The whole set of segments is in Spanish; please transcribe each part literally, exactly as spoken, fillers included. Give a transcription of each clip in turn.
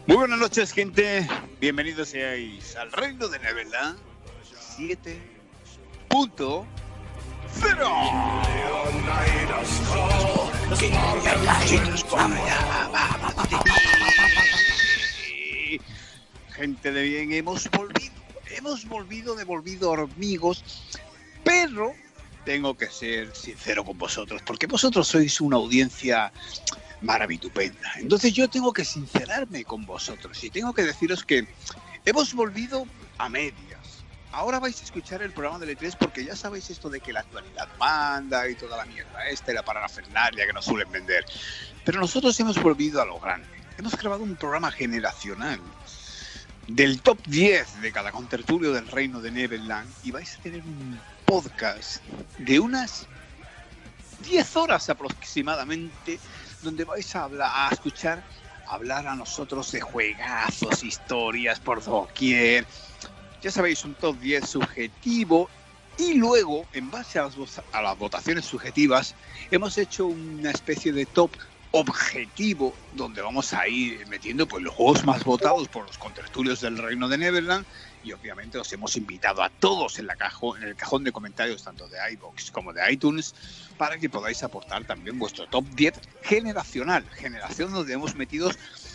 Muy buenas noches, gente. Bienvenidos seáis al Reino de Neverland siete punto cero. Gente de bien, hemos volvido, hemos volvido, devolvido hormigos, pero tengo que ser sincero con vosotros, porque vosotros sois una audiencia maravitupenda. Entonces yo tengo que sincerarme con vosotros y tengo que deciros que hemos volvido a medias. Ahora vais a escuchar el programa de E tres porque ya sabéis esto de que la actualidad manda y toda la mierda esta y la parafernalia que nos suelen vender. Pero nosotros hemos volvido a lo grande. Hemos grabado un programa generacional del top diez de cada contertulio del Reino de Neverland y vais a tener un podcast de unas diez horas aproximadamente, donde vais a, hablar, a escuchar hablar a nosotros de juegazos, historias por doquier. Ya sabéis, un top diez subjetivo. Y luego, en base a las, a las votaciones subjetivas, hemos hecho una especie de top objetivo, donde vamos a ir metiendo pues, los juegos más votados por los contertulios del Reino de Neverland. Y obviamente os hemos invitado a todos en, la cajo, en el cajón de comentarios, tanto de iVoox como de iTunes, para que podáis aportar también vuestro top diez generacional. Generación donde hemos metido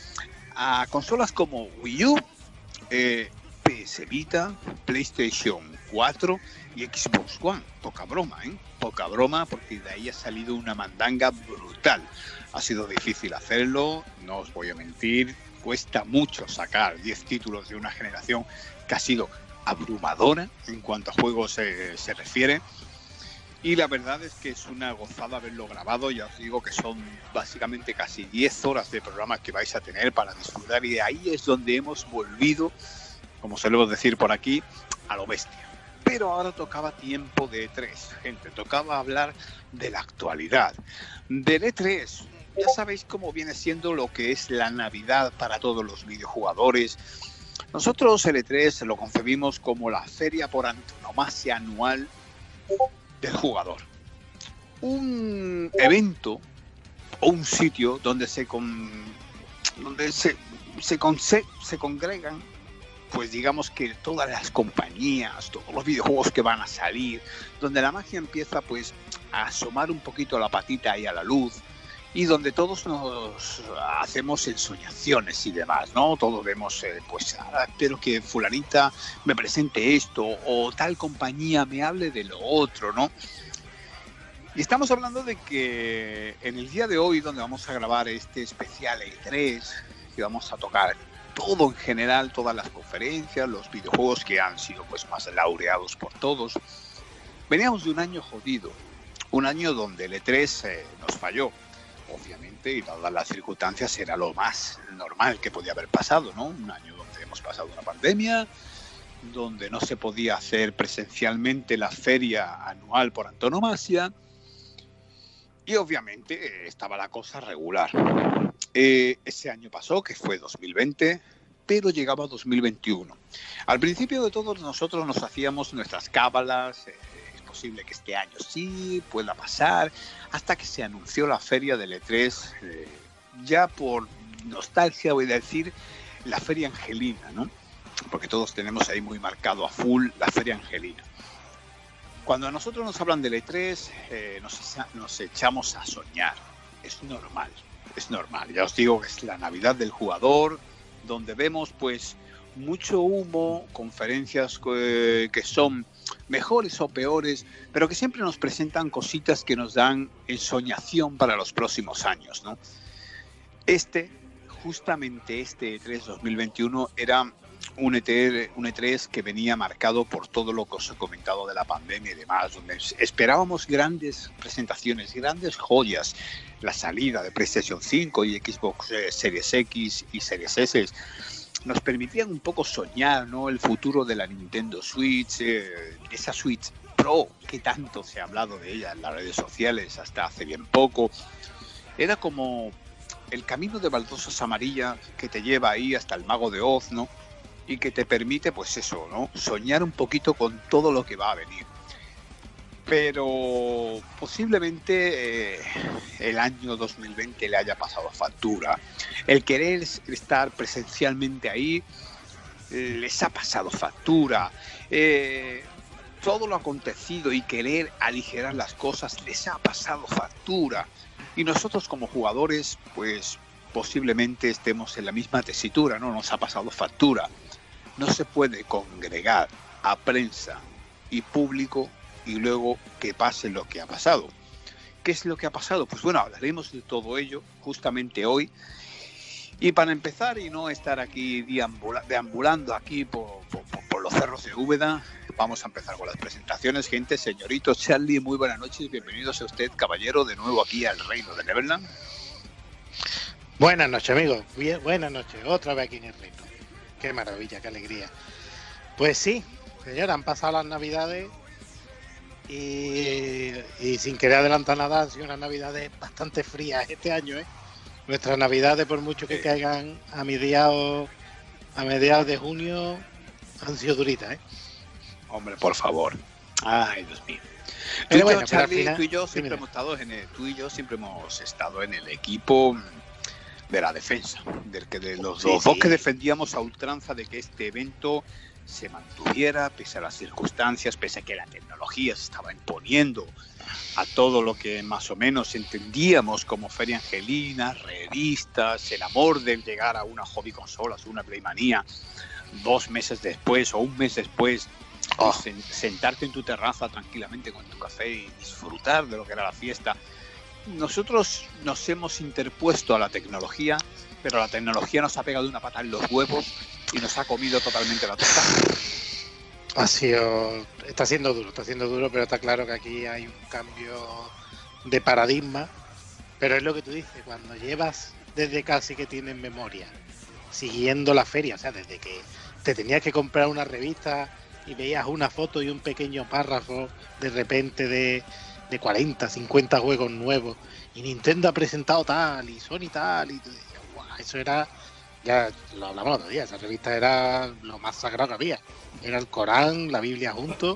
a consolas como Wii U, eh, P S Vita, PlayStation cuatro y Xbox One. Poca broma, ¿eh? Poca broma, porque de ahí ha salido una mandanga brutal. Ha sido difícil hacerlo, no os voy a mentir. Cuesta mucho sacar diez títulos de una generación que ha sido abrumadora en cuanto a juegos eh, se refiere. Y la verdad es que es una gozada haberlo grabado. Ya os digo que son básicamente casi diez horas de programa que vais a tener para disfrutar. Y de ahí es donde hemos volvido, como solemos decir por aquí, a lo bestia. Pero ahora tocaba tiempo de E tres, gente. Tocaba hablar de la actualidad, del E tres. Ya sabéis cómo viene siendo lo que es la Navidad para todos los videojugadores. Nosotros el E tres lo concebimos como la feria por antonomasia anual del jugador. Un evento o un sitio donde se con, donde se, se, con, se, se congregan, pues digamos que todas las compañías, todos los videojuegos que van a salir, donde la magia empieza pues a asomar un poquito la patita ahí a la luz. Y donde todos nos hacemos ensoñaciones y demás, ¿no? Todos vemos, eh, pues, ahora espero que fulanita me presente esto, o tal compañía me hable de lo otro, ¿no? Y estamos hablando de que en el día de hoy, donde vamos a grabar este especial E tres, que vamos a tocar todo en general, todas las conferencias, los videojuegos que han sido, pues, más laureados por todos, veníamos de un año jodido, un año donde el E tres eh, nos falló. Obviamente, y dadas las circunstancias, era lo más normal que podía haber pasado, ¿no? Un año donde hemos pasado una pandemia, donde no se podía hacer presencialmente la feria anual por antonomasia, y obviamente eh, estaba la cosa regular. Eh, ese año pasó, que fue dos mil veinte, pero llegaba dos mil veintiuno. Al principio de todos nosotros nos hacíamos nuestras cábalas, eh, posible que este año sí pueda pasar, hasta que se anunció la feria del E tres, eh, ya por nostalgia voy a decir la feria angelina, ¿no? Porque todos tenemos ahí muy marcado a full la feria angelina. Cuando a nosotros nos hablan del E tres, eh, nos, nos echamos a soñar. Es normal, es normal. Ya os digo que es la Navidad del jugador, donde vemos pues mucho humo, conferencias que, que son mejores o peores, pero que siempre nos presentan cositas que nos dan ensoñación para los próximos años, ¿no? Este, justamente este E tres dos mil veintiuno era un E tres, un E tres que venía marcado por todo lo que os he comentado de la pandemia y demás, donde esperábamos grandes presentaciones, grandes joyas, la salida de PlayStation cinco y Xbox Series X y Series S, nos permitían un poco soñar, ¿no? El futuro de la Nintendo Switch, eh, esa Switch Pro que tanto se ha hablado de ella en las redes sociales hasta hace bien poco. Era como el camino de baldosas amarillas que te lleva ahí hasta el Mago de Oz, ¿no? Y que te permite, pues eso, ¿no? Soñar un poquito con todo lo que va a venir. pero posiblemente eh, el año dos mil veinte le haya pasado factura. El querer estar presencialmente ahí eh, les ha pasado factura. Eh, todo lo acontecido y querer aligerar las cosas les ha pasado factura. Y nosotros como jugadores, pues posiblemente estemos en la misma tesitura, ¿no? Nos ha pasado factura. No se puede congregar a prensa y público y luego que pase lo que ha pasado. ¿Qué es lo que ha pasado? Pues bueno, hablaremos de todo ello justamente hoy. Y para empezar y no estar aquí deambula, deambulando aquí por, por, por los cerros de Úbeda, vamos a empezar con las presentaciones. Gente, señorito Charlie, muy buenas noches. Bienvenidos a usted, caballero, de nuevo aquí al Reino de Neverland. Buenas noches, amigos. Bien, buenas noches. Otra vez aquí en el Reino. Qué maravilla, qué alegría. Pues sí, señor, han pasado las Navidades y, y sin querer adelantar nada, han sido unas Navidades bastante frías este año, ¿eh? Nuestras Navidades, por mucho que caigan a mediados a mediados de junio, han sido duritas, ¿eh? Hombre, por favor. Ay, Dios mío. Tú, Pero y, bueno, yo, Charlie, final, tú y yo siempre hemos estado en el, tú y yo siempre hemos estado en el equipo de la defensa, del que de los, sí, los dos sí. que defendíamos a ultranza de que este evento se mantuviera pese a las circunstancias, pese a que la tecnología se estaba imponiendo a todo lo que más o menos entendíamos como Feria Angelina, revistas, el amor de llegar a una hobby consolas, una Playmanía, dos meses después o un mes después, oh. sentarte en tu terraza tranquilamente con tu café y disfrutar de lo que era la fiesta. Nosotros nos hemos interpuesto a la tecnología, pero la tecnología nos ha pegado una pata en los huevos y nos ha comido totalmente la tostada. Ha sido, está siendo duro, está siendo duro, pero está claro que aquí hay un cambio de paradigma. Pero es lo que tú dices, cuando llevas desde casi que tienes memoria, siguiendo la feria, o sea, desde que te tenías que comprar una revista y veías una foto y un pequeño párrafo de repente de, de cuarenta, cincuenta juegos nuevos, y Nintendo ha presentado tal, y Sony tal, y tú decías, guau, eso era, ya lo hablamos el otro día, esa revista era lo más sagrado que había. Era el Corán, la Biblia juntos,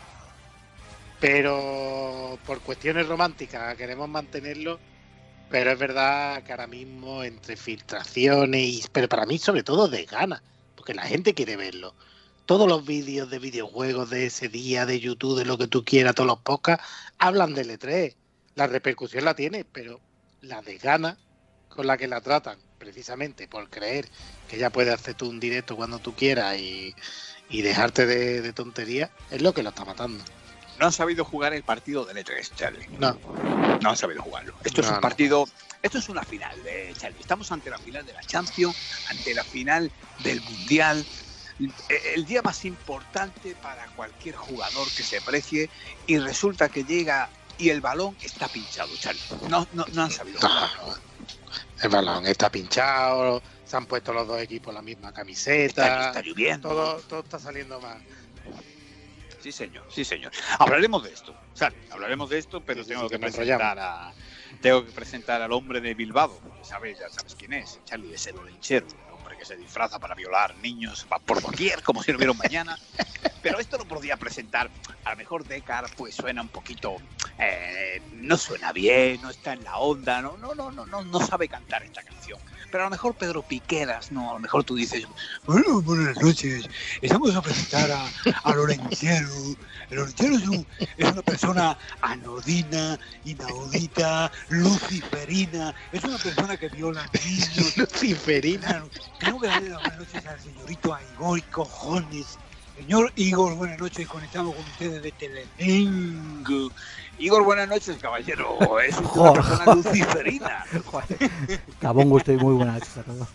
pero por cuestiones románticas queremos mantenerlo, pero es verdad que ahora mismo entre filtraciones, y, pero para mí sobre todo de ganas, porque la gente quiere verlo. Todos los vídeos de videojuegos de ese día, de YouTube, de lo que tú quieras, todos los podcasts, hablan del E tres. La repercusión la tiene, pero la de ganas con la que la tratan, precisamente por creer que ya puedes hacer tú un directo cuando tú quieras y... y dejarte de, de tonterías, es lo que lo está matando. No han sabido jugar el partido del E tres, Charlie. No. No han sabido jugarlo. Esto no, es un partido, no. Esto es una final de Charlie. Estamos ante la final de la Champions, ante la final del Mundial. El día más importante para cualquier jugador que se precie, y resulta que llega y el balón está pinchado, Charlie. No, no, no han sabido jugarlo. El balón está pinchado. Se han puesto los dos equipos la misma camiseta. Está, está lloviendo. Todo, todo está saliendo mal. Sí, señor, sí, señor. Hablaremos de esto. O sea, hablaremos de esto, pero sí, tengo, sí, que presentar a, tengo que presentar al hombre de Bilbao. ¿Sabes? Ya sabes quién es. Charlie, ese dolinchero. El hombre que se disfraza para violar niños, va por doquier, como si no hubiera un mañana. Pero esto lo podría presentar. A lo mejor Decar pues suena un poquito... Eh, no suena bien, no está en la onda, no, no, no, no, no, no sabe cantar esta canción. Pero a lo mejor Pedro Piqueras, no, a lo mejor tú dices, bueno, buenas noches, estamos a presentar a, a Lorenchero. El Lorenchero es, un, es una persona anodina, inaudita, luciferina, es una persona que viola niños. Luciferina. Tengo que darle las buenas noches al señorito a Igor, cojones. Señor Igor, buenas noches, conectamos con ustedes de Telecinco. Igor, buenas noches, caballero. Es una Joder. persona luciferina. Cabongo, estoy muy buenas noches a todos.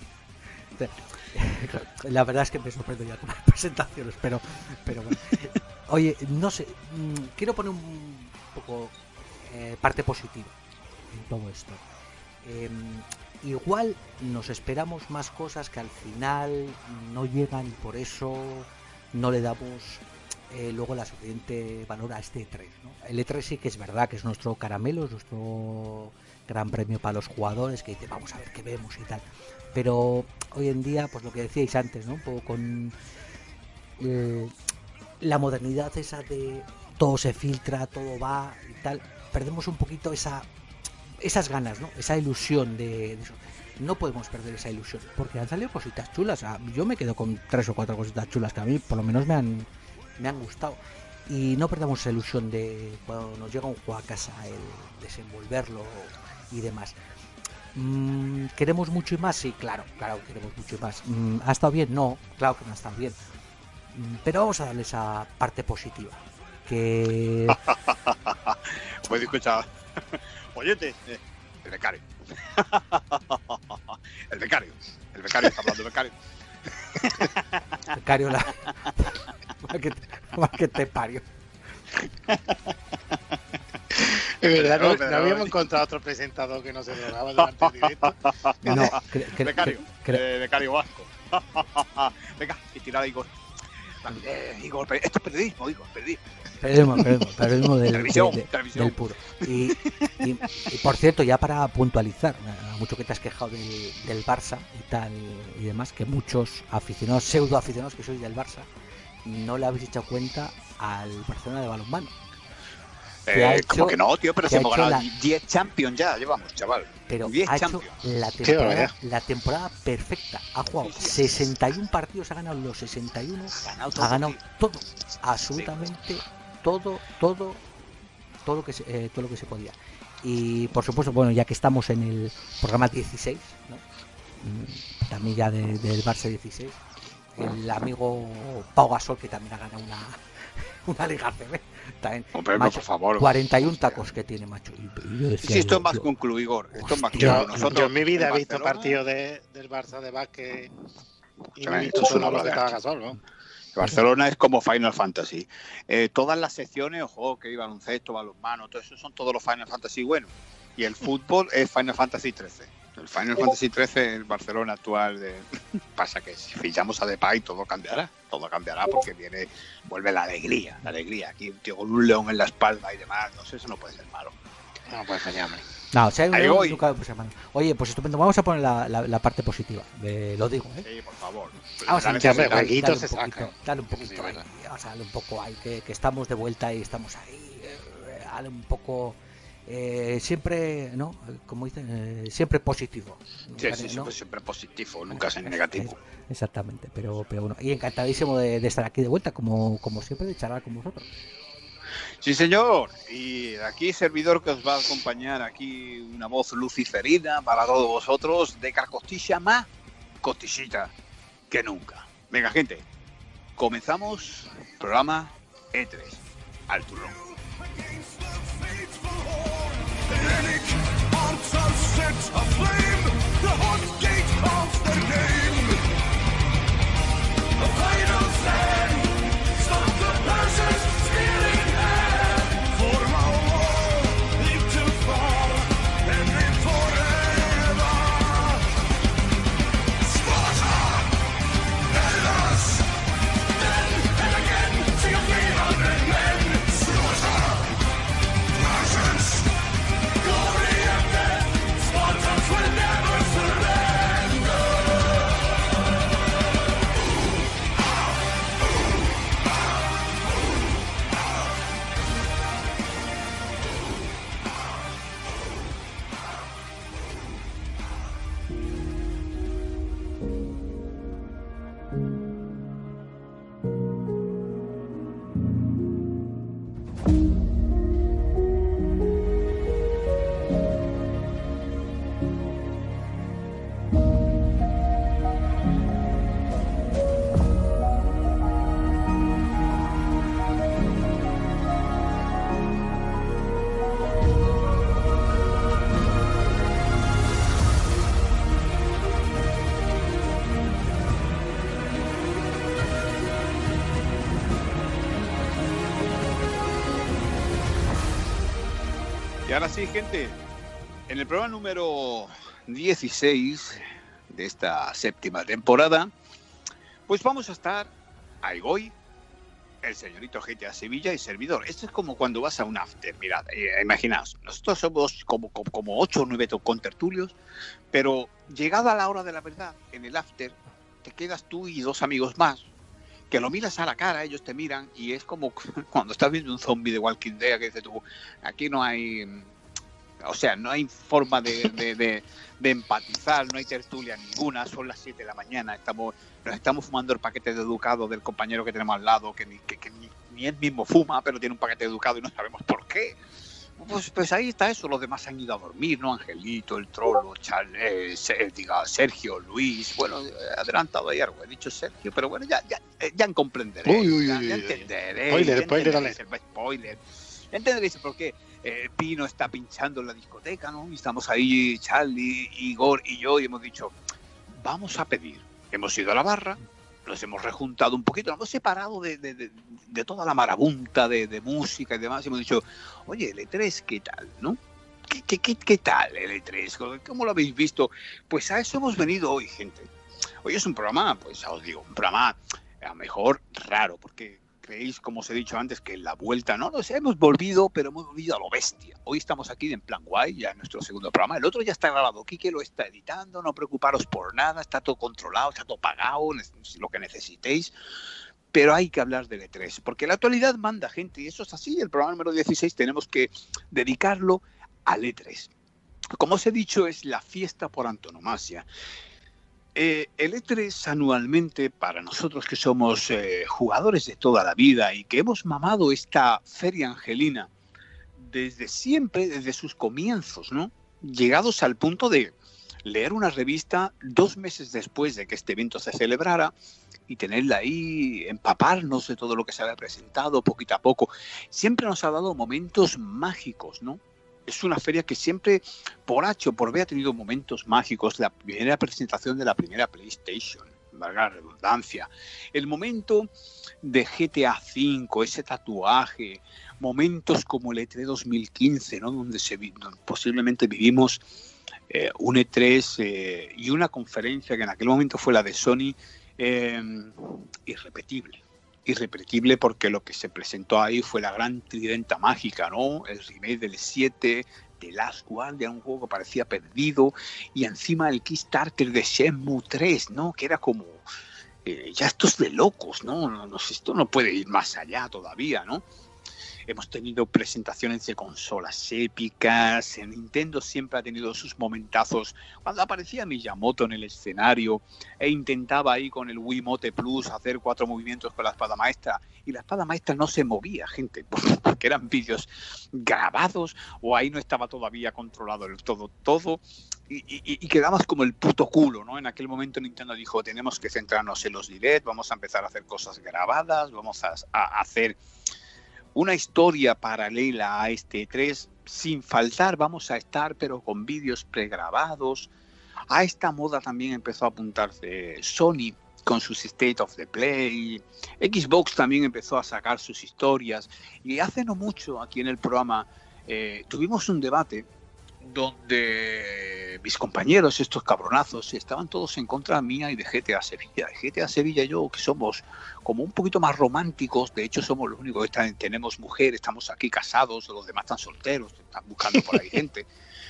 La verdad es que me sorprendo ya con las presentaciones, pero, pero bueno. Oye, no sé, quiero poner un poco eh, parte positiva en todo esto. Eh, igual nos esperamos más cosas que al final no llegan y por eso no le damos eh, luego la suficiente valor a este E tres, ¿no? El E tres sí que es verdad que es nuestro caramelo, es nuestro gran premio para los jugadores, que dice vamos a ver qué vemos y tal, pero hoy en día, pues lo que decíais antes, ¿no? Un poco con eh, la modernidad esa de todo se filtra, todo va y tal, perdemos un poquito esa esas ganas, ¿no? Esa ilusión de, de eso. No podemos perder esa ilusión, porque han salido cositas chulas. O sea, yo me quedo con tres o cuatro cositas chulas que a mí por lo menos me han, me han gustado. Y no perdamos esa ilusión de cuando nos llega un juego a casa, el desenvolverlo y demás. Mm, ¿Queremos mucho y más? Sí, claro, claro, queremos mucho y más. Mm, ¿Ha estado bien? No, claro que no ha estado bien. Mm, pero vamos a darle esa parte positiva. Que... Pues escuchar. Oyente, eh, el becario. El becario. El becario está hablando, el becario. Becario, la... Mal que te, mal que te parió. Es verdad, no, no habíamos encontrado otro presentador que no se drogaba durante el directo. No, cre, cre, becario, cre, eh, becario vasco. Venga, y tirar a Igor. Eh, Igor, esto es periodismo, Igor, periodismo. Periodismo, periodismo, periodismo del, televisión, de, de, televisión. del puro. Y, y, y por cierto, ya para puntualizar, mucho que te has quejado del, del Barça y tal y demás, que muchos aficionados, pseudo aficionados que sois del Barça, no le habéis hecho cuenta al Barcelona de balonmano. Eh, ha hecho, como que no, tío, pero si hemos ganado la... diez Champions ya, llevamos, chaval. Pero diez ha Champions. hecho la temporada, la temporada perfecta. Ha jugado sesenta y uno partidos, ha ganado los sesenta y uno, ganado todo, ha ganado tío. todo, absolutamente sí. todo, todo, todo lo que se, eh, todo lo que se podía. Y por supuesto, bueno, ya que estamos en el programa dieciséis, ¿no? También ya de, del Barça dieciséis, el amigo Pau Gasol, que también ha ganado una, una Liga C B. También, Hombre, macho, por favor, cuarenta y uno tacos que tiene, macho. Y, y yo decía, sí, esto yo, es más yo, que un club, Igor. Esto es más que Yo, nosotros. yo en mi vida en he visto Barcelona, partidos de, del Barça de básquet y no he Esto visto es todo una lo que obra de estaba arte. Gasol, ¿no? Barcelona es como Final Fantasy. Eh, todas las secciones, ojo, que hay baloncesto, balonmano, todo eso son todos los Final Fantasy buenos. Y el fútbol es Final Fantasy trece. El Final Fantasy trece, el Barcelona actual. De... Pasa que si fichamos a Depay, todo cambiará. Todo cambiará porque viene, vuelve la alegría. La alegría. Aquí un tío con un león en la espalda y demás. No sé, eso no puede ser malo. No puede fallarme. No, si hay un león, voy. nunca, pues, oye, pues estupendo. Vamos a poner la, la, la parte positiva. Eh, lo digo, ¿eh? Sí, por favor. Vamos a Ya, hombre, darle, Jueguito darle se un poquito, saca. dale un poquito Sí, ahí, verdad. vamos a darle un poco ahí, que, que estamos de vuelta y estamos ahí, eh, dale un poco, eh, siempre, ¿no? Como dicen, eh, siempre positivo. Sí, Nunca, sí, ¿no? siempre, siempre positivo, nunca es negativo. Exactamente, pero, pero bueno, y encantadísimo de, de estar aquí de vuelta, como, como siempre, de charlar con vosotros. Sí, señor. Y aquí servidor que os va a acompañar, aquí una voz luciferina para todos vosotros, de Carcostilla más costillita que nunca. Venga, gente, comenzamos programa E tres, al turrón. Y ahora sí, gente, en el programa número dieciséis de esta séptima temporada, pues vamos a estar Aigoy, el señorito G T A Sevilla y servidor. Esto es como cuando vas a un after. Mirad, eh, imaginaos, nosotros somos como, como, como ocho o nueve contertulios, pero llegada la hora de la verdad, en el after, te quedas tú y dos amigos más, que lo miras a la cara, ellos te miran y es como cuando estás viendo un zombie de Walking Dead que dices tú, aquí no hay, o sea, no hay forma de, de, de, de empatizar, no hay tertulia ninguna, son las siete de la mañana, estamos, nos estamos fumando el paquete de Educado del compañero que tenemos al lado, que ni, que, que ni, ni él mismo fuma, pero tiene un paquete de Educado y no sabemos por qué. Pues, pues ahí está eso, los demás han ido a dormir, ¿no? Angelito, el Trollo, Charles, eh, diga, Sergio, Luis, bueno, adelantado ahí algo, he dicho Sergio, pero bueno, ya, ya, ya comprenderéis, uy, uy, ya, uy, ya uy, entenderéis, spoiler, ya spoiler, entenderéis el spoiler, ya entenderéis por qué eh, Pino está pinchando en la discoteca, ¿no? Y estamos ahí, Charlie, Igor y yo, y hemos dicho, vamos a pedir, hemos ido a la barra, nos hemos rejuntado un poquito, nos hemos separado de, de, de, de toda la marabunta de, de música y demás, y hemos dicho, oye, el E tres, ¿qué tal, no? ¿Qué, qué, qué, qué tal el E tres? ¿Cómo lo habéis visto? Pues a eso hemos venido hoy, gente. Hoy es un programa, pues ya os digo, un programa a lo mejor raro, porque creéis, como os he dicho antes, que en la vuelta, no, no sé, hemos volvido, pero hemos volvido a lo bestia. Hoy estamos aquí en plan guay, ya en nuestro segundo programa. El otro ya está grabado, Quique lo está editando, no preocuparos por nada, está todo controlado, está todo pagado, lo que necesitéis. Pero hay que hablar del E tres, porque la actualidad manda, gente, y eso es así. El programa número dieciséis tenemos que dedicarlo al E tres. Como os he dicho, es la fiesta por antonomasia. Eh, el E tres anualmente, para nosotros que somos eh, jugadores de toda la vida y que hemos mamado esta feria angelina desde siempre, desde sus comienzos, ¿no? Llegados al punto de leer una revista dos meses después de que este evento se celebrara y tenerla ahí, empaparnos de todo lo que se había presentado poquito a poco. Siempre nos ha dado momentos mágicos, ¿no? Es una feria que siempre, por H o por B, ha tenido momentos mágicos. La primera presentación de la primera PlayStation, valga la redundancia. El momento de G T A cinco, ese tatuaje. Momentos como el E tres dos mil quince, ¿no? Donde, se, donde posiblemente vivimos eh, un E tres eh, y una conferencia que en aquel momento fue la de Sony, eh, irrepetible. Irrepetible porque lo que se presentó ahí fue la gran tridenta mágica, ¿no? El remake del siete, The Last Guardian, un juego que parecía perdido, y encima el Kickstarter de Shenmue tres, ¿no? Que era como, eh, ya esto es de locos, ¿no? No, no, esto no puede ir más allá todavía, ¿no? Hemos tenido presentaciones de consolas épicas. Nintendo siempre ha tenido sus momentazos. Cuando aparecía Miyamoto en el escenario e intentaba ahí con el Wiimote Plus hacer cuatro movimientos con la espada maestra, y la espada maestra no se movía, gente, porque eran vídeos grabados o ahí no estaba todavía controlado el todo, todo. Y, y, y quedabas como el puto culo, ¿no? En aquel momento Nintendo dijo, tenemos que centrarnos en los direct, vamos a empezar a hacer cosas grabadas, vamos a, a hacer una historia paralela a este E tres, sin faltar vamos a estar, pero con vídeos pregrabados. A esta moda también empezó a apuntarse Sony con sus State of the Play. Xbox también empezó a sacar sus historias. Y hace no mucho, aquí en el programa, eh, tuvimos un debate donde mis compañeros, estos cabronazos, estaban todos en contra mía y de G T A Sevilla. G T A Sevilla y yo, que somos como un poquito más románticos, de hecho somos los únicos que están, tenemos mujer, estamos aquí casados, los demás están solteros, están buscando por ahí gente.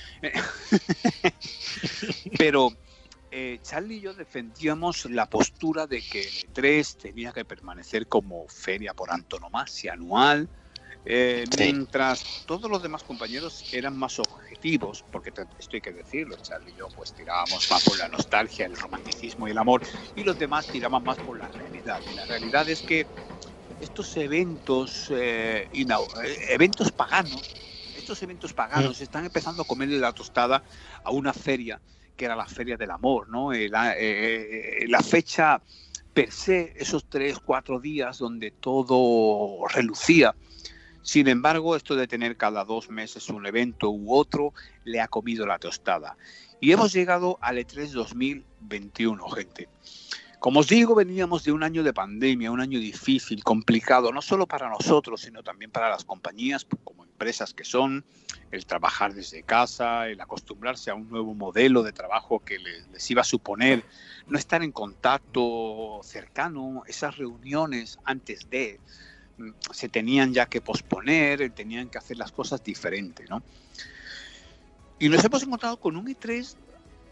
Pero eh, Charlie y yo defendíamos la postura de que el E tres tenía que permanecer como feria por antonomasia anual, Eh, sí. Mientras todos los demás compañeros eran más objetivos, porque te, esto hay que decirlo, Charlie y yo pues tirábamos más por la nostalgia, el romanticismo y el amor, y los demás tiraban más por la realidad. Y la realidad es que estos eventos, eh, ina- eventos paganos, estos eventos paganos mm. están empezando a comerle la tostada a una feria que era la feria del amor, ¿no? Eh, la, eh, la fecha per se, esos tres, cuatro días donde todo relucía. Sin embargo, esto de tener cada dos meses un evento u otro le ha comido la tostada. Y hemos llegado al E tres dos mil veintiuno, gente. Como os digo, veníamos de un año de pandemia, un año difícil, complicado, no solo para nosotros, sino también para las compañías, como empresas que son, el trabajar desde casa, el acostumbrarse a un nuevo modelo de trabajo que les, les iba a suponer no estar en contacto cercano, esas reuniones antes de... se tenían ya que posponer, tenían que hacer las cosas diferentes, ¿no? Y nos hemos encontrado con un E tres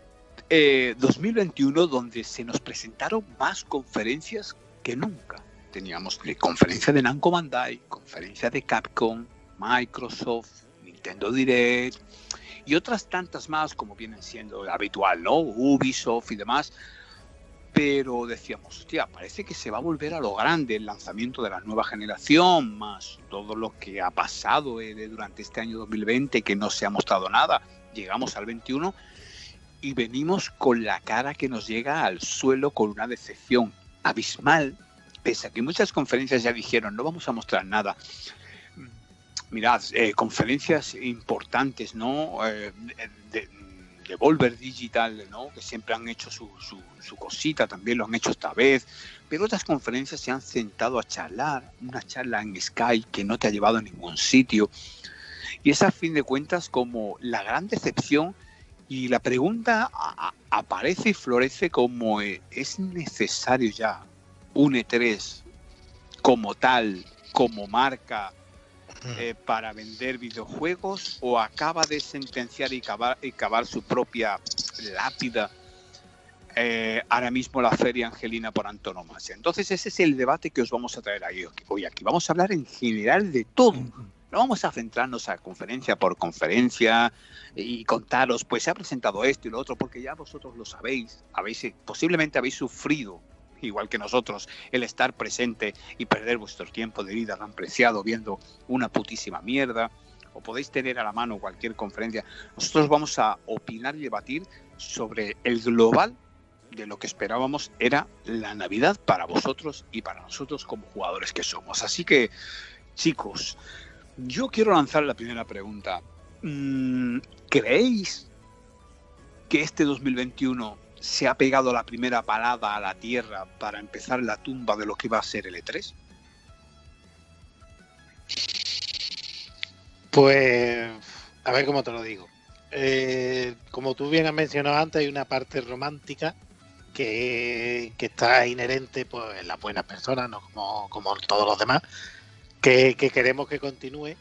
eh, dos mil veintiuno donde se nos presentaron más conferencias que nunca. teníamos conferencia de Namco Bandai, conferencia de Capcom, Microsoft, Nintendo Direct y otras tantas más como vienen siendo habitual, ¿no? Ubisoft y demás. Pero decíamos, hostia, parece que se va a volver a lo grande el lanzamiento de la nueva generación, más todo lo que ha pasado eh, de, durante este año dos mil veinte, que no se ha mostrado nada. Llegamos al veintiuno y venimos con la cara que nos llega al suelo, con una decepción abismal, pese a que muchas conferencias ya dijeron, no vamos a mostrar nada. Mirad, eh, conferencias importantes, ¿no? Eh, de, de Volver Digital, ¿no? Que siempre han hecho su, su, su cosita, también lo han hecho esta vez, pero otras conferencias se han sentado a charlar, una charla en Skype que no te ha llevado a ningún sitio, y es a fin de cuentas como la gran decepción, y la pregunta a, a, aparece y florece como eh, ¿es necesario ya un E tres como tal, como marca, Eh, para vender videojuegos, o acaba de sentenciar y cavar, y cavar su propia lápida eh, ahora mismo la Feria Angelina por antonomasia? Entonces ese es el debate que os vamos a traer ahí, hoy aquí. Vamos a hablar en general de todo, no vamos a centrarnos a conferencia por conferencia y contaros, pues se ha presentado esto y lo otro, porque ya vosotros lo sabéis, habéis posiblemente habéis sufrido igual que nosotros, el estar presente y perder vuestro tiempo de vida tan preciado viendo una putísima mierda, o podéis tener a la mano cualquier conferencia. Nosotros vamos a opinar y debatir sobre el global de lo que esperábamos era la Navidad para vosotros y para nosotros como jugadores que somos. Así que, chicos, yo quiero lanzar la primera pregunta. ¿Creéis que este dos mil veintiuno se ha pegado la primera palada a la tierra para empezar la tumba de lo que iba a ser el E tres? Pues, a ver cómo te lo digo. Eh, como tú bien has mencionado antes, hay una parte romántica que, que está inherente pues, en las buenas personas, no como, como todos los demás, que, que queremos que continúe.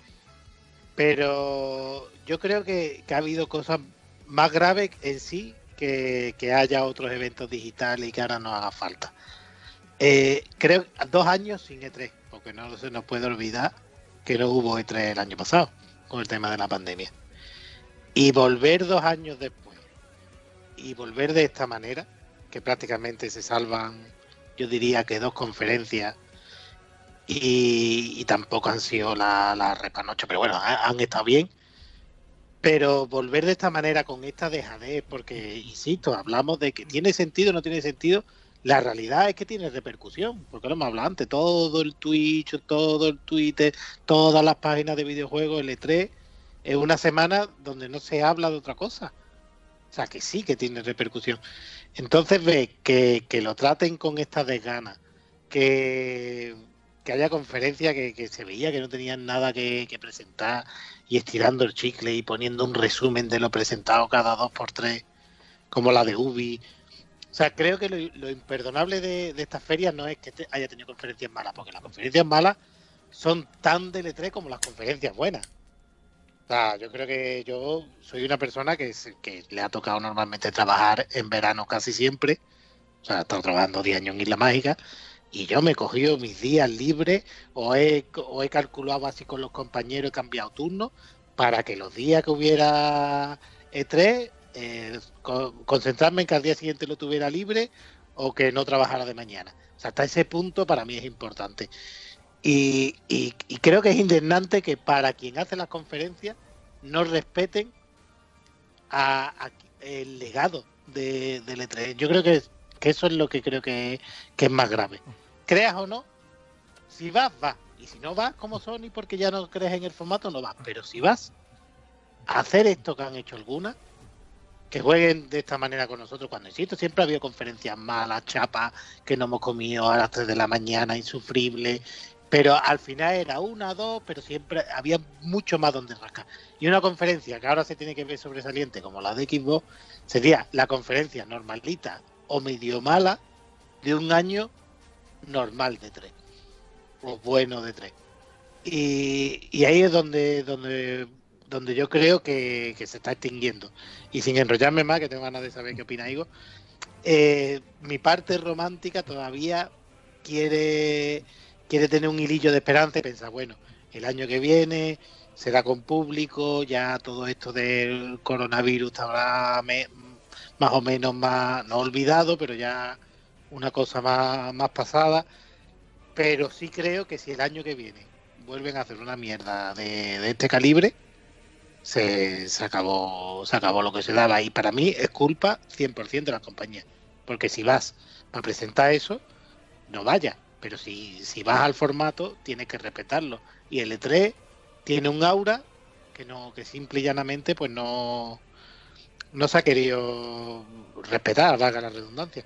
Pero yo creo que, que ha habido cosas más graves en sí Que, que haya otros eventos digitales y que ahora nos haga falta. Eh, creo que dos años sin E tres, porque no se nos puede olvidar que no hubo E tres el año pasado con el tema de la pandemia. Y volver dos años después y volver de esta manera, que prácticamente se salvan, yo diría que dos conferencias y, y tampoco han sido la, la repanocha, pero bueno, han, han estado bien. Pero volver de esta manera con esta dejadez, porque, insisto, hablamos de que tiene sentido o no tiene sentido, la realidad es que tiene repercusión, porque lo hemos hablado antes, todo el Twitch, todo el Twitter, todas las páginas de videojuegos, el E tres, es una semana donde no se habla de otra cosa. O sea, que sí que tiene repercusión. Entonces ves que, que lo traten con esta desgana, que, que haya conferencias que, que se veía que no tenían nada que, que presentar, y estirando el chicle y poniendo un resumen de lo presentado cada dos por tres, como la de Ubi. O sea, creo que lo, lo imperdonable de, de estas ferias no es que te, haya tenido conferencias malas, porque las conferencias malas son tan del E tres como las conferencias buenas. O sea, yo creo que yo soy una persona que, que le ha tocado normalmente trabajar en verano casi siempre. O sea, he estado trabajando diez años en Isla Mágica, y yo me he cogido mis días libres o he, o he calculado así con los compañeros, he cambiado turno para que los días que hubiera E tres, eh, co- concentrarme en que al día siguiente lo tuviera libre o que no trabajara de mañana. O sea, hasta ese punto para mí es importante. Y, y, y creo que es indignante que para quien hace las conferencias no respeten a, a el legado de, del E tres. Yo creo que, que eso es lo que creo que, que es más grave. Creas o no, si vas, vas. Y si no vas, como Sony, porque ya no crees en el formato, no vas. Pero si vas a hacer esto que han hecho algunas, que jueguen de esta manera con nosotros, cuando insisto, siempre ha habido conferencias malas, chapas, que no hemos comido a las tres de la mañana, insufrible, pero al final era una, dos, pero siempre había mucho más donde rascar. Y una conferencia que ahora se tiene que ver sobresaliente, como la de Xbox, sería la conferencia normalita o medio mala de un año normal de tres, o bueno de tres. Y, y ahí es donde donde donde yo creo que, que se está extinguiendo. Y sin enrollarme más, que tengo ganas de saber qué opina Igor, eh, mi parte romántica todavía quiere, quiere tener un hilillo de esperanza y pensar, bueno, el año que viene será con público, ya todo esto del coronavirus estará me, más o menos más, no olvidado, pero ya una cosa más, más pasada. Pero sí creo que si el año que viene vuelven a hacer una mierda de, de este calibre, se, se acabó se acabó lo que se daba. Y para mí es culpa cien por ciento de las compañías. Porque si vas para presentar eso, no vayas. Pero si, si vas al formato, tienes que respetarlo. Y el E tres tiene un aura que no que simple y llanamente pues no, no se ha querido respetar, valga la redundancia.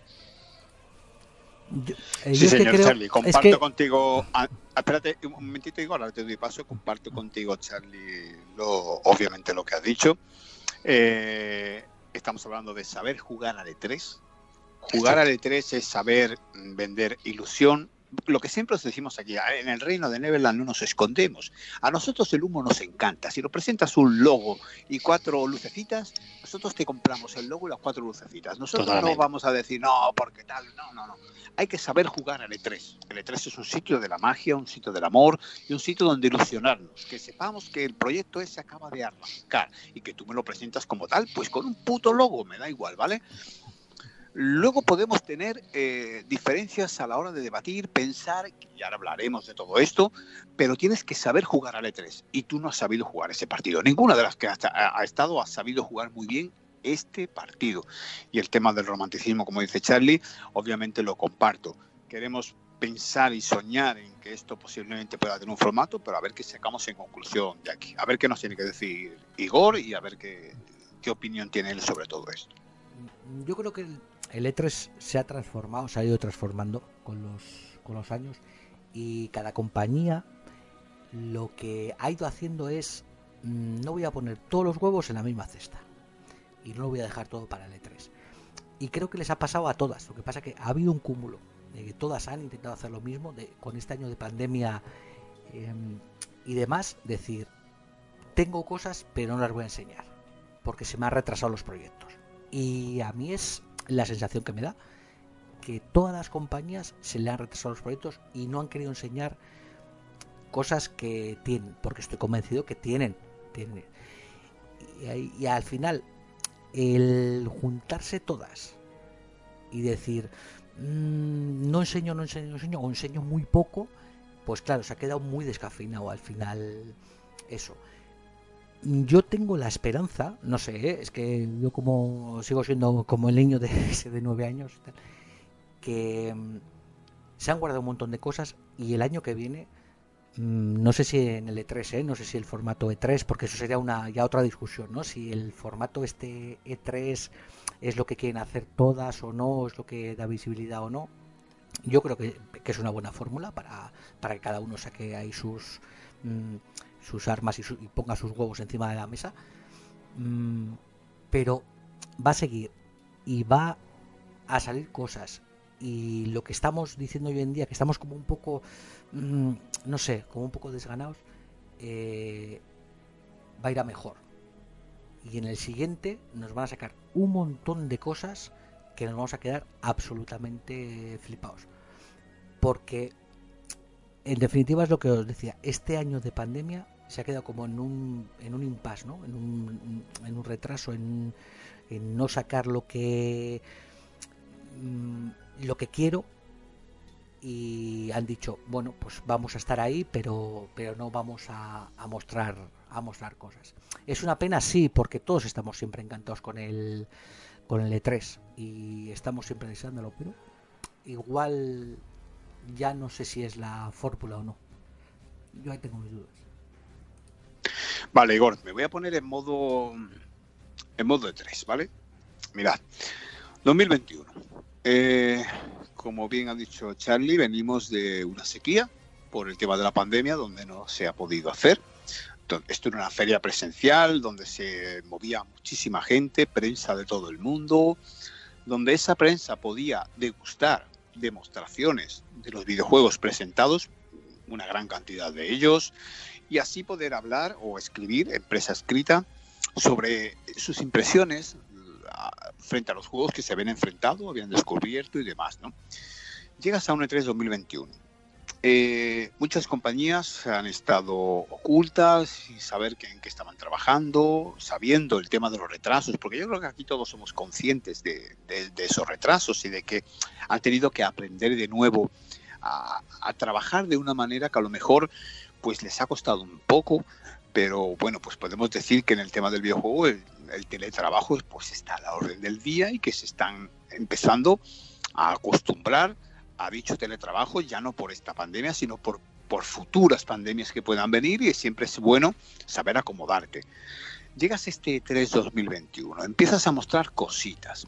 Yo, eh, Sí, yo es señor que creo, Charlie, comparto es que... contigo. Ah, espérate un momentito, Igor, ahora te doy paso. Comparto contigo, Charlie, lo, obviamente lo que has dicho. Eh, estamos hablando de saber jugar al E tres. Jugar al E tres es saber vender ilusión. Lo que siempre os decimos aquí, en el reino de Neverland no nos escondemos. A nosotros el humo nos encanta. Si nos presentas un logo y cuatro lucecitas, nosotros te compramos el logo y las cuatro lucecitas. Nosotros Totalmente. No vamos a decir, no, porque tal, no, no, no. Hay que saber jugar al E tres. El E tres es un sitio de la magia, un sitio del amor y un sitio donde ilusionarnos. Que sepamos que el proyecto ese acaba de arrancar y que tú me lo presentas como tal, pues con un puto logo, me da igual, ¿vale? Luego podemos tener eh, diferencias a la hora de debatir, pensar, y ahora hablaremos de todo esto, pero tienes que saber jugar al E tres. Y tú no has sabido jugar ese partido. Ninguna de las que ha, ha estado ha sabido jugar muy bien este partido. Y el tema del romanticismo, como dice Charlie, obviamente lo comparto. Queremos pensar y soñar en que esto posiblemente pueda tener un formato, pero a ver qué sacamos en conclusión de aquí. A ver qué nos tiene que decir Igor y a ver qué, qué opinión tiene él sobre todo esto. Yo creo que el, el E tres se ha transformado, se ha ido transformando con los, con los años, y cada compañía lo que ha ido haciendo es, no voy a poner todos los huevos en la misma cesta y no lo voy a dejar todo para el E tres. Y creo que les ha pasado a todas. Lo que pasa es que ha habido un cúmulo de que todas han intentado hacer lo mismo de, con este año de pandemia eh, y demás, decir, tengo cosas pero no las voy a enseñar porque se me han retrasado los proyectos. Y a mí es la sensación que me da, que todas las compañías se le han retrasado los proyectos y no han querido enseñar cosas que tienen, porque estoy convencido que tienen, tienen. Y, y al final el juntarse todas y decir mmm, no enseño, no enseño, no enseño o enseño muy poco, pues claro, se ha quedado muy descafeinado al final eso. Yo tengo la esperanza, no sé, ¿eh? Es que yo como sigo siendo como el niño de, de nueve años, que mmm, se han guardado un montón de cosas y el año que viene, mmm, no sé si en el E tres, ¿eh? No sé si el formato E tres, porque eso sería una ya otra discusión, ¿no? Si el formato este E tres es lo que quieren hacer todas o no, es lo que da visibilidad o no. Yo creo que, que es una buena fórmula para, para que cada uno saque ahí sus... Mmm, sus armas y, su, y ponga sus huevos encima de la mesa, mm, pero va a seguir y va a salir cosas, y lo que estamos diciendo hoy en día, que estamos como un poco mmm, no sé, como un poco desganados, eh, va a ir a mejor, y en el siguiente nos van a sacar un montón de cosas que nos vamos a quedar absolutamente flipados, porque en definitiva es lo que os decía, este año de pandemia se ha quedado como en un en un impasse, ¿no? En un, en un retraso, en, en no sacar lo que mmm, lo que quiero, y han dicho, bueno, pues vamos a estar ahí, pero pero no vamos a, a mostrar a mostrar cosas. Es una pena, sí, porque todos estamos siempre encantados con el con el E tres y estamos siempre deseándolo, pero igual ya no sé si es la fórmula o no. Yo ahí tengo mis dudas. Vale, Igor, me voy a poner en modo en modo E tres, ¿vale? Mirad, dos mil veintiuno. Eh, como bien ha dicho Charlie, venimos de una sequía por el tema de la pandemia, donde no se ha podido hacer. Esto era una feria presencial donde se movía muchísima gente, prensa de todo el mundo, donde esa prensa podía degustar demostraciones de los videojuegos presentados, una gran cantidad de ellos, y así poder hablar o escribir en prensa escrita sobre sus impresiones frente a los juegos que se habían enfrentado, habían descubierto y demás, ¿no? llegas a un E tres dos mil veintiuno. Eh, muchas compañías han estado ocultas sin saber que, en qué estaban trabajando, sabiendo el tema de los retrasos, porque yo creo que aquí todos somos conscientes de, de, de esos retrasos y de que han tenido que aprender de nuevo a, a trabajar de una manera que a lo mejor pues les ha costado un poco, pero bueno, pues podemos decir que en el tema del videojuego el, el teletrabajo pues está a la orden del día y que se están empezando a acostumbrar a dicho teletrabajo, ya no por esta pandemia, sino por, por futuras pandemias que puedan venir, y siempre es bueno saber acomodarte. Llegas a este E tres dos mil veintiuno, empiezas a mostrar cositas,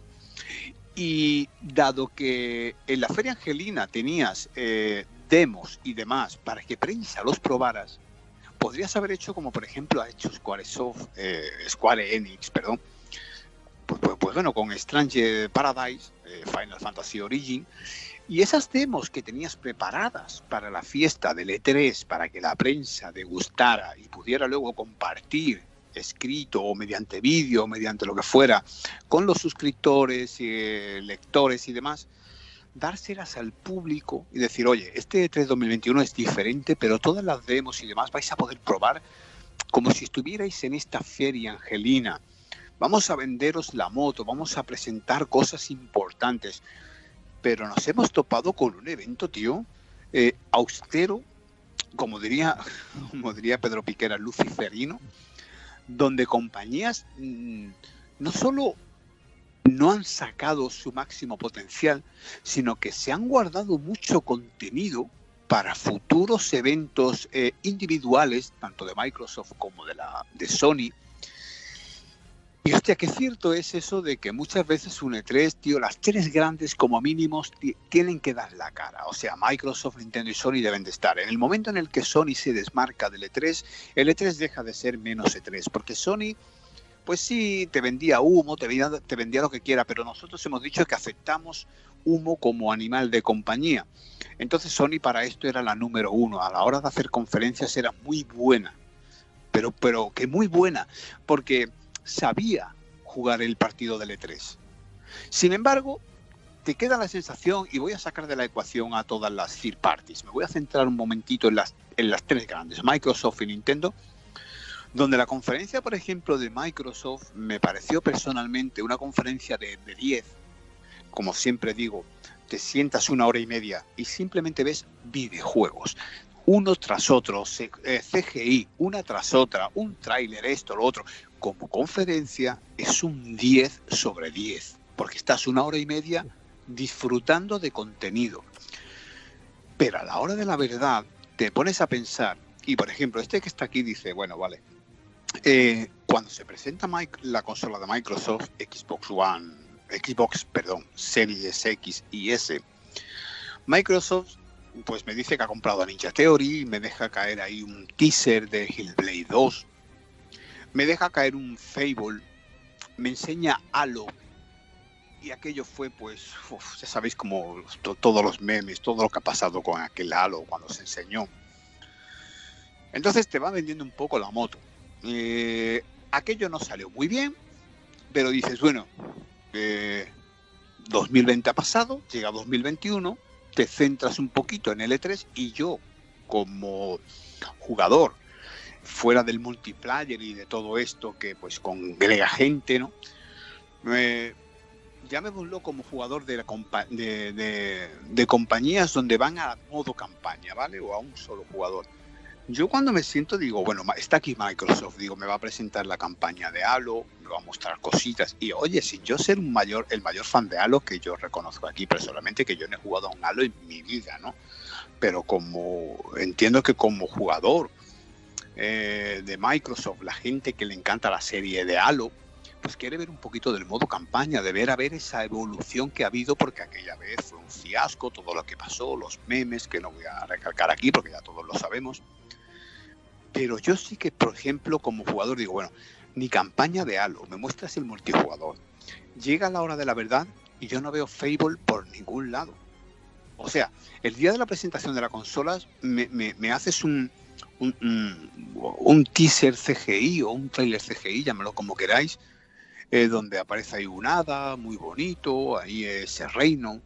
y dado que en la Feria Angelina tenías eh, demos y demás para que prensa los probaras, podrías haber hecho como por ejemplo ha hecho Squaresoft, eh, Square Enix, perdón, pues, pues, pues bueno, con Strange Paradise, eh, Final Fantasy Origin, y esas demos que tenías preparadas para la fiesta del E tres, para que la prensa degustara y pudiera luego compartir escrito o mediante vídeo o mediante lo que fuera con los suscriptores, eh, lectores y demás, dárselas al público y decir, oye, este E tres dos mil veintiuno es diferente, pero todas las demos y demás vais a poder probar como si estuvierais en esta feria angelina. Vamos a venderos la moto, vamos a presentar cosas importantes. Pero nos hemos topado con un evento, tío, eh, austero, como diría, como diría Pedro Piquera, luciferino, donde compañías mmm, no solo no han sacado su máximo potencial, sino que se han guardado mucho contenido para futuros eventos eh, individuales, tanto de Microsoft como de, la, de Sony. Y hostia, qué cierto es eso de que muchas veces un E tres, tío, las tres grandes como mínimos tienen que dar la cara. O sea, Microsoft, Nintendo y Sony deben de estar. En el momento en el que Sony se desmarca del E tres, el E tres deja de ser menos E tres. Porque Sony, pues sí, te vendía humo, te vendía, te vendía lo que quiera, pero nosotros hemos dicho que aceptamos humo como animal de compañía. Entonces Sony para esto era la número uno. A la hora de hacer conferencias era muy buena. Pero, pero que muy buena. Porque sabía jugar el partido del E tres. Sin embargo, te queda la sensación, y voy a sacar de la ecuación a todas las third parties, me voy a centrar un momentito en las, en las tres grandes, Microsoft y Nintendo, donde la conferencia, por ejemplo, de Microsoft me pareció personalmente una conferencia de, de diez, como siempre digo, te sientas una hora y media y simplemente ves videojuegos, uno tras otro, C G I, una tras otra, un tráiler, esto, lo otro. Como conferencia es un diez sobre diez, porque estás una hora y media disfrutando de contenido. Pero a la hora de la verdad te pones a pensar, y por ejemplo, este que está aquí dice, bueno, vale, eh, cuando se presenta la consola de Microsoft, Xbox One, Xbox, perdón, Series X y S, Microsoft pues me dice que ha comprado a Ninja Theory, me deja caer ahí un teaser de Hellblade dos, me deja caer un Fable, me enseña Halo, y aquello fue pues, uf, ya sabéis como to todos los memes, todo lo que ha pasado con aquel Halo cuando se enseñó. Entonces te va vendiendo un poco la moto. Eh, aquello no salió muy bien, pero dices, bueno, eh, dos mil veinte ha pasado, llega dos mil veintiuno, te centras un poquito en el E tres, y yo como jugador fuera del multiplayer y de todo esto que pues congrega gente, ¿no? Eh, llamémoslo como jugador de, la compa de, de, de compañías donde van a modo campaña, ¿vale? O a un solo jugador. Yo cuando me siento digo, bueno, está aquí Microsoft, digo, me va a presentar la campaña de Halo, me va a mostrar cositas, y oye, sin yo ser un mayor, el mayor fan de Halo, que yo reconozco aquí personalmente, que yo no he jugado a un Halo en mi vida, ¿no? Pero como entiendo que como jugador eh, de Microsoft, la gente que le encanta la serie de Halo, pues quiere ver un poquito del modo campaña, de ver a ver esa evolución que ha habido, porque aquella vez fue un fiasco, todo lo que pasó, los memes, que no voy a recalcar aquí porque ya todos lo sabemos. Pero yo sí que, por ejemplo, como jugador digo, bueno, ni campaña de Halo, me muestras el multijugador. Llega la hora de la verdad y yo no veo Fable por ningún lado. O sea, el día de la presentación de la consola me, me, me haces un, un, un, un teaser C G I o un trailer C G I, llámalo como queráis, eh, donde aparece ahí un hada muy bonito, ahí ese reino,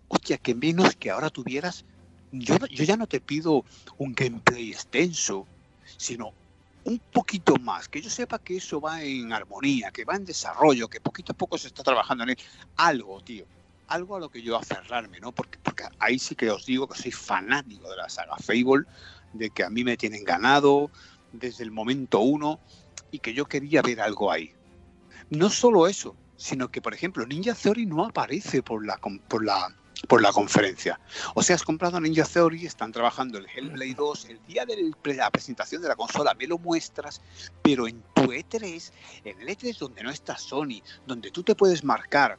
hostia, que menos que ahora tuvieras, yo, yo ya no te pido un gameplay extenso, sino un poquito más, que yo sepa que eso va en armonía, que va en desarrollo, que poquito a poco se está trabajando en él. Algo, tío, algo a lo que yo aferrarme, ¿no? Porque, porque ahí sí que os digo que soy fanático de la saga Fable, de que a mí me tienen ganado desde el momento uno y que yo quería ver algo ahí. No solo eso, sino que, por ejemplo, Ninja Theory no aparece por la, por la, por la conferencia. O sea, has comprado Ninja Theory, están trabajando el Hellblade dos, el día de la presentación de la consola me lo muestras, pero en tu E tres, en el E tres donde no está Sony, donde tú te puedes marcar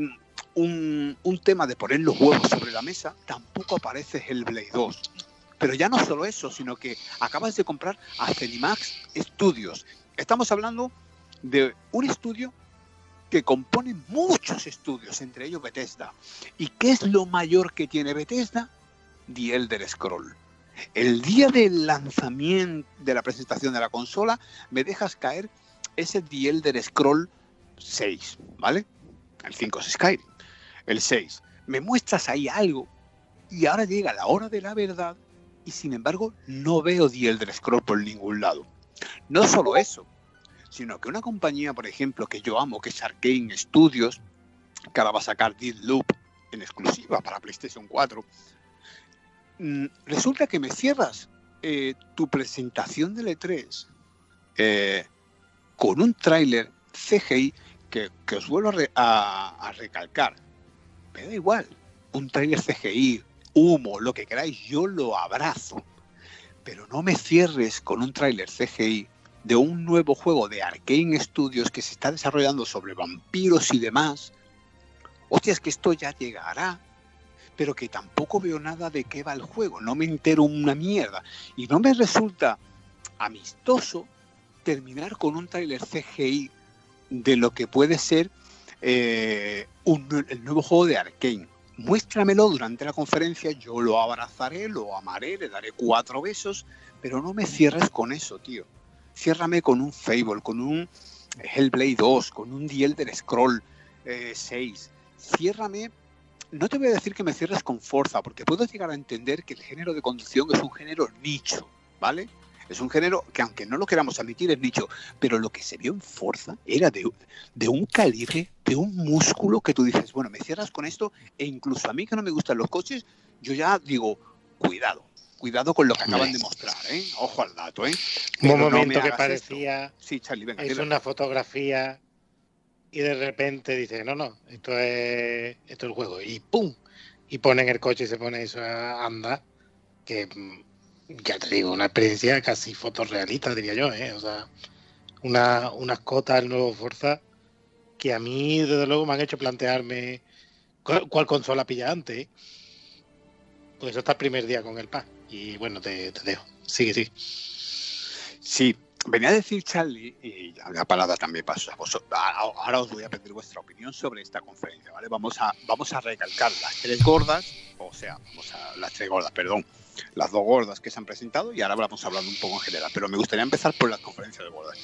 un, un tema de poner los huevos sobre la mesa, tampoco aparece Hellblade dos. Pero ya no solo eso, sino que acabas de comprar a Zenimax Studios. Estamos hablando de un estudio que compone muchos estudios, entre ellos Bethesda. ¿Y qué es lo mayor que tiene Bethesda? The Elder Scroll. El día del lanzamiento de la presentación de la consola, me dejas caer ese The Elder Scroll seis, ¿vale? El cinco es Skyrim. El seis. Me muestras ahí algo y ahora llega la hora de la verdad y sin embargo no veo The Elder Scroll por ningún lado. No solo eso, sino que una compañía, por ejemplo, que yo amo, que es Arkane Studios, que ahora va a sacar Deathloop en exclusiva para PlayStation cuatro, mmm, resulta que me cierras eh, tu presentación del E tres eh, con un tráiler C G I que, que os vuelvo a, re, a, a recalcar. Me da igual, un tráiler C G I, humo, lo que queráis, yo lo abrazo. Pero no me cierres con un tráiler C G I de un nuevo juego de Arkane Studios que se está desarrollando sobre vampiros y demás. Hostia, es que esto ya llegará, pero que tampoco veo nada de qué va el juego, no me entero una mierda. Y no me resulta amistoso terminar con un tráiler C G I de lo que puede ser eh, un, el nuevo juego de Arkane. Muéstramelo durante la conferencia, yo lo abrazaré, lo amaré, le daré cuatro besos, pero no me cierres con eso, tío. Ciérrame con un Fable, con un Hellblade dos, con un The Elder Scroll eh, seis. Ciérrame, no te voy a decir que me cierres con Forza, porque puedo llegar a entender que el género de conducción es un género nicho, ¿vale? Es un género que, aunque no lo queramos admitir, es nicho, pero lo que se vio en Forza era de, de un calibre, de un músculo que tú dices, bueno, me cierras con esto, e incluso a mí que no me gustan los coches, yo ya digo, cuidado. Cuidado con lo que acaban de mostrar, ¿eh? Ojo al dato, ¿eh? Pero un momento no que parecía esto. Sí, Charlie, venga, es dile. Una fotografía y de repente dice, no, no, esto es esto es el juego. Y ¡pum! Y ponen el coche y se pone eso a andar. Que, ya te digo, una experiencia casi fotorrealista, diría yo, ¿eh? O sea, una, unas cotas del nuevo Forza que a mí, desde luego, me han hecho plantearme cuál, cuál consola pilla antes, ¿eh? Pues eso está el primer día con el pack. Y bueno, te, te dejo. Sigue, sigue. Sí, venía a decir Charlie, y la palabra también pasa. Ahora os voy a pedir vuestra opinión sobre esta conferencia, ¿vale? Vamos a, vamos a recalcar las tres gordas, o sea, vamos a, las tres gordas, perdón, las dos gordas que se han presentado y ahora vamos hablando un poco en general. Pero me gustaría empezar por las conferencias de gordas.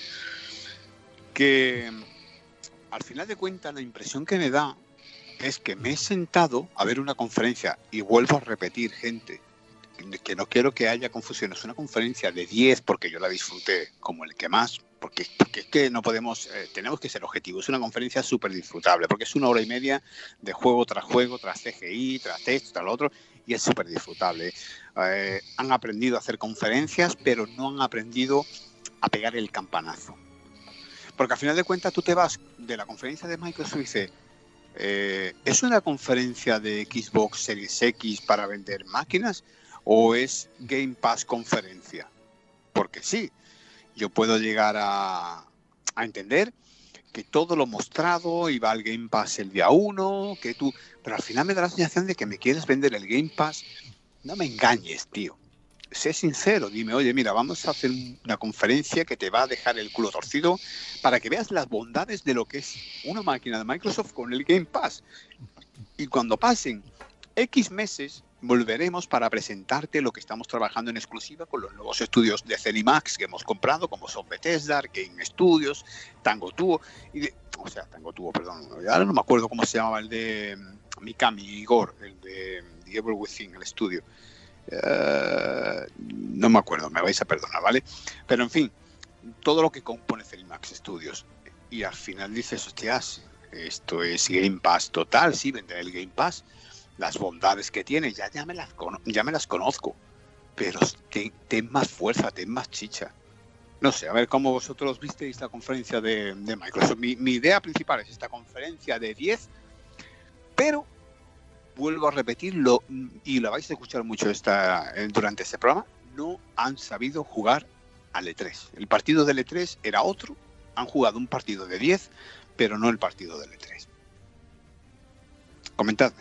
Que al final de cuentas la impresión que me da es que me he sentado a ver una conferencia y vuelvo a repetir, gente, que no quiero que haya confusión, es una conferencia de diez porque yo la disfruté como el que más, porque, porque es que no podemos, eh, tenemos que ser objetivos, es una conferencia súper disfrutable, porque es una hora y media de juego tras juego, tras C G I, tras esto, tras lo otro, y es súper disfrutable. Eh, han aprendido a hacer conferencias, pero no han aprendido a pegar el campanazo. Porque al final de cuentas tú te vas de la conferencia de Microsoft y dices, eh, ¿es una conferencia de Xbox Series X para vender máquinas? ¿O es Game Pass conferencia? Porque sí, yo puedo llegar a, a entender que todo lo mostrado iba al Game Pass el día uno, que tú, pero al final me da la sensación de que me quieres vender el Game Pass. No me engañes, tío. Sé sincero, dime, oye, mira, vamos a hacer una conferencia que te va a dejar el culo torcido para que veas las bondades de lo que es una máquina de Microsoft con el Game Pass. Y cuando pasen X meses, volveremos para presentarte lo que estamos trabajando en exclusiva con los nuevos estudios de Zenimax que hemos comprado, como son Bethesda, Game Studios, Tango Tuo, y de, o sea, Tango Tuo, perdón, ahora no me acuerdo cómo se llamaba el de Mikami Igor, el de The Evil Within, el estudio. Uh, no me acuerdo, me vais a perdonar, ¿vale? Pero en fin, todo lo que compone Zenimax Studios. Y al final dices, hostias, esto es Game Pass total, sí, vender el Game Pass. Las bondades que tiene, ya, ya, me, las ya me las conozco, pero ten, ten más fuerza, ten más chicha. No sé, a ver cómo vosotros visteis la conferencia de, de Microsoft. Mi, mi idea principal es esta conferencia de diez, pero vuelvo a repetirlo, y la vais a escuchar mucho esta, durante este programa, no han sabido jugar al E tres. El partido del E tres era otro, han jugado un partido de diez, pero no el partido del E tres. Comentadme.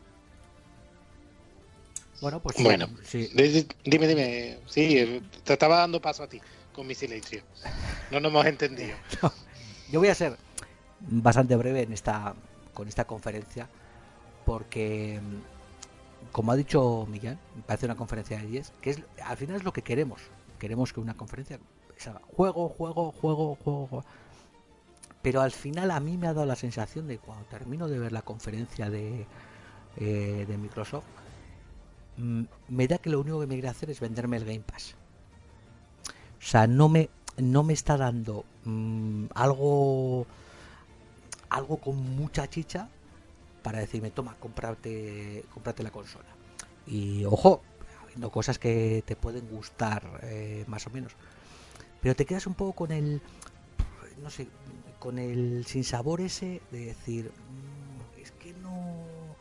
Bueno, pues bueno, sí. Dime, dime. Sí, te estaba dando paso a ti con mi silencio. No nos hemos entendido. No, yo voy a ser bastante breve en esta con esta conferencia porque, como ha dicho Miguel, me parece una conferencia de diez, que es al final es lo que queremos. Queremos que una conferencia sea juego, juego, juego, juego, juego. Pero al final a mí me ha dado la sensación de cuando termino de ver la conferencia de, eh, de Microsoft, me da que lo único que me quiere hacer es venderme el Game Pass. O sea, no me no me está dando mmm, algo algo con mucha chicha para decirme, toma, cómprate, cómprate la consola. Y ojo, habiendo cosas que te pueden gustar eh, más o menos, pero te quedas un poco con el, no sé, con el sinsabor ese de decir, mmm, es que no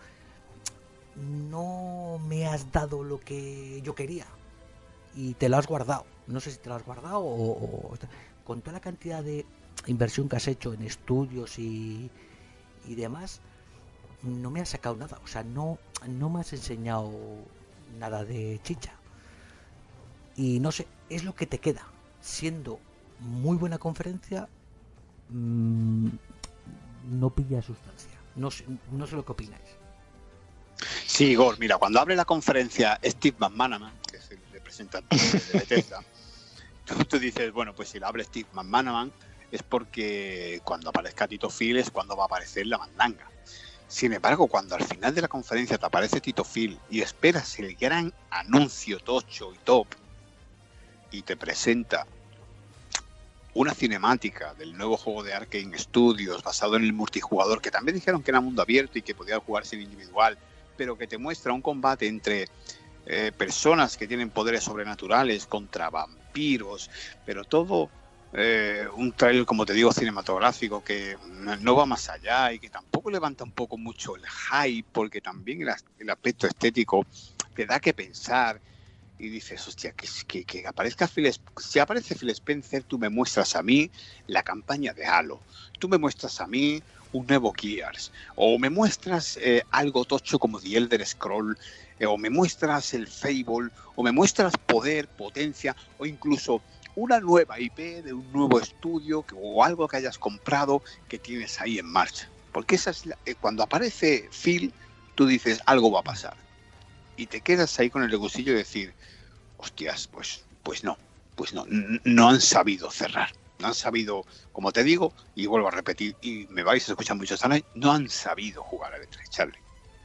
no me has dado lo que yo quería y te lo has guardado. No sé si te lo has guardado o, o con toda la cantidad de inversión que has hecho en estudios y, y demás, no me has sacado nada. O sea, no, no me has enseñado nada de chicha. Y no sé, es lo que te queda. Siendo muy buena conferencia, mmm, no pilla sustancia. No sé, no sé lo que opináis. Sí, Igor, mira, cuando abre la conferencia Steve McManaman, que es el representante de Bethesda, tú, tú dices, bueno, pues si la abre Steve McManaman es porque cuando aparezca Tito Phil es cuando va a aparecer la mandanga. Sin embargo, cuando al final de la conferencia te aparece Tito Phil y esperas el gran anuncio tocho y top y te presenta una cinemática del nuevo juego de Arkane Studios basado en el multijugador, que también dijeron que era mundo abierto y que podía jugarse en individual, pero que te muestra un combate entre eh, personas que tienen poderes sobrenaturales contra vampiros, pero todo eh, un trailer, como te digo, cinematográfico que no va más allá y que tampoco levanta un poco mucho el hype, porque también el, el aspecto estético te da que pensar y dices, hostia, que, que, que aparezca Phil, si aparece Phil Spencer, tú me muestras a mí la campaña de Halo, tú me muestras a mí un nuevo Gears, o me muestras eh, algo tocho como The Elder Scroll, eh, o me muestras el Fable, o me muestras poder, potencia, o incluso una nueva I P de un nuevo estudio que, o algo que hayas comprado que tienes ahí en marcha. Porque esa es la, eh, cuando aparece Phil, tú dices, algo va a pasar. Y te quedas ahí con el regusillo de decir, hostias, pues, pues no, pues no, no han sabido cerrar. No han sabido, como te digo, y vuelvo a repetir, y me vais a escuchar mucho esta noche, no han sabido jugar al E tres, Charlie.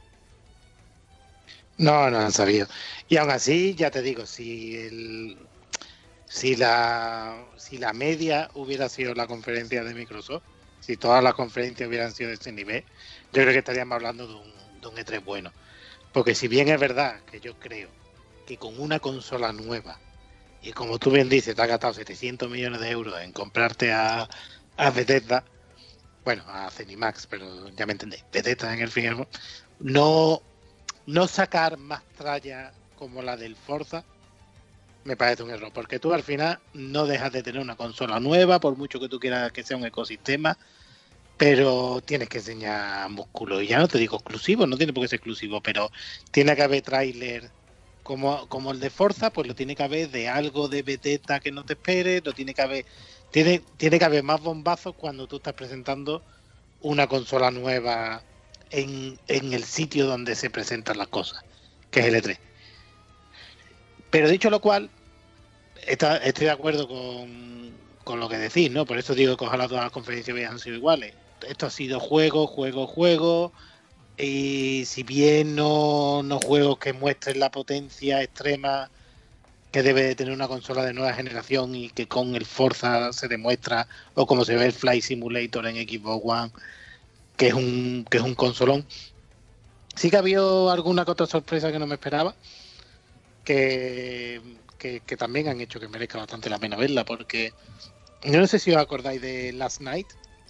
No, no han sabido. Y aún así, ya te digo, si el, si la si la media hubiera sido la conferencia de Microsoft, si todas las conferencias hubieran sido de este nivel, yo creo que estaríamos hablando de un, de un E tres bueno. Porque si bien es verdad que yo creo que con una consola nueva, y como tú bien dices, te has gastado setecientos millones de euros en comprarte a, a Bethesda, bueno, a Zenimax, pero ya me entendéis, Bethesda en el fin y al cabo, no, no sacar más tralla como la del Forza, me parece un error, porque tú al final no dejas de tener una consola nueva, por mucho que tú quieras que sea un ecosistema, pero tienes que enseñar músculo, y ya no te digo exclusivo, no tiene por qué ser exclusivo, pero tiene que haber tráiler como, como el de Forza, pues lo tiene que haber de algo de Bethesda que no te esperes, lo tiene que haber, tiene, tiene que haber más bombazos cuando tú estás presentando una consola nueva en, en el sitio donde se presentan las cosas. que es el E tres. Pero dicho lo cual, está, estoy de acuerdo con, con lo que decís, ¿no? Por eso digo que ojalá todas las conferencias hubieran sido iguales. Esto ha sido juego, juego, juego. Y si bien no, no juegos que muestren la potencia extrema que debe de tener una consola de nueva generación y que con el Forza se demuestra, o como se ve el Flight Simulator en Xbox One, que es un, que es un consolón. Sí que había alguna que otra sorpresa que no me esperaba, que, que, que también han hecho que merezca bastante la pena verla, porque yo no sé si os acordáis de Last Night,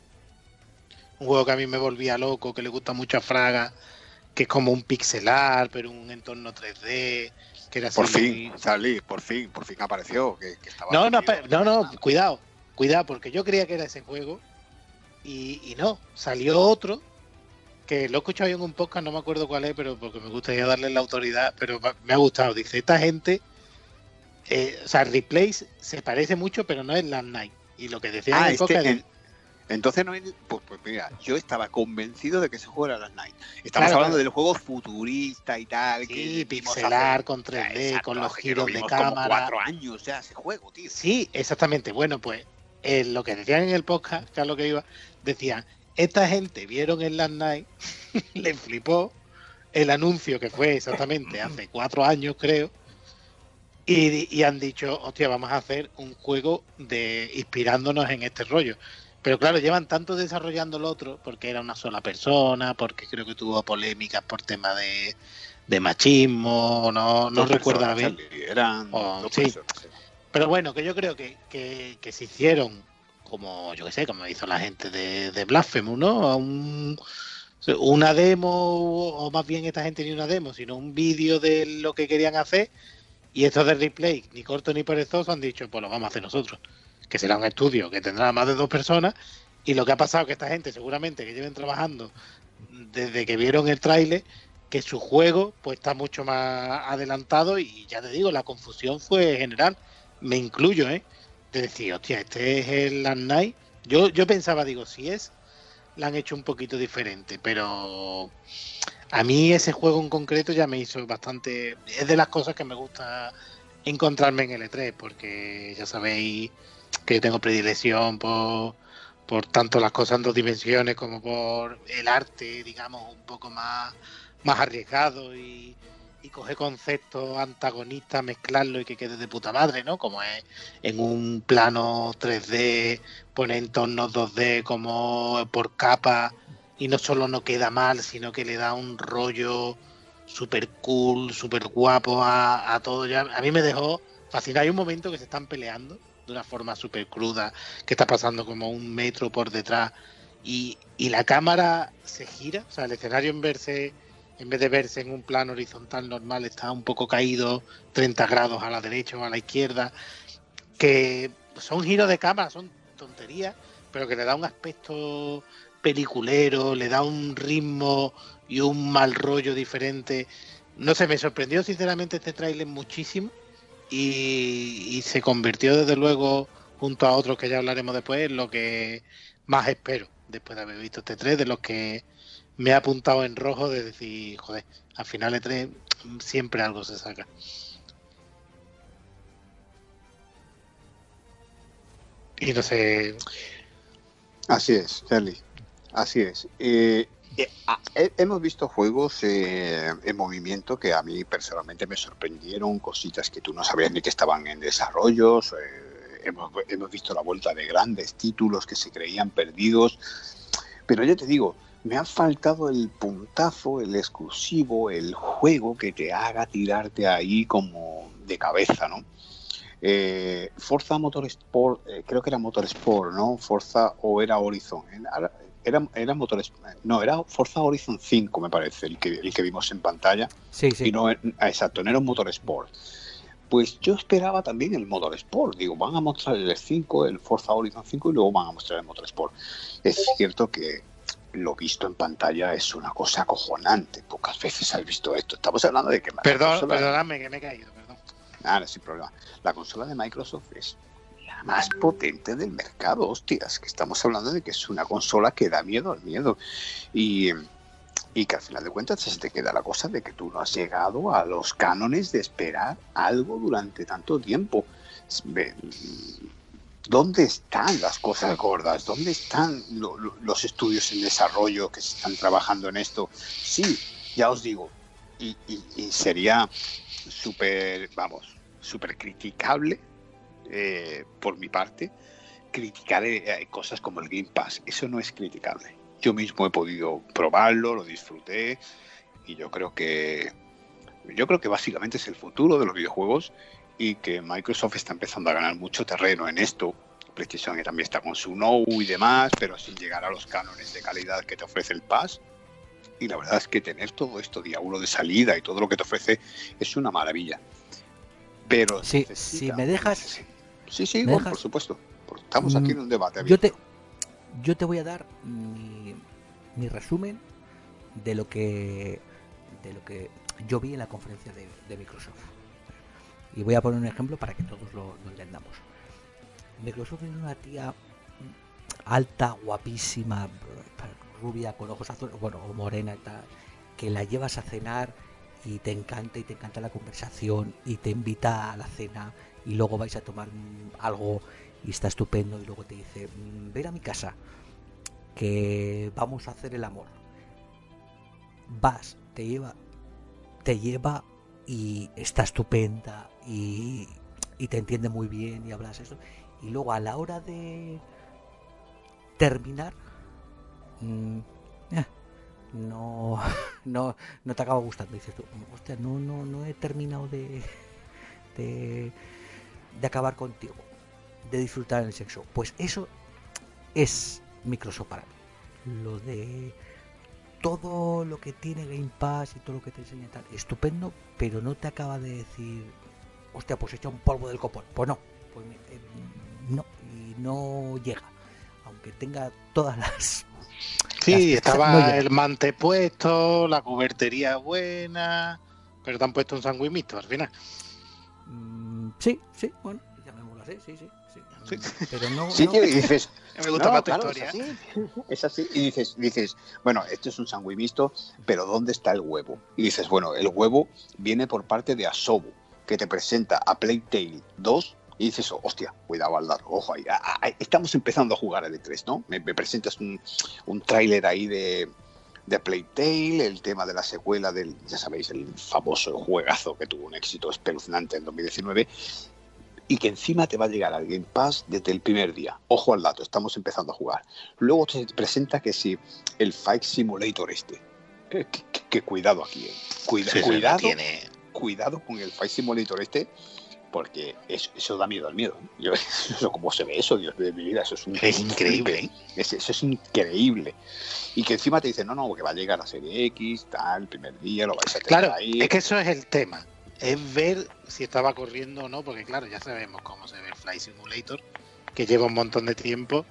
un juego que a mí me volvía loco, que le gusta mucho a Fraga, que es como un pixelar, pero un entorno tres D, que era así. Por fin, muy... Charlie, por fin, por fin apareció, que, que estaba No, no, no, no, cuidado, cuidado, porque yo creía que era ese juego, y, y no, salió otro, que lo he escuchado yo en un podcast, no me acuerdo cuál es, pero porque me gustaría darle la autoridad, pero me ha gustado. Dice, esta gente, eh, o sea, Replays se parece mucho, pero no es Last Night. Y lo que decía ah, en el este, podcast... el... Entonces, no, pues, pues mira, yo estaba convencido de que ese juego era Last Night. Estamos claro, hablando claro. del juego futurista y tal. Sí, que pixelar, hace... con tres D, exacto, con los que giros lo de como cámara. cuatro años ya ese juego, tío. Sí, exactamente. Bueno, pues eh, lo que decían en el podcast, que es lo que iba, decían, esta gente vieron el Last Night, les flipó el anuncio que fue exactamente hace cuatro años, creo, y, y han dicho, hostia, vamos a hacer un juego de inspirándonos en este rollo. Pero claro, llevan tanto desarrollando el otro, porque era una sola persona, porque creo que tuvo polémicas por tema de, de machismo, no, no recuerdo bien. Eran oh, dos sí. personas, sí. Pero bueno, que yo creo que, que, que se hicieron, como yo que sé, como hizo la gente de, de Blasphemous, ¿no? Un, una demo, o más bien esta gente ni una demo, sino un vídeo de lo que querían hacer, y estos de Replay, ni corto ni perezoso, han dicho, pues lo vamos a hacer nosotros. Que será un estudio que tendrá más de dos personas, y lo que ha pasado es que esta gente seguramente que lleven trabajando desde que vieron el tráiler, que su juego pues está mucho más adelantado, y ya te digo, la confusión fue general, me incluyo, ¿eh? De decir, hostia, este es el Last Night. Yo, yo pensaba, digo, si es, la han hecho un poquito diferente, pero a mí ese juego en concreto ya me hizo bastante, es de las cosas que me gusta encontrarme en el E tres, porque ya sabéis que yo tengo predilección por, por tanto las cosas en dos dimensiones como por el arte, digamos, un poco más, más arriesgado, y, y coger conceptos antagonistas, mezclarlo y que quede de puta madre, ¿no? Como es en un plano tres D, poner entornos dos D como por capa, y no solo no queda mal, sino que le da un rollo súper cool, súper guapo a, a todo. Ya, a mí me dejó fascinado. Hay un momento que se están peleando de una forma súper cruda, que está pasando como un metro por detrás, y, y la cámara se gira, o sea, el escenario en verse, en vez de verse en un plano horizontal normal, está un poco caído treinta grados a la derecha o a la izquierda, que son giros de cámara, son tonterías, pero que le da un aspecto peliculero, le da un ritmo y un mal rollo diferente. No sé, me sorprendió sinceramente este tráiler muchísimo. Y, y se convirtió desde luego, junto a otros que ya hablaremos después, en lo que más espero después de haber visto este tres, de los que me he apuntado en rojo, de decir, joder, al final E tres siempre algo se saca. Y no sé... Así es, Charlie, así es. Eh, eh, eh, hemos visto juegos eh, en movimiento que a mí personalmente me sorprendieron, cositas que tú no sabías ni que estaban en desarrollos. Eh, hemos, hemos visto la vuelta de grandes títulos que se creían perdidos, pero yo te digo, me ha faltado el puntazo, el exclusivo, el juego que te haga tirarte ahí como de cabeza, ¿no? Eh, Forza Motorsport, eh, creo que era Motorsport, ¿no? Forza o era Horizon. Era, era Motorsport, no, era Forza Horizon cinco, me parece, el que, el que vimos en pantalla. Sí, sí. Y no, exacto, no era un Motorsport. Pues yo esperaba también el Motorsport. Digo, van a mostrar el cinco, el Forza Horizon cinco, y luego van a mostrar el Motorsport. Es cierto que lo visto en pantalla es una cosa acojonante. Pocas veces has visto esto. Estamos hablando de que... Perdón, consola... perdóname que me he caído, perdón. Nada, sin problema. La consola de Microsoft es la más potente del mercado, hostias, que estamos hablando de que es una consola que da miedo al miedo. Y, y que al final de cuentas se te queda la cosa de que tú no has llegado a los cánones de esperar algo durante tanto tiempo. ¿Dónde están las cosas gordas? ¿Dónde están lo, lo, los estudios en desarrollo que se están trabajando en esto? Sí, ya os digo, y, y, y sería súper, vamos, súper criticable eh, por mi parte, criticar eh, cosas como el Game Pass. Eso no es criticable. Yo mismo he podido probarlo, lo disfruté, y yo creo que yo creo que básicamente es el futuro de los videojuegos, y que Microsoft está empezando a ganar mucho terreno en esto. PlayStation también está con su Now y demás, pero sin llegar a los cánones de calidad que te ofrece el Pass. Y la verdad es que tener todo esto día uno de salida y todo lo que te ofrece es una maravilla. Pero sí, si me dejas... Sí, sí, bueno, dejas... por supuesto. Porque estamos aquí en un debate abierto. Yo te, yo te voy a dar mi, mi resumen de lo que de lo que yo vi en la conferencia de, de Microsoft. Y voy a poner un ejemplo para que todos lo, lo entendamos. Microsoft es una tía alta, guapísima, rubia, con ojos azules, bueno, o morena y tal, que la llevas a cenar y te encanta y te encanta la conversación y te invita a la cena y luego vais a tomar algo y está estupendo y luego te dice, ven a mi casa que vamos a hacer el amor. Vas, te lleva, te lleva y está estupenda y, y te entiende muy bien y hablas eso, y luego a la hora de terminar mmm, eh, no no no te acaba gustando, dices tú, hostia, no no no he terminado de de, de acabar contigo, de disfrutar el sexo. Pues eso es Microsoft para mí. Lo de todo lo que tiene Game Pass y todo lo que te enseña tal, estupendo, pero no te acaba de decir, hostia, pues echa un polvo del copón. Pues no, pues eh, no, y no llega, aunque tenga todas las... Sí, las estaba no el mante puesto, la cubertería buena, pero te han puesto un sándwich mixto al final. Mm, sí, sí, bueno, llamémoslo así, sí, sí. Sí, pero no, sí, no. Y dices, me gusta no, más tu claro, historia. Es así, es así. Y dices, dices, bueno, esto es un sándwich mixto, pero ¿dónde está el huevo? Y dices, bueno, el huevo viene por parte de Asobo, que te presenta a Plague Tale dos, y dices, oh, hostia, cuidado al lado, ojo ahí, ah, ah, estamos empezando a jugar al E tres, ¿no? Me, me presentas un, un tráiler ahí de, de Plague Tale, el tema de la secuela del, ya sabéis, el famoso juegazo que tuvo un éxito espeluznante en dos mil diecinueve, y que encima te va a llegar al Game Pass desde el primer día. Ojo al dato, estamos empezando a jugar. Luego te presenta que si el Fight Simulator este, que, que, que cuidado aquí, eh. Cuida, sí, cuidado, tiene... cuidado con el Fight Simulator este, porque eso, eso da miedo al miedo. Yo, eso, como se ve eso, Dios de mi vida, eso es, un, es increíble. ¿eh? Eso, eso es increíble. Y que encima te dicen, no, no, que va a llegar a Serie X, tal, el primer día, lo vais a tener claro, ahí. Es que eso es el tema. Es ver si estaba corriendo o no, porque claro, ya sabemos cómo se ve el Flight Simulator, que lleva un montón de tiempo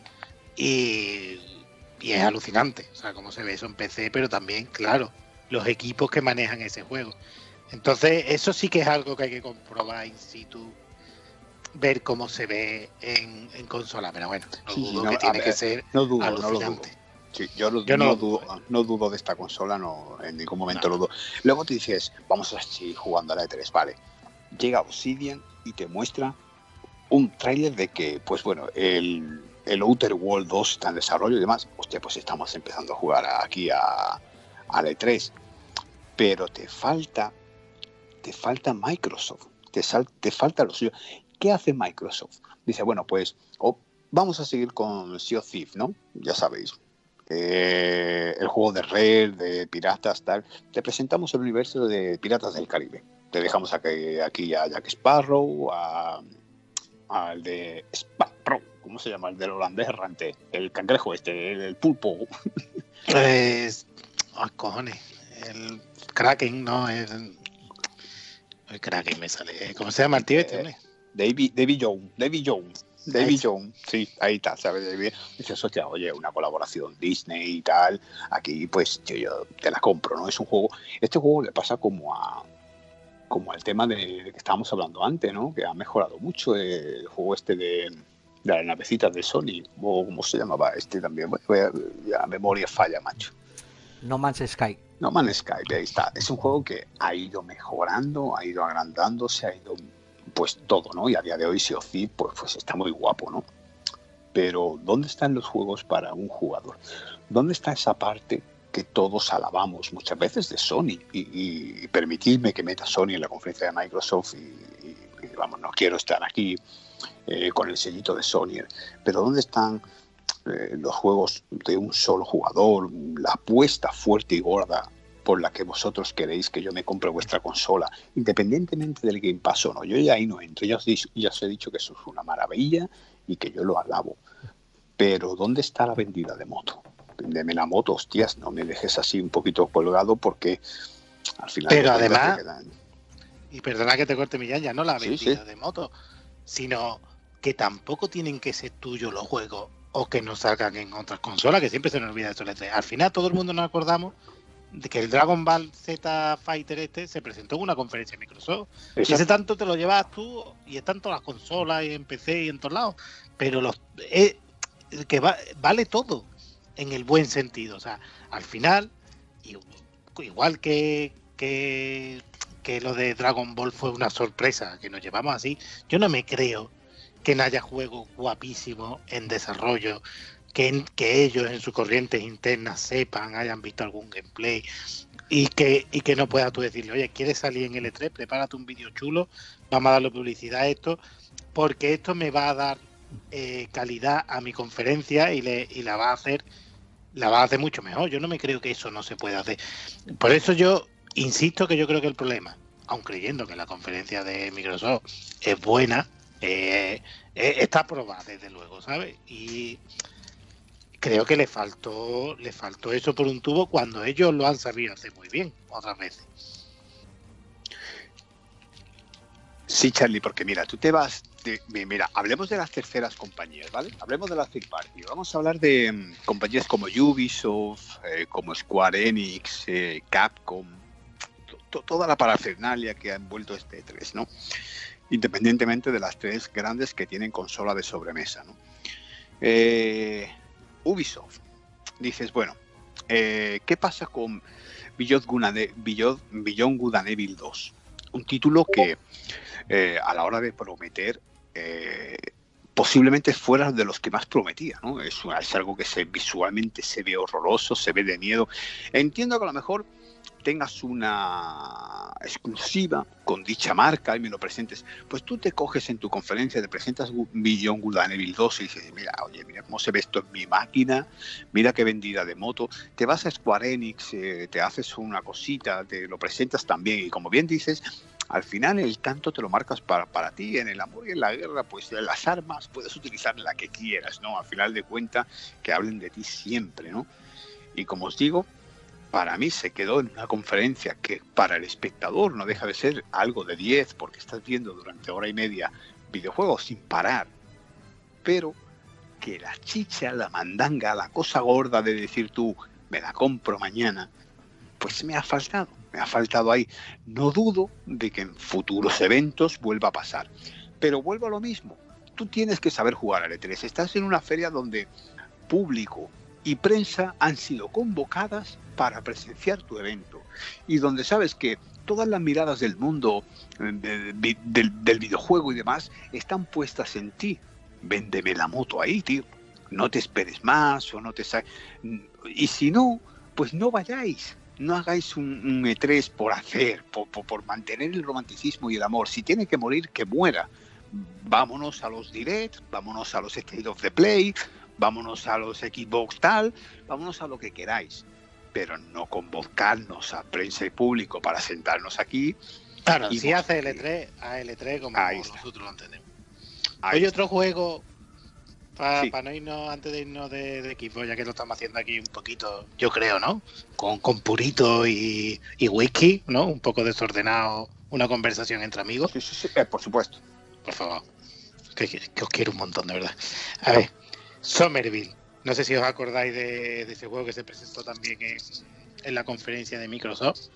y, y es alucinante, o sea, cómo se ve eso en P C, pero también, claro, los equipos que manejan ese juego. Entonces, eso sí que es algo que hay que comprobar in situ, ver cómo se ve en, en consola, pero bueno, no sí, dudo no, que tiene ver, que ser no dudo, alucinante. No lo dudo. Sí, yo, lo, yo no, no, lo dudo, dudo, no dudo de esta consola, no en ningún momento no. lo dudo. Luego te dices, vamos a seguir jugando a la E tres, vale. Llega Obsidian y te muestra un tráiler de que, pues bueno, el, el Outer World dos está en desarrollo y demás. Hostia, pues estamos empezando a jugar aquí a, a la E tres. Pero te falta, te falta Microsoft, te, sal, te falta lo suyo. ¿Qué hace Microsoft? Dice, bueno, pues oh, vamos a seguir con Sea of Thieves, ¿no? Ya sabéis. Eh, el juego de Rare, de piratas, tal. Te presentamos el universo de Piratas del Caribe. Te dejamos aquí, aquí a Jack Sparrow, a al de Sparrow, ¿cómo se llama? El del holandés errante, el cangrejo este, el, el pulpo. Pues, oh, cojones, el Kraken, no, el, el Kraken me sale. ¿Cómo se llama el tío este? Eh, David, David Jones, David Jones. David Jones, sí, ahí está, ¿sabes? Dices, hostia, oye, una colaboración Disney y tal, aquí pues yo, yo te la compro, ¿no? Es un juego, este juego le pasa como a como al tema de, de que estábamos hablando antes, ¿no? Que ha mejorado mucho el juego este de, de las navecitas de Sony, o como se llamaba este también, bueno, ya la memoria falla, macho. No Man's Sky. No Man's Sky, ahí está. Es un juego que ha ido mejorando, ha ido agrandándose, ha ido pues todo, ¿no? Y a día de hoy Sea of Thieves pues, pues está muy guapo, ¿no? Pero ¿dónde están los juegos para un jugador? ¿Dónde está esa parte que todos alabamos muchas veces de Sony? Y, y, y permitidme que meta Sony en la conferencia de Microsoft y, y, y vamos, no quiero estar aquí eh, con el sellito de Sony, pero ¿dónde están eh, los juegos de un solo jugador? La apuesta fuerte y gorda por la que vosotros queréis que yo me compre vuestra consola, independientemente del Game Pass o no. Yo ya ahí no entro, ya os, ya os he dicho que eso es una maravilla y que yo lo alabo. Pero ¿dónde está la vendida de moto? Véndeme la moto, hostias, no me dejes así un poquito colgado porque al final... Pero además, y perdona que te corte mi ya no la vendida sí, sí. de moto, sino que tampoco tienen que ser tuyos los juegos o que no salgan en otras consolas, que siempre se nos olvida esto. Al final todo el mundo nos acordamos de que el Dragon Ball Z Fighter este se presentó en una conferencia de Microsoft. Exacto. Y ese tanto te lo llevas tú y están todas las consolas y en P C y en todos lados. Pero los eh, que va, vale todo en el buen sentido. O sea, al final, igual que, que, que lo de Dragon Ball fue una sorpresa, que nos llevamos así, yo no me creo que no haya juegos guapísimos en desarrollo, Que, que ellos en sus corrientes internas sepan, hayan visto algún gameplay y que, y que no puedas tú decirle, oye, ¿quieres salir en L tres? Prepárate un vídeo chulo, vamos a darle publicidad a esto, porque esto me va a dar eh, calidad a mi conferencia y, le, y la va a hacer la va a hacer mucho mejor. Yo no me creo que eso no se pueda hacer. Por eso yo insisto que yo creo que el problema, aun creyendo que la conferencia de Microsoft es buena, eh, eh, está aprobada desde luego, ¿sabes? Y creo que le faltó le faltó eso por un tubo cuando ellos lo han sabido hacer muy bien otras veces. Sí, Charlie, porque mira, tú te vas de, mira, hablemos de las terceras compañías, ¿vale? Hablemos de las third party. Vamos a hablar de um, compañías como Ubisoft, eh, como Square Enix, eh, Capcom, to, toda la parafernalia que ha envuelto este E tres, ¿no? Independientemente de las tres grandes que tienen consola de sobremesa, ¿no? Eh... Ubisoft, dices, bueno, eh, ¿qué pasa con Beyond Good and, Beyond, Beyond Good and Evil dos? Un título que eh, a la hora de prometer eh, posiblemente fuera de los que más prometía, ¿no? Es, es algo que se, visualmente se ve horroroso, se ve de miedo. Entiendo que a lo mejor tengas una exclusiva con dicha marca y me lo presentes, pues tú te coges en tu conferencia, te presentas Beyond Good and Evil dos y dices, mira, oye, mira cómo se ve esto en mi máquina, mira qué vendida de moto, te vas a Square Enix, eh, te haces una cosita, te lo presentas también y como bien dices, al final el canto te lo marcas para, para ti, en el amor y en la guerra, pues en las armas puedes utilizar la que quieras, ¿no? Al final de cuentas que hablen de ti siempre, ¿no? Y como os digo, para mí se quedó en una conferencia que para el espectador no deja de ser algo de diez, porque estás viendo durante hora y media videojuegos sin parar, pero que la chicha, la mandanga, la cosa gorda de decir tú, me la compro mañana, pues me ha faltado, me ha faltado ahí. No dudo de que en futuros eventos vuelva a pasar, pero vuelvo a lo mismo, tú tienes que saber jugar al E tres, estás en una feria donde público y prensa han sido convocadas para presenciar tu evento y donde sabes que todas las miradas del mundo de, de, de, del videojuego y demás están puestas en ti. Véndeme la moto ahí, tío. No te esperes más o no te sa- y si no, pues no vayáis. No hagáis un, un E tres por hacer, por, por, por mantener el romanticismo y el amor. Si tiene que morir, que muera. Vámonos a los Direct, vámonos a los State of the Play, vámonos a los Xbox tal, vámonos a lo que queráis, pero no convocarnos a prensa y público para sentarnos aquí. Claro, si hace L tres, a L tres como ahí nosotros está. lo entendemos. Ahí Hay está. otro juego, para sí. pa no irnos, antes de irnos de, de Xbox, ya que lo estamos haciendo aquí un poquito, yo creo, ¿no? Con, con purito y, y whisky, ¿no? Un poco desordenado, una conversación entre amigos. Sí, sí, sí. Eh, por supuesto. Por favor, que, que os quiero un montón, de verdad. A ver, Somerville. No sé si os acordáis de, de ese juego que se presentó también en, en la conferencia de Microsoft.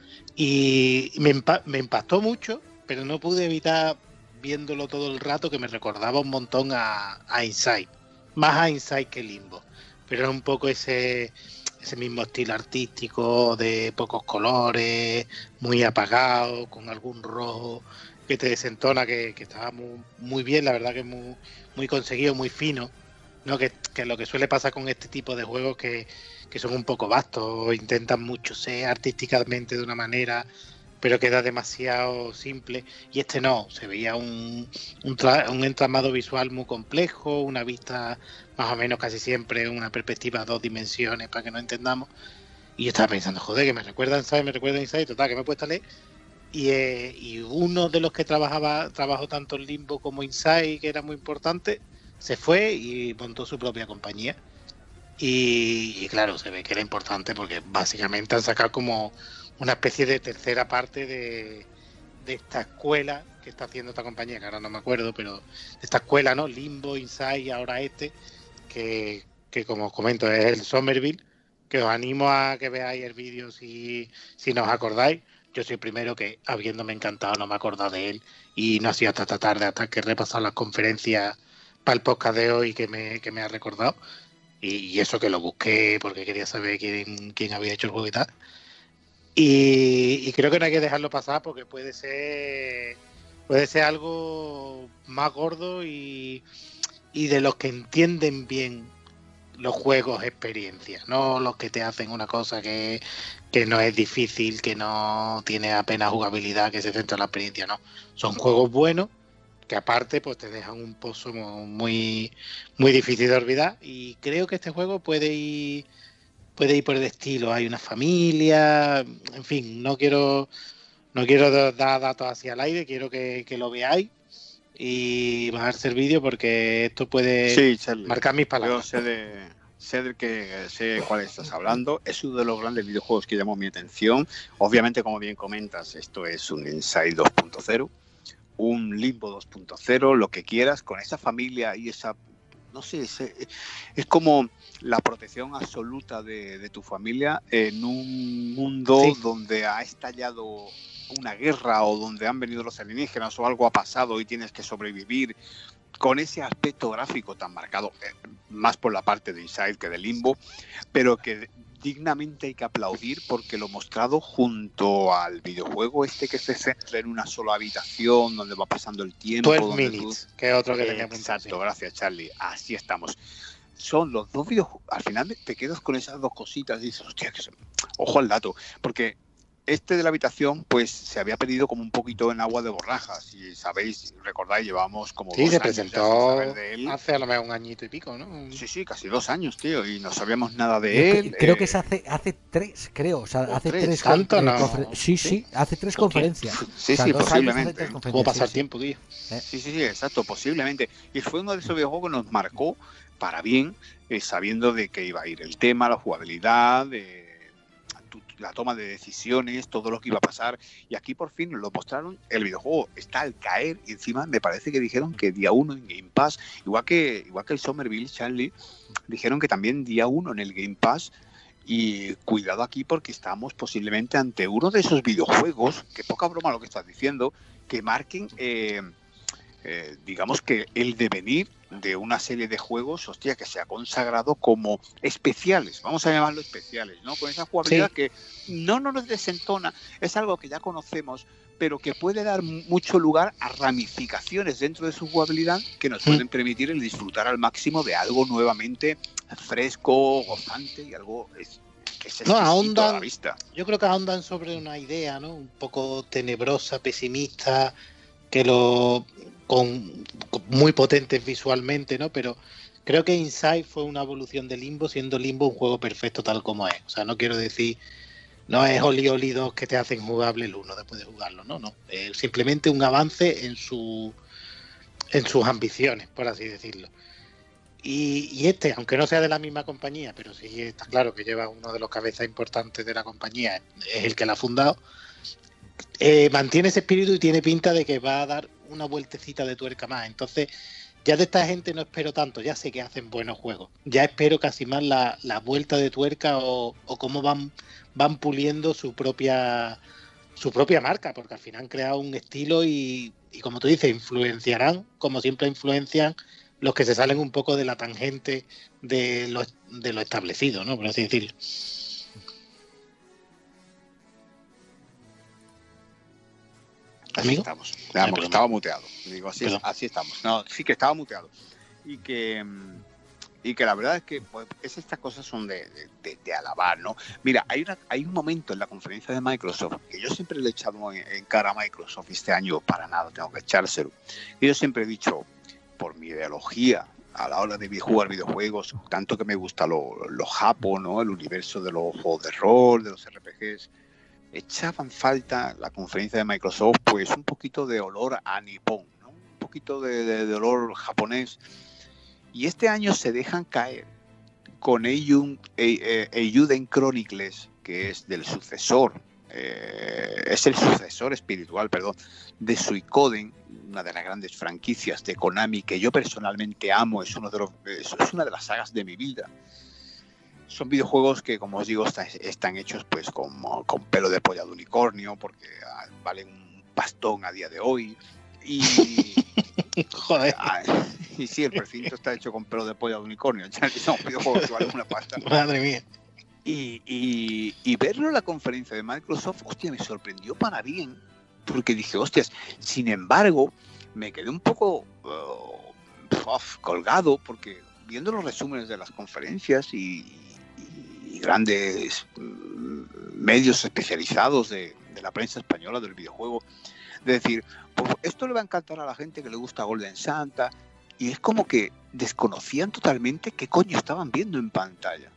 Y me, empa- me impactó mucho, pero no pude evitar, viéndolo todo el rato, que me recordaba un montón a, a Inside. Más a Inside que Limbo. Pero era un poco ese, ese mismo estilo artístico de pocos colores, muy apagado, con algún rojo que te desentona, que, que estaba muy, muy bien, la verdad que muy, muy conseguido, muy fino, ¿no? Que, que lo que suele pasar con este tipo de juegos que, que son un poco vastos, intentan mucho ser artísticamente de una manera, pero queda demasiado simple, y este no, se veía un, un, tra- un entramado visual muy complejo, una vista más o menos casi siempre, una perspectiva a dos dimensiones para que no entendamos, y yo estaba pensando, joder, que me recuerda Inside, me recuerda Inside, total, que me he puesto a leer, y, eh, y uno de los que trabajaba trabajó tanto en Limbo como Inside, que era muy importante, se fue y montó su propia compañía. Y, y claro, se ve que era importante porque básicamente han sacado como una especie de tercera parte de, de esta escuela que está haciendo esta compañía, que ahora no me acuerdo, pero de esta escuela, ¿no? Limbo, Inside y ahora este, que, que como os comento es el Somerville, que os animo a que veáis el vídeo si, si no os acordáis. Yo soy el primero que, habiéndome encantado, no me he acordado de él y no ha sido hasta esta tarde, hasta que he repasado las conferencias para el podcast de hoy que me, que me ha recordado. Y, y eso que lo busqué porque quería saber quién, quién había hecho el juego y tal. Y, y creo que no hay que dejarlo pasar porque puede ser puede ser algo más gordo y, y de los que entienden bien los juegos experiencias, no los que te hacen una cosa que, que no es difícil, que no tiene apenas jugabilidad, que se centra en la experiencia, no. Son juegos buenos que aparte pues te dejan un pozo muy muy difícil de olvidar, y creo que este juego puede ir puede ir por el estilo, hay una familia, en fin, no quiero no quiero dar datos hacia el aire, quiero que, que lo veáis y bajarse el vídeo porque esto puede Sí, Charlie, marcar mis yo palabras. sé de, sé de que sé cuál estás hablando. Es uno de los grandes videojuegos que llamó mi atención. Obviamente, como bien comentas, esto es un Inside dos punto cero, un Limbo dos punto cero, lo que quieras, con esa familia y esa, no sé, es, es como la protección absoluta de, de tu familia en un mundo Sí. donde ha estallado una guerra o donde han venido los alienígenas o algo ha pasado y tienes que sobrevivir, con ese aspecto gráfico tan marcado, eh, más por la parte de Inside que de Limbo, pero que dignamente hay que aplaudir porque lo mostrado junto al videojuego este que se centra en una sola habitación donde va pasando el tiempo. doce donde minutes, tú... que es otro que eh, tenía apuntado. Exacto, gracias Charlie, así estamos. Son los dos videojuegos, al final te quedas con esas dos cositas y dices, hostia, que se... ojo al dato, porque este de la habitación pues se había perdido como un poquito en agua de borrajas, si sabéis, recordáis, llevamos como Sí, dos se años presentó ya sin saber de él. hace a lo mejor un añito y pico, ¿no? Sí, sí, casi dos años, tío, y no sabíamos nada de Yo él. cre- creo eh... que es hace, hace tres, creo. O sea, o hace tres. tres. ¿Tanto? con- eh, No. confer- sí, sí, ¿Sí? hace tres Hostia. conferencias. Sí, O sea, sí, dos años hace posiblemente. tres conferencias. ¿Cómo pasa sí, el sí. tiempo, tío? Sí, sí, sí, exacto, posiblemente. Y fue uno de esos videojuegos que nos marcó para bien, eh, sabiendo de qué iba a ir el tema, la jugabilidad, de tu, la toma de decisiones, todo lo que iba a pasar. Y aquí por fin lo mostraron. El videojuego está al caer y encima me parece que dijeron que día uno en Game Pass, igual que igual que el Somerville, Charlie, dijeron que también día uno en el Game Pass. Y cuidado aquí porque estamos posiblemente ante uno de esos videojuegos, que poca broma lo que estás diciendo, que marquen, eh, eh, digamos que el devenir de una serie de juegos, hostia, que se ha consagrado como especiales, vamos a llamarlo especiales, ¿no? Con esa jugabilidad Sí. que no, no nos desentona, es algo que ya conocemos, pero que puede dar mucho lugar a ramificaciones dentro de su jugabilidad que nos pueden permitir el disfrutar al máximo de algo nuevamente fresco, gozante y algo es, que es No, exquisito ahondan- a la vista. Yo creo que ahondan sobre una idea, ¿no? Un poco tenebrosa, pesimista, que lo con, con muy potentes visualmente, ¿no? Pero creo que Inside fue una evolución de Limbo, siendo Limbo un juego perfecto tal como es. O sea, no quiero decir, no es Oli Oli dos que te hacen jugable el uno después de jugarlo, no, no. Es simplemente un avance en su en sus ambiciones, por así decirlo. Y, y este, aunque no sea de la misma compañía, pero sí está claro que lleva uno de los cabezas importantes de la compañía, es el que la ha fundado, eh, mantiene ese espíritu y tiene pinta de que va a dar una vueltecita de tuerca más. Entonces, ya de esta gente no espero tanto, ya sé que hacen buenos juegos, ya espero casi más la, la vuelta de tuerca o, o cómo van, van puliendo su propia su propia marca, porque al final han creado un estilo y, y como tú dices, influenciarán, como siempre influencian los que se salen un poco de la tangente de lo, de lo establecido, ¿no? Por así decirlo. Así ¿Amigo? estamos. Ah, Vamos, perdón. estaba muteado. Digo, así, Perdón. así estamos. No, sí que estaba muteado. Y que, y que la verdad es que pues, es, estas cosas son de, de, de alabar, ¿no? Mira, hay, una, hay un momento en la conferencia de Microsoft que yo siempre le he echado en, en cara a Microsoft, este año para nada tengo que echárselo. Y yo siempre he dicho, por mi ideología a la hora de jugar videojuegos, tanto que me gusta lo, lo japo, ¿no? El universo de los juegos de rol, de los R P Gs, echaban falta la conferencia de Microsoft, pues un poquito de olor a nipón, ¿no? Un poquito de, de, de olor japonés. Y este año se dejan caer con Eiyuden, Eiyuden Chronicles, que es del sucesor, eh, es el sucesor espiritual, perdón, de Suikoden, una de las grandes franquicias de Konami que yo personalmente amo, es, uno de los, es una de las sagas de mi vida. Son videojuegos que, como os digo, están, están hechos pues con, con pelo de polla de unicornio, porque ah, valen un pastón a día de hoy. Y... Joder. Ah, y sí, el precinto está hecho con pelo de polla de unicornio. Ya son videojuegos que valen una pasta. Madre mía. Y, y, y verlo en la conferencia de Microsoft, hostia, me sorprendió para bien. Porque dije, hostias, sin embargo, me quedé un poco uh, uf, colgado, porque viendo los resúmenes de las conferencias y, y, y grandes mm, medios especializados de, de la prensa española del videojuego, de decir, pues esto le va a encantar a la gente que le gusta Golden Santa, y es como que desconocían totalmente qué coño estaban viendo en pantalla.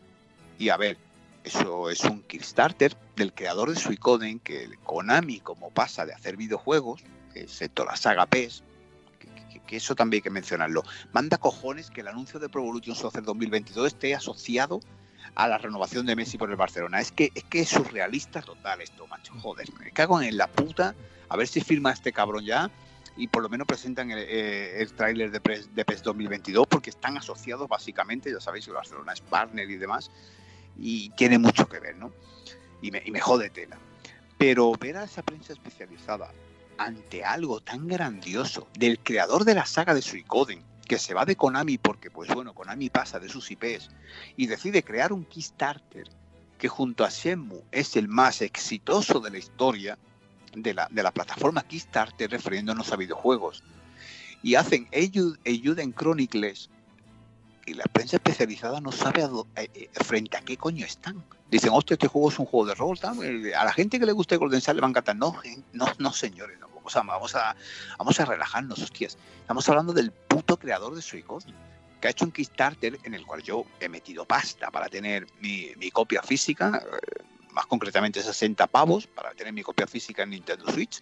Y a ver, eso es un Kickstarter del creador de Suikoden, que Konami, como pasa de hacer videojuegos, excepto la saga P E S, que, que, que eso también hay que mencionarlo, manda cojones que el anuncio de Pro Evolution Soccer dos mil veintidós esté asociado a la renovación de Messi por el Barcelona. Es que es que es surrealista total esto, macho. Joder, me cago en la puta. A ver si firma este cabrón ya y por lo menos presentan el, eh, el tráiler de, de P E S dos mil veintidós, porque están asociados básicamente, ya sabéis que Barcelona es partner y demás, y tiene mucho que ver, ¿no? Y me, y me jode tela. Pero ver a esa prensa especializada ante algo tan grandioso del creador de la saga de Suikoden, que se va de Konami porque, pues bueno, Konami pasa de sus I Ps y decide crear un Kickstarter que junto a Shenmue es el más exitoso de la historia de la, de la plataforma Kickstarter, refiriéndonos a videojuegos, y hacen Eiyuden Chronicles, y la prensa especializada no sabe a do, eh, eh, frente a qué coño están. Dicen, hostia, este juego es un juego de rol, tal. A la gente que le guste Golden Sun le van a encantar. No, no, no señores, no. Vamos, a, vamos, a, vamos a relajarnos, hostias. Estamos hablando del puto creador de Suikoden, que ha hecho un Kickstarter en el cual yo he metido pasta para tener mi, mi copia física, eh, más concretamente sesenta pavos, para tener mi copia física en Nintendo Switch.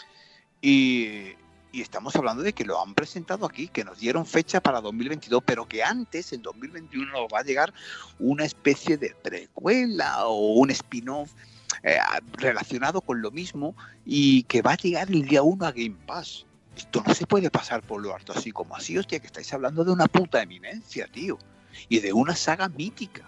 Y... Y estamos hablando de que lo han presentado aquí, que nos dieron fecha para dos mil veintidós, pero que antes, en dos mil veintiuno, va a llegar una especie de precuela o un spin-off eh, relacionado con lo mismo, y que va a llegar el día uno a Game Pass. Esto no se puede pasar por lo harto así como así, hostia, que estáis hablando de una puta eminencia, tío, y de una saga mítica.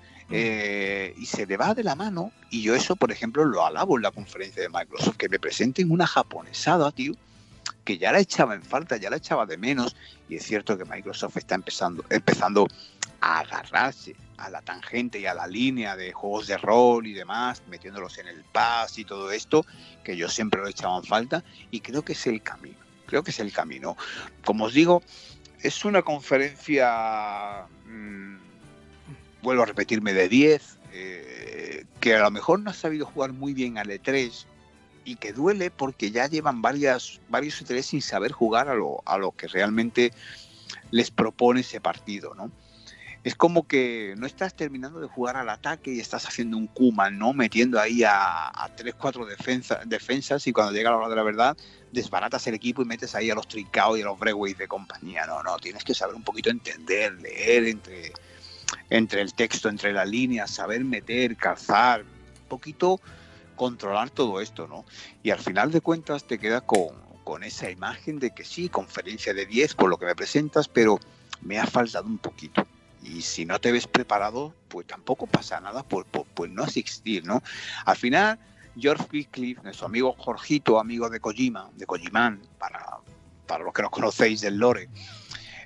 Eh, y se le va de la mano, y yo eso, por ejemplo, lo alabo en la conferencia de Microsoft, que me presenten una japonesada, tío, que ya la echaba en falta, ya la echaba de menos, y es cierto que Microsoft está empezando, empezando a agarrarse a la tangente y a la línea de juegos de rol y demás, metiéndolos en el Pass y todo esto, que yo siempre lo he echado en falta, y creo que es el camino, creo que es el camino. Como os digo, es una conferencia, mmm, vuelvo a repetirme, de diez, eh, que a lo mejor no ha sabido jugar muy bien al E tres, y que duele porque ya llevan varias, varios E tres sin saber jugar a lo, a lo que realmente les propone ese partido, ¿no? Es como que no estás terminando de jugar al ataque y estás haciendo un Kuman, ¿no? Metiendo ahí a, a tres, cuatro defensa, defensas, y cuando llega la hora de la verdad desbaratas el equipo y metes ahí a los Trincao y a los Breways de compañía. No, no, tienes que saber un poquito entender, leer entre, entre el texto, entre las líneas, saber meter, calzar, un poquito controlar todo esto, ¿no? Y al final de cuentas te quedas con, con esa imagen de que sí, conferencia de diez por lo que me presentas, pero me ha faltado un poquito. Y si no te ves preparado, pues tampoco pasa nada por, por, por no asistir, ¿no? Al final, George Wycliffe, nuestro amigo Jorgito, amigo de Kojima, de Kojiman, para, para los que nos conocéis del lore,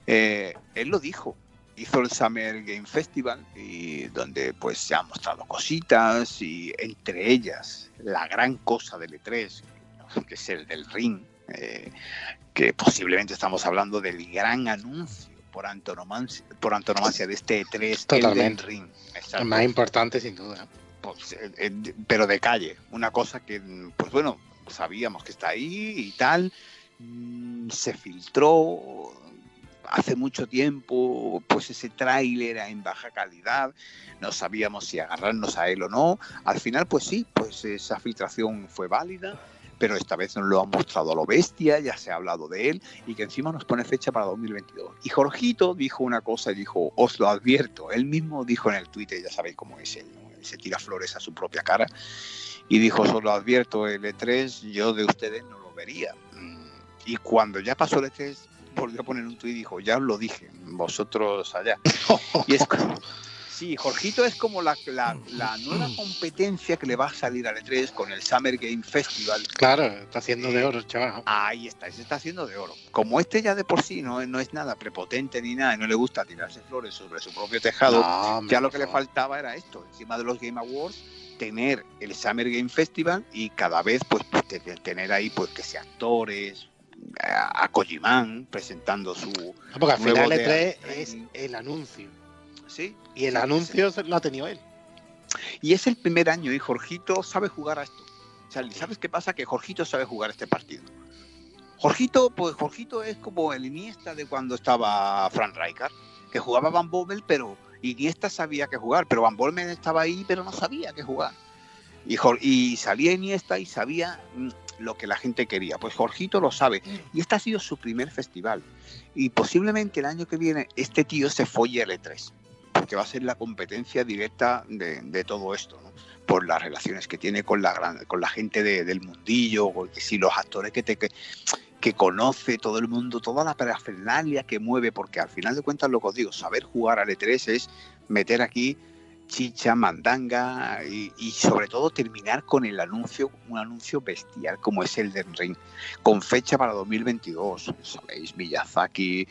Eh, él lo dijo. Hizo el Summer Game Festival y donde pues se han mostrado cositas y entre ellas la gran cosa del E tres, que es el del ring, eh, que posiblemente estamos hablando del gran anuncio por antonomasia, por antonomasia de este E tres, Totalmente. el del ring. Exacto. El más importante sin duda. Pues, eh, eh, pero de calle, una cosa que pues bueno, sabíamos que está ahí y tal, mm, se filtró hace mucho tiempo, pues ese tráiler en baja calidad, no sabíamos si agarrarnos a él o no. Al final, pues sí, pues esa filtración fue válida, pero esta vez nos lo han mostrado a lo bestia, ya se ha hablado de él, y que encima nos pone fecha para dos mil veintidós. Y Jorgito dijo una cosa y dijo, os lo advierto, él mismo dijo en el Twitter, ya sabéis cómo es él, ¿no? Él se tira flores a su propia cara, y dijo, os lo advierto, el E tres, yo de ustedes no lo vería. Y cuando ya pasó el E tres, volvió a poner un tuit y dijo, ya os lo dije, vosotros allá. Y es como, sí, Jorgito es como la, la, la nueva competencia que le va a salir al E tres con el Summer Game Festival. Claro, está haciendo de oro, chaval. Ahí está, se está haciendo de oro. Como este ya de por sí no, no es nada prepotente ni nada, y no le gusta tirarse flores sobre su propio tejado, no, ya lo que le faltaba era esto, encima de los Game Awards, tener el Summer Game Festival y cada vez pues, pues tener ahí pues que sea actores, a Kojimán presentando su no, porque al final el E tres es el anuncio, sí, y el sí, anuncio sí. lo ha tenido él, y es el primer año y Jorgito sabe jugar a esto. O sea, ¿sabes qué pasa? Que Jorgito sabe jugar este partido. Jorgito, pues Jorgito es como el Iniesta de cuando estaba Frank Rijkaard, que jugaba Van Bommel, pero Iniesta sabía que jugar, pero Van Bommel estaba ahí, pero no sabía que jugar. Y, y salía Iniesta y sabía lo que la gente quería. Pues Jorgito lo sabe. Y este ha sido su primer festival. Y posiblemente el año que viene este tío se folle el E tres. Porque va a ser la competencia directa de, de todo esto, ¿no? Por las relaciones que tiene con la, gran, con la gente de, del mundillo, porque si los actores que, te, que, que conoce todo el mundo, toda la parafernalia que mueve, porque al final de cuentas lo que os digo, saber jugar al E tres es meter aquí chicha, mandanga y, y sobre todo terminar con el anuncio, un anuncio bestial como es el del ring, con fecha para dos mil veintidós, sabéis, Miyazaki,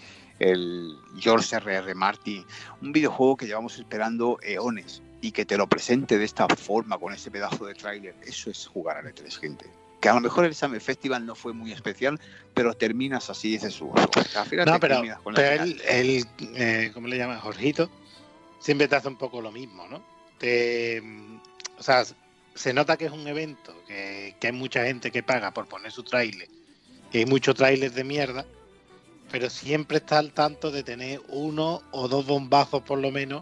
el George R R. Martin, un videojuego que llevamos esperando eones y que te lo presente de esta forma con ese pedazo de tráiler, eso es jugar al E tres, gente. Que a lo mejor el Summer Festival no fue muy especial, pero terminas así, dices su al final no, te pero, terminas con pero el, el eh, ¿cómo le llaman? Jorgito siempre te hace un poco lo mismo, ¿no? Te, o sea, se nota que es un evento, que, que hay mucha gente que paga por poner su tráiler, que hay muchos trailers de mierda, pero siempre está al tanto de tener uno o dos bombazos por lo menos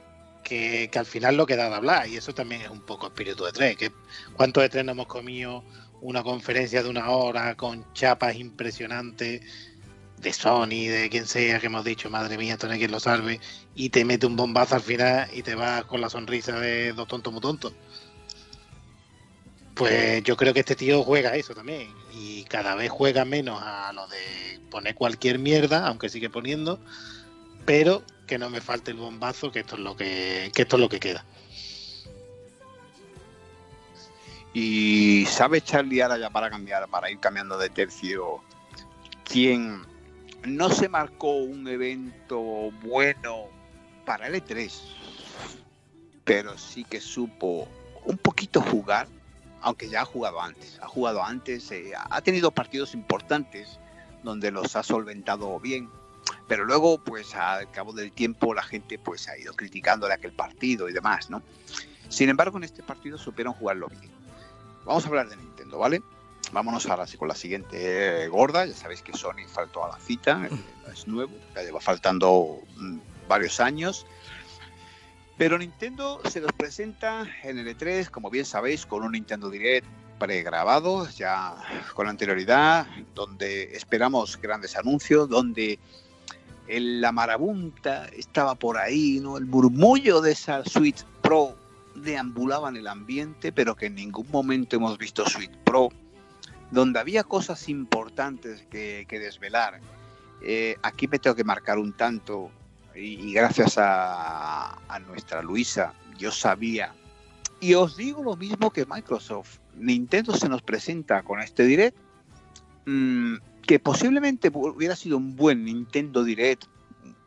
que, que al final lo que da de hablar, y eso también es un poco espíritu de E tres. Que ¿cuántos E tres no hemos comido una conferencia de una hora con chapas impresionantes de Sony, de quien sea, que hemos dicho, madre mía, esto no hay quien lo salve, y te mete un bombazo al final y te vas con la sonrisa de dos tontos muy tontos? Pues yo creo que este tío juega eso también, y cada vez juega menos a lo de poner cualquier mierda, aunque sigue poniendo, pero que no me falte el bombazo, que esto es lo que, que esto es lo que queda. Y sabe Charlie, ahora ya para cambiar, para ir cambiando de tercio, quien no se marcó un evento bueno para el E tres, pero sí que supo un poquito jugar, aunque ya ha jugado antes, ha jugado antes, eh, ha tenido partidos importantes donde los ha solventado bien, pero luego pues al cabo del tiempo la gente pues ha ido criticándole aquel partido y demás, ¿no? Sin embargo, en este partido supieron jugarlo bien. Vamos a hablar de Nintendo, ¿vale? Vámonos ahora sí con la siguiente eh, gorda. Ya sabéis que Sony faltó a la cita, eh, es nuevo, ya lleva faltando mm, varios años. Pero Nintendo se nos presenta en el E tres, como bien sabéis, con un Nintendo Direct pregrabado, ya con anterioridad, donde esperamos grandes anuncios, donde el, la marabunta estaba por ahí, ¿no? El murmullo de esa Switch Pro deambulaba en el ambiente, pero que en ningún momento hemos visto Switch Pro, donde había cosas importantes que, que desvelar. Eh, aquí me tengo que marcar un tanto, y, y gracias a, a nuestra Luisa, yo sabía, y os digo lo mismo que Microsoft, Nintendo se nos presenta con este Direct, mmm, que posiblemente hubiera sido un buen Nintendo Direct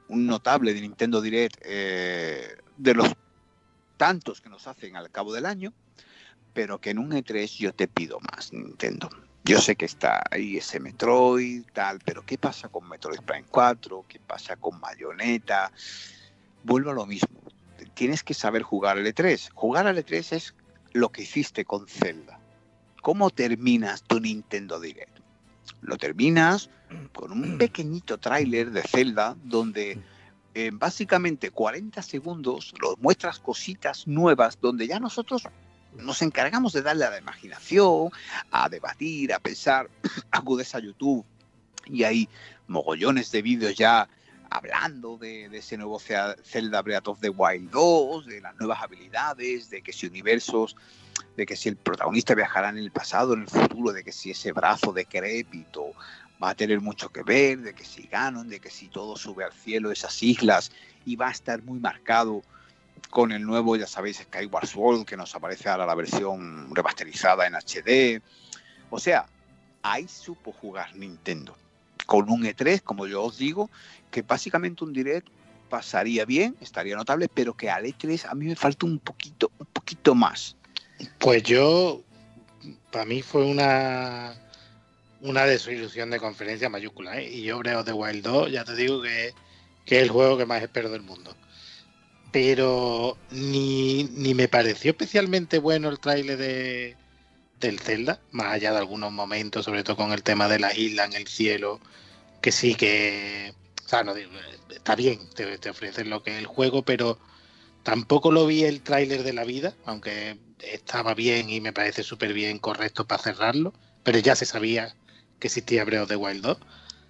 un notable de Nintendo Direct, eh, de los tantos que nos hacen al cabo del año, pero que en un E tres yo te pido más, Nintendo. Yo sé que está ahí ese Metroid, tal, pero ¿qué pasa con Metroid Prime cuatro? ¿Qué pasa con Bayonetta? Vuelvo a lo mismo. Tienes que saber jugar al E tres. Jugar al E tres es lo que hiciste con Zelda. ¿Cómo terminas tu Nintendo Direct? Lo terminas con un pequeñito tráiler de Zelda donde en básicamente cuarenta segundos los muestras cositas nuevas donde ya nosotros nos encargamos de darle a la imaginación, a debatir, a pensar. Acudes a YouTube y hay mogollones de vídeos ya hablando de, de ese nuevo Zelda Breath of the Wild dos, de las nuevas habilidades, de que si universos, de que si el protagonista viajará en el pasado, en el futuro, de que si ese brazo decrépito va a tener mucho que ver, de que si Ganon, de que si todo sube al cielo, esas islas, y va a estar muy marcado con el nuevo, ya sabéis, Skyward Sword, que nos aparece ahora la versión remasterizada en H D. O sea, ahí supo jugar Nintendo. Con un E tres, como yo os digo, que básicamente un Direct pasaría bien, estaría notable, pero que al E tres a mí me falta un poquito, un poquito más. Pues yo, para mí fue una una desilusión de conferencia mayúscula, ¿eh? Y yo Breath of the Wild dos, ya te digo que, que es el juego que más espero del mundo. Pero ni, ni me pareció especialmente bueno el tráiler de, del Zelda, más allá de algunos momentos, sobre todo con el tema de las islas en el cielo, que sí que... O sea, no digo, está bien, te, te ofrecen lo que es el juego, pero tampoco lo vi el tráiler de la vida, aunque estaba bien y me parece súper bien, correcto para cerrarlo, pero ya se sabía que existía Breath of the Wild dos.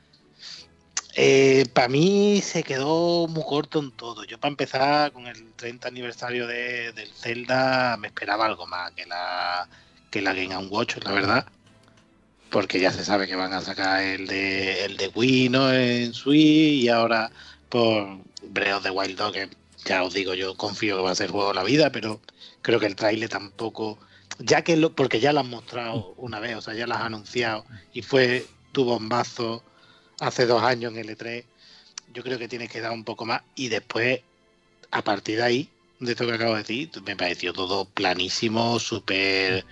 Eh, para mí se quedó muy corto en todo. Yo, para empezar, con el treinta aniversario de, del Zelda, me esperaba algo más que la, que la Game and Watch, la verdad. Porque ya se sabe que van a sacar el de, el de Wii, ¿no?, en Switch, y ahora por Breath of the Wild dos, que ya os digo, yo confío que va a ser juego de la vida, pero creo que el trailer tampoco, ya que lo, porque ya lo han mostrado una vez, o sea, ya lo has anunciado, y fue tu bombazo hace dos años en el E tres, yo creo que tienes que dar un poco más, y después, a partir de ahí, de esto que acabo de decir, me pareció todo planísimo, súper...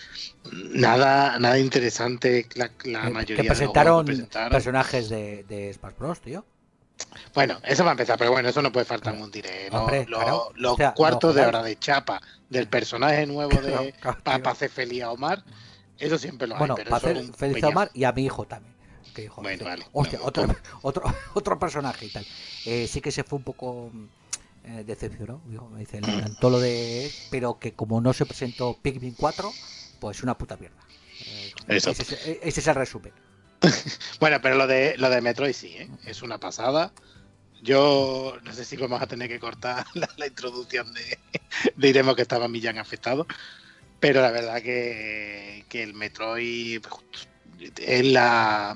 Nada, nada interesante, la, la que, mayoría que presentaron, de los juegos que presentaron personajes de, de Smash Bros, tío. Bueno, eso va a empezar, pero bueno, eso no puede faltar en un direct. ¿No? Hombre, Los, claro. los O sea, cuartos no, de claro. hora de chapa del personaje nuevo de Claro, claro, para tío. pa hacer feliz a Omar, eso siempre lo Bueno, hay, pero para eso es hacer un feliz a peñazo. Omar y a mi hijo también. Que hijo, Bueno, dice, vale. hostia, No, otro, pues- otro, otro personaje y tal. Eh, sí que se fue un poco eh, decepcionado. Digo, me dice, le encantó lo de... Pero que como no se presentó Pikmin cuatro, pues una puta mierda. Eh, ese, Exacto. es, ese es el resumen. Bueno, pero lo de lo de Metroid sí, ¿eh? Es una pasada. Yo no sé si vamos a tener que cortar la, la introducción de, de Iremos, que estaba Millán afectado, pero la verdad que, que el Metroid es la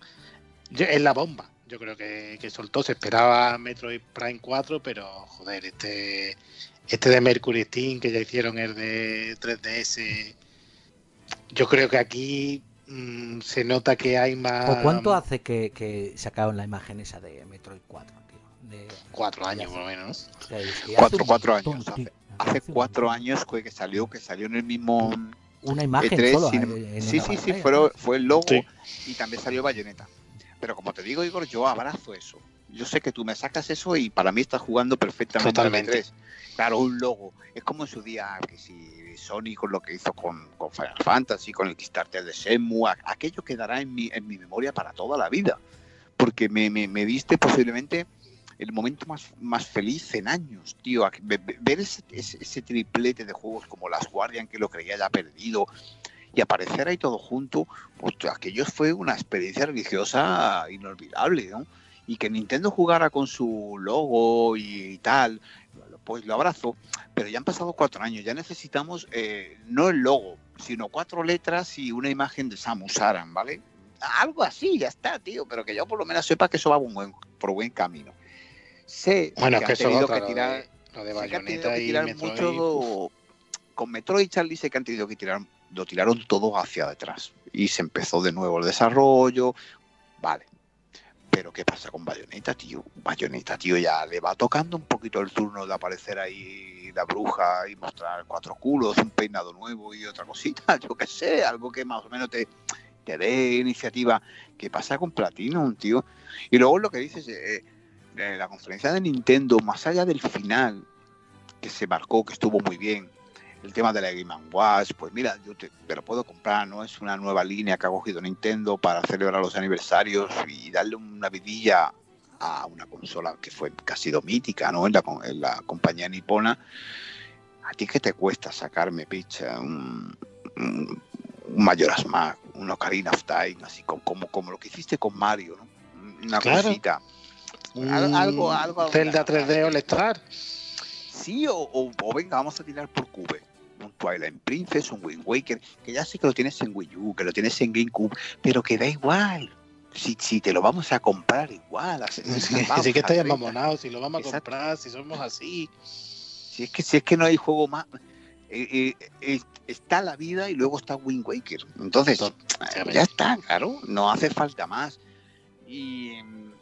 es la bomba. Yo creo que, que soltó, se esperaba Metroid Prime cuatro, pero joder, este este de Mercury Steam que ya hicieron el de tres D S, yo creo que aquí mmm, se nota que hay más... ¿O cuánto hace que, que sacaron la imagen esa de Metroid cuatro, tío? De, Cuatro de años, hace- por lo menos. o sea, es que Cuatro, hace un cuatro montón, años. tío. Hace, hace un cuatro montón. años fue que salió, que salió en el mismo Una imagen E tres. solo Sin- en, en sí, una sí, sí, pantalla, fue, tío. fue el logo Sí. y también salió Bayonetta. Pero como te digo, Igor, yo abrazo eso. Yo sé que tú me sacas eso y para mí estás jugando perfectamente Totalmente. al E tres. Claro, un logo. Es como en su día, que si Sony con lo que hizo con, con Final Fantasy, con el Kickstarter de Shenmue, aquello quedará en mi, en mi memoria para toda la vida. Porque me, me, me diste posiblemente el momento más, más feliz en años, tío. Ver ese, ese, ese triplete de juegos como Last Guardian, que lo creía ya perdido, y aparecer ahí todo junto, pues aquello fue una experiencia religiosa inolvidable, ¿no? Y que Nintendo jugara con su logo y, y tal, pues lo abrazo, pero ya han pasado cuatro años, ya necesitamos eh, no el logo, sino cuatro letras y una imagen de Samus Aran, ¿vale? Algo así, ya está, tío, pero que yo por lo menos sepa que eso va buen, por buen camino. Sé Bueno, es que que han eso es tenido otra, que tirar, lo de, lo de sé que han tenido Bayonetta que y tirar Metroid. mucho... Uf. Con Metroid, Charlie, sé que han tenido que tirar, lo tiraron todo hacia detrás y se empezó de nuevo el desarrollo, vale, Pero ¿qué pasa con Bayonetta, tío? Bayonetta, tío, ya le va tocando un poquito el turno de aparecer ahí la bruja y mostrar cuatro culos, un peinado nuevo y otra cosita, yo qué sé, algo que más o menos te, te dé iniciativa. ¿Qué pasa con Platinum, tío? Y luego lo que dices, eh, eh, la conferencia de Nintendo, más allá del final, que se marcó, que estuvo muy bien, el tema de la Game and Watch, pues mira, yo te, te lo puedo comprar, ¿no? Es una nueva línea que ha cogido Nintendo para celebrar los aniversarios y darle una vidilla a una consola que fue que ha sido mítica, ¿no? En la, en la compañía nipona. ¿A ti qué te cuesta sacarme, picha, un, un, un Majora's Mask, un Ocarina of Time, así como, como, como lo que hiciste con Mario, ¿no? Una claro. cosita. Algo, algo, algo Zelda tres D All Star. Sí, o, o, o venga, vamos a tirar por Cube. Un Twilight Princess, un Wind Waker, que ya sé que lo tienes en Wii U, que lo tienes en GameCube, pero que da igual. Si, si te lo vamos a comprar igual. Sí, sí que estáis amamonados, si lo vamos a Exacto. comprar, si somos así. Si es que, si es que no hay juego más. Eh, eh, eh, está la vida y luego está Wind Waker. Entonces, eh, ya está, claro, no hace falta más. Y,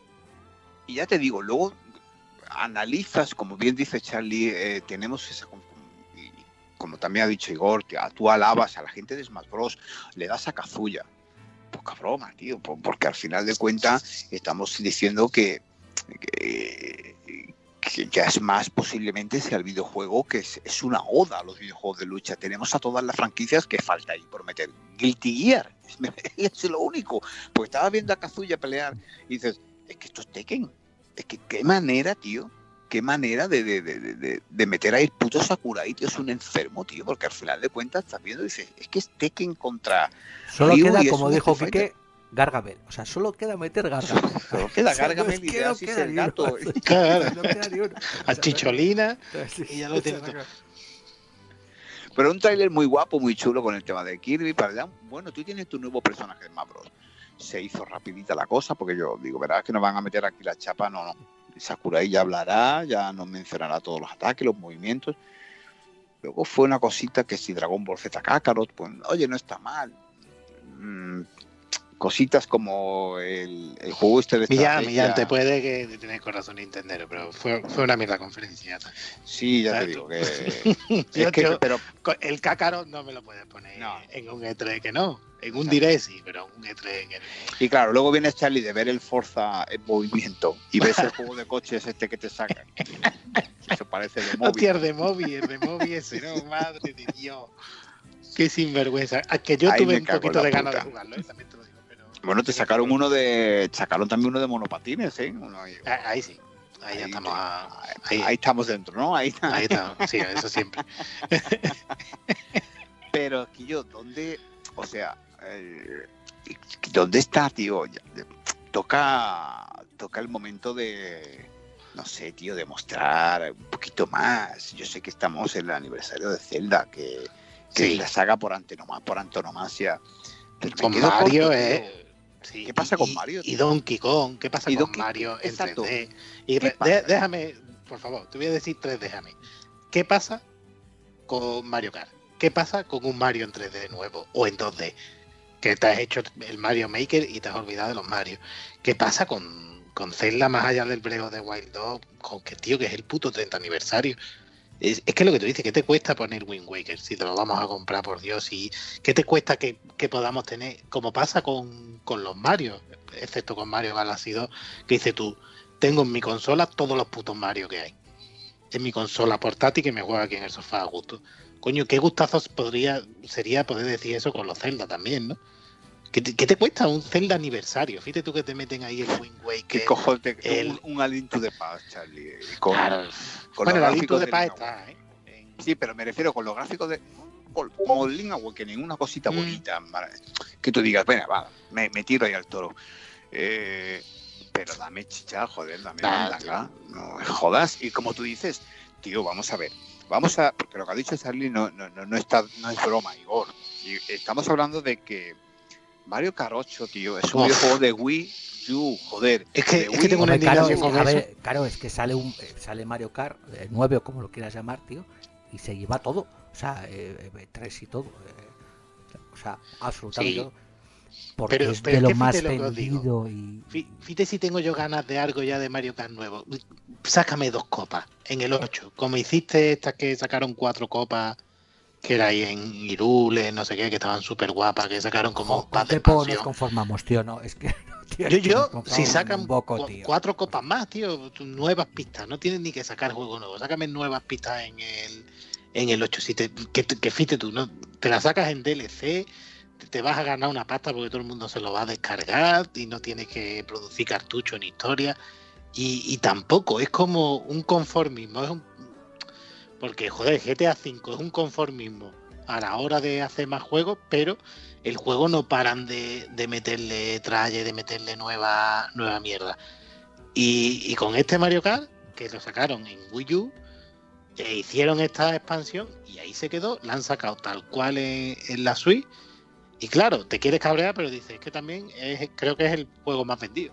y ya te digo, luego analizas, como bien dice Charlie, eh, tenemos esa, como también ha dicho Igor, tú alabas a la gente de Smash Bros, le das a Kazuya, poca broma, tío, porque al final de cuentas estamos diciendo que, que, que, que Smash posiblemente sea el videojuego que es, es una oda a los videojuegos de lucha. Tenemos a todas las franquicias que falta ahí por meter. Guilty Gear, es, es lo único, porque estaba viendo a Kazuya pelear y dices, es que esto es Tekken. Es que qué manera, tío, qué manera de, de, de, de, de meter ahí el puto Sakurai, tío, es un enfermo, tío, porque al final de cuentas estás viendo y dices, es que es Tekken contra Solo Ryu queda, como dijo Quique, Gargamel. O sea, solo queda meter Gargamel. Solo queda Gargamel y ya así es el gato. Claro. No queda ni uno. A Chicholina y ya lo tienes todo. Pero un tráiler muy guapo, muy chulo con el tema de Kirby. Para allá, bueno, tú tienes tu nuevo personaje de Smash Bros. Se hizo rapidita la cosa, porque yo digo, verás que nos van a meter aquí la chapa, no, no. Sakurai ya hablará, ya nos mencionará todos los ataques, los movimientos. Luego fue una cosita que si Dragon Ball Z Kakarot, pues, oye, no está mal. Mm, cositas como el, el juego este de estrategia. Millán, Millán, te puede que tenés corazón nintendero, pero fue, fue una mierda conferencia. Sí, ya te digo que... es que yo, pero el Kakarot no me lo puedes poner no. en un E tres que no. En un Direct sí, pero en un E tres que no. Y claro, luego viene Charlie de ver el Forza en movimiento y ves el juego de coches este que te sacan. Eso parece de móvil. Hostia, el de móvil, el de móvil ese, no, madre de Dios. Qué sinvergüenza. A que yo Ahí tuve un poquito de ganas de jugarlo, ¿eh? También te lo digo. Pero... Bueno, te sacaron uno de... Sacaron también uno de monopatines, ¿eh? Uno ahí, ah, ahí sí. Ahí, ahí ya estamos a... ahí, ahí estamos dentro, ¿no? Ahí, ahí estamos, sí, eso siempre. Pero aquí yo, ¿dónde...? O sea... Eh, ¿dónde está, tío? Toca toca el momento de no sé, tío, de mostrar un poquito más. Yo sé que estamos en el aniversario de Zelda, que, que sí. es la saga por antonomasia, por antonomasia. Pero con Mario, corto, eh sí. ¿Qué pasa con y, Mario? Y Donkey Kong, ¿qué pasa y con Donkey... Mario en Exacto. tres D? Y de, de, déjame, por favor, te voy a decir tres, déjame. ¿Qué pasa con Mario Kart? ¿Qué pasa con un Mario en tres D nuevo o en dos D? Que te has hecho el Mario Maker y te has olvidado de los Mario. ¿Qué pasa con, con Zelda más allá del Breath of the Wild dos? Con que, tío, que es el puto treinta aniversario. Es, es que lo que tú dices, ¿qué te cuesta poner Wind Waker si te lo vamos a comprar, por Dios? ¿Y qué te cuesta que, que podamos tener, como pasa con, con los Mario, excepto con Mario Galaxy dos, que dices tú, tengo en mi consola todos los putos Mario que hay. En mi consola portátil que me juega aquí en el sofá a gusto. Coño, qué gustazos podría sería poder decir eso con los Zelda también, ¿no? ¿Qué te, qué te cuesta un Zelda aniversario? Fíjate tú que te meten ahí el Wind Waker. ¿Qué cojones? El... Un, un aliento de paz, Charlie. Con, claro. con bueno, los el aliento de paz de está, ¿eh? Sí, pero me refiero con los gráficos de... Como el Link Awakening, una cosita mm. bonita. Que tú digas, venga, va, me, me tiro ahí al toro. Eh, pero dame chicha, joder, dame acá. No me jodas. Y como tú dices, tío, vamos a ver. Vamos a... Porque lo que ha dicho Charlie no, no, no, no, está, no es broma, Igor. Y estamos hablando de que Mario Kart ocho, tío, es un Uf. videojuego de Wii U, joder. Es que, es Wii, que tengo una indignación claro, con es, eso. Ver, claro, es que sale un sale Mario Kart eh, nueve o como lo quieras llamar, tío, y se lleva todo. O sea, eh, tres y todo. Eh, o sea, absolutamente sí. todo. porque Pero- es pero de lo es que más fíjate lo que os digo. vendido y... Fí- Fíjate si tengo yo ganas de algo ya de Mario Kart nuevo. Sácame dos copas en el ocho. Como hiciste estas que sacaron cuatro copas, que era ahí en Irule, no sé qué, que estaban súper guapas, que sacaron como Jo, paz con de qué poco nos expansión. conformamos, tío, no, es que... tío, Yo, es que nos yo, conformamos si sacan un poco, cu- tío. cuatro copas más, tío, nuevas pistas, no tienen ni que sacar juego nuevo, sácame nuevas pistas en el en el ocho. Si te, que, que fíjate tú, ¿no? Te la sacas en D L C, te, te vas a ganar una pasta porque todo el mundo se lo va a descargar y no tienes que producir cartucho en historia. Y, y tampoco, es como un conformismo, es un, porque joder, G T A cinco es un conformismo a la hora de hacer más juegos, pero el juego no paran de, de meterle traje, de meterle nueva, nueva mierda. Y, y con este Mario Kart, que lo sacaron en Wii U, e hicieron esta expansión y ahí se quedó, la han sacado tal cual en, en la Switch. Y claro, te quieres cabrear, pero dices, es que también es, creo que es el juego más vendido.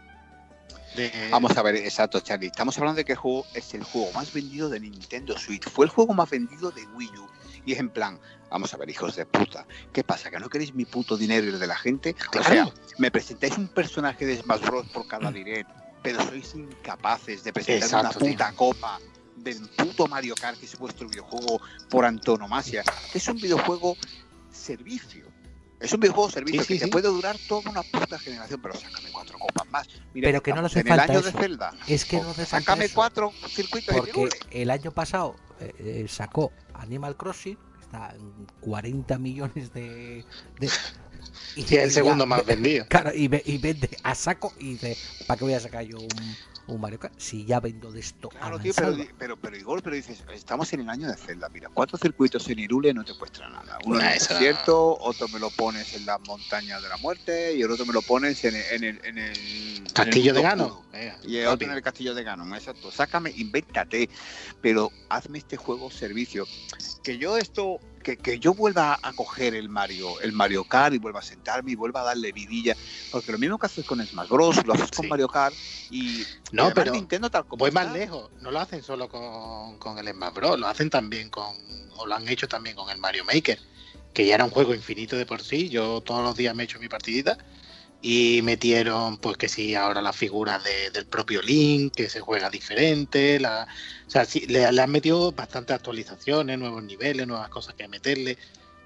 De... Vamos a ver, exacto, Charlie. Estamos hablando de que el juego es el juego más vendido de Nintendo Switch. Fue el juego más vendido de Wii U. Y es en plan, vamos a ver, hijos de puta, ¿qué pasa? ¿Que no queréis mi puto dinero y el de la gente? Claro. O sea, me presentáis un personaje de Smash Bros. Por cada direct, pero sois incapaces de presentar Exacto, una puta tío. copa del puto Mario Kart, que es vuestro videojuego por antonomasia. Es un videojuego servicio. Es un videojuego servicio Sí, sí, que te sí. puede durar toda una puta generación, pero sácame cuatro copas más. Mira, Pero que no le hace estamos en falta el año eso. de Zelda. Es que no O hace falta sácame eso. cuatro circuitos de Porque Irule. el año pasado eh, eh, sacó Animal Crossing, que está en cuarenta millones de... de y, Sí, es el y segundo ya- más vendido. Claro, y, ve- y vende a saco y dice, ¿para qué voy a sacar yo un, un Mario Kart? Si ya vendo de esto a Claro, tío, pero, mansalva. pero, pero Igor, pero dices, estamos en el año de Zelda. Mira, cuatro circuitos en Irule no te cuesta nada. Uno Nah, en el eso no. desierto, otro me lo pones en las montañas de la muerte y el otro me lo pones en el, en el, en el Castillo en de el Gano. oscuro. Venga, Y el otro papi. en el castillo de Ganon, exacto. Sácame, invéntate, pero hazme este juego servicio. Que yo esto, que, que yo vuelva a coger el Mario, el Mario Kart y vuelva a sentarme y vuelva a darle vidilla, porque lo mismo que haces con Smash Bros, lo haces con Sí. Mario Kart y No, además pero Nintendo tal como voy más está, lejos. No lo hacen solo con, con el Smash Bros. Lo hacen también con, o lo han hecho también con el Mario Maker, que ya era un juego infinito de por sí. Yo todos los días me he hecho mi partidita y metieron, pues que sí, ahora las figuras de- del propio Link, que se juega diferente. La, o sea, sí, le, le han metido bastantes actualizaciones, nuevos niveles, nuevas cosas que meterle.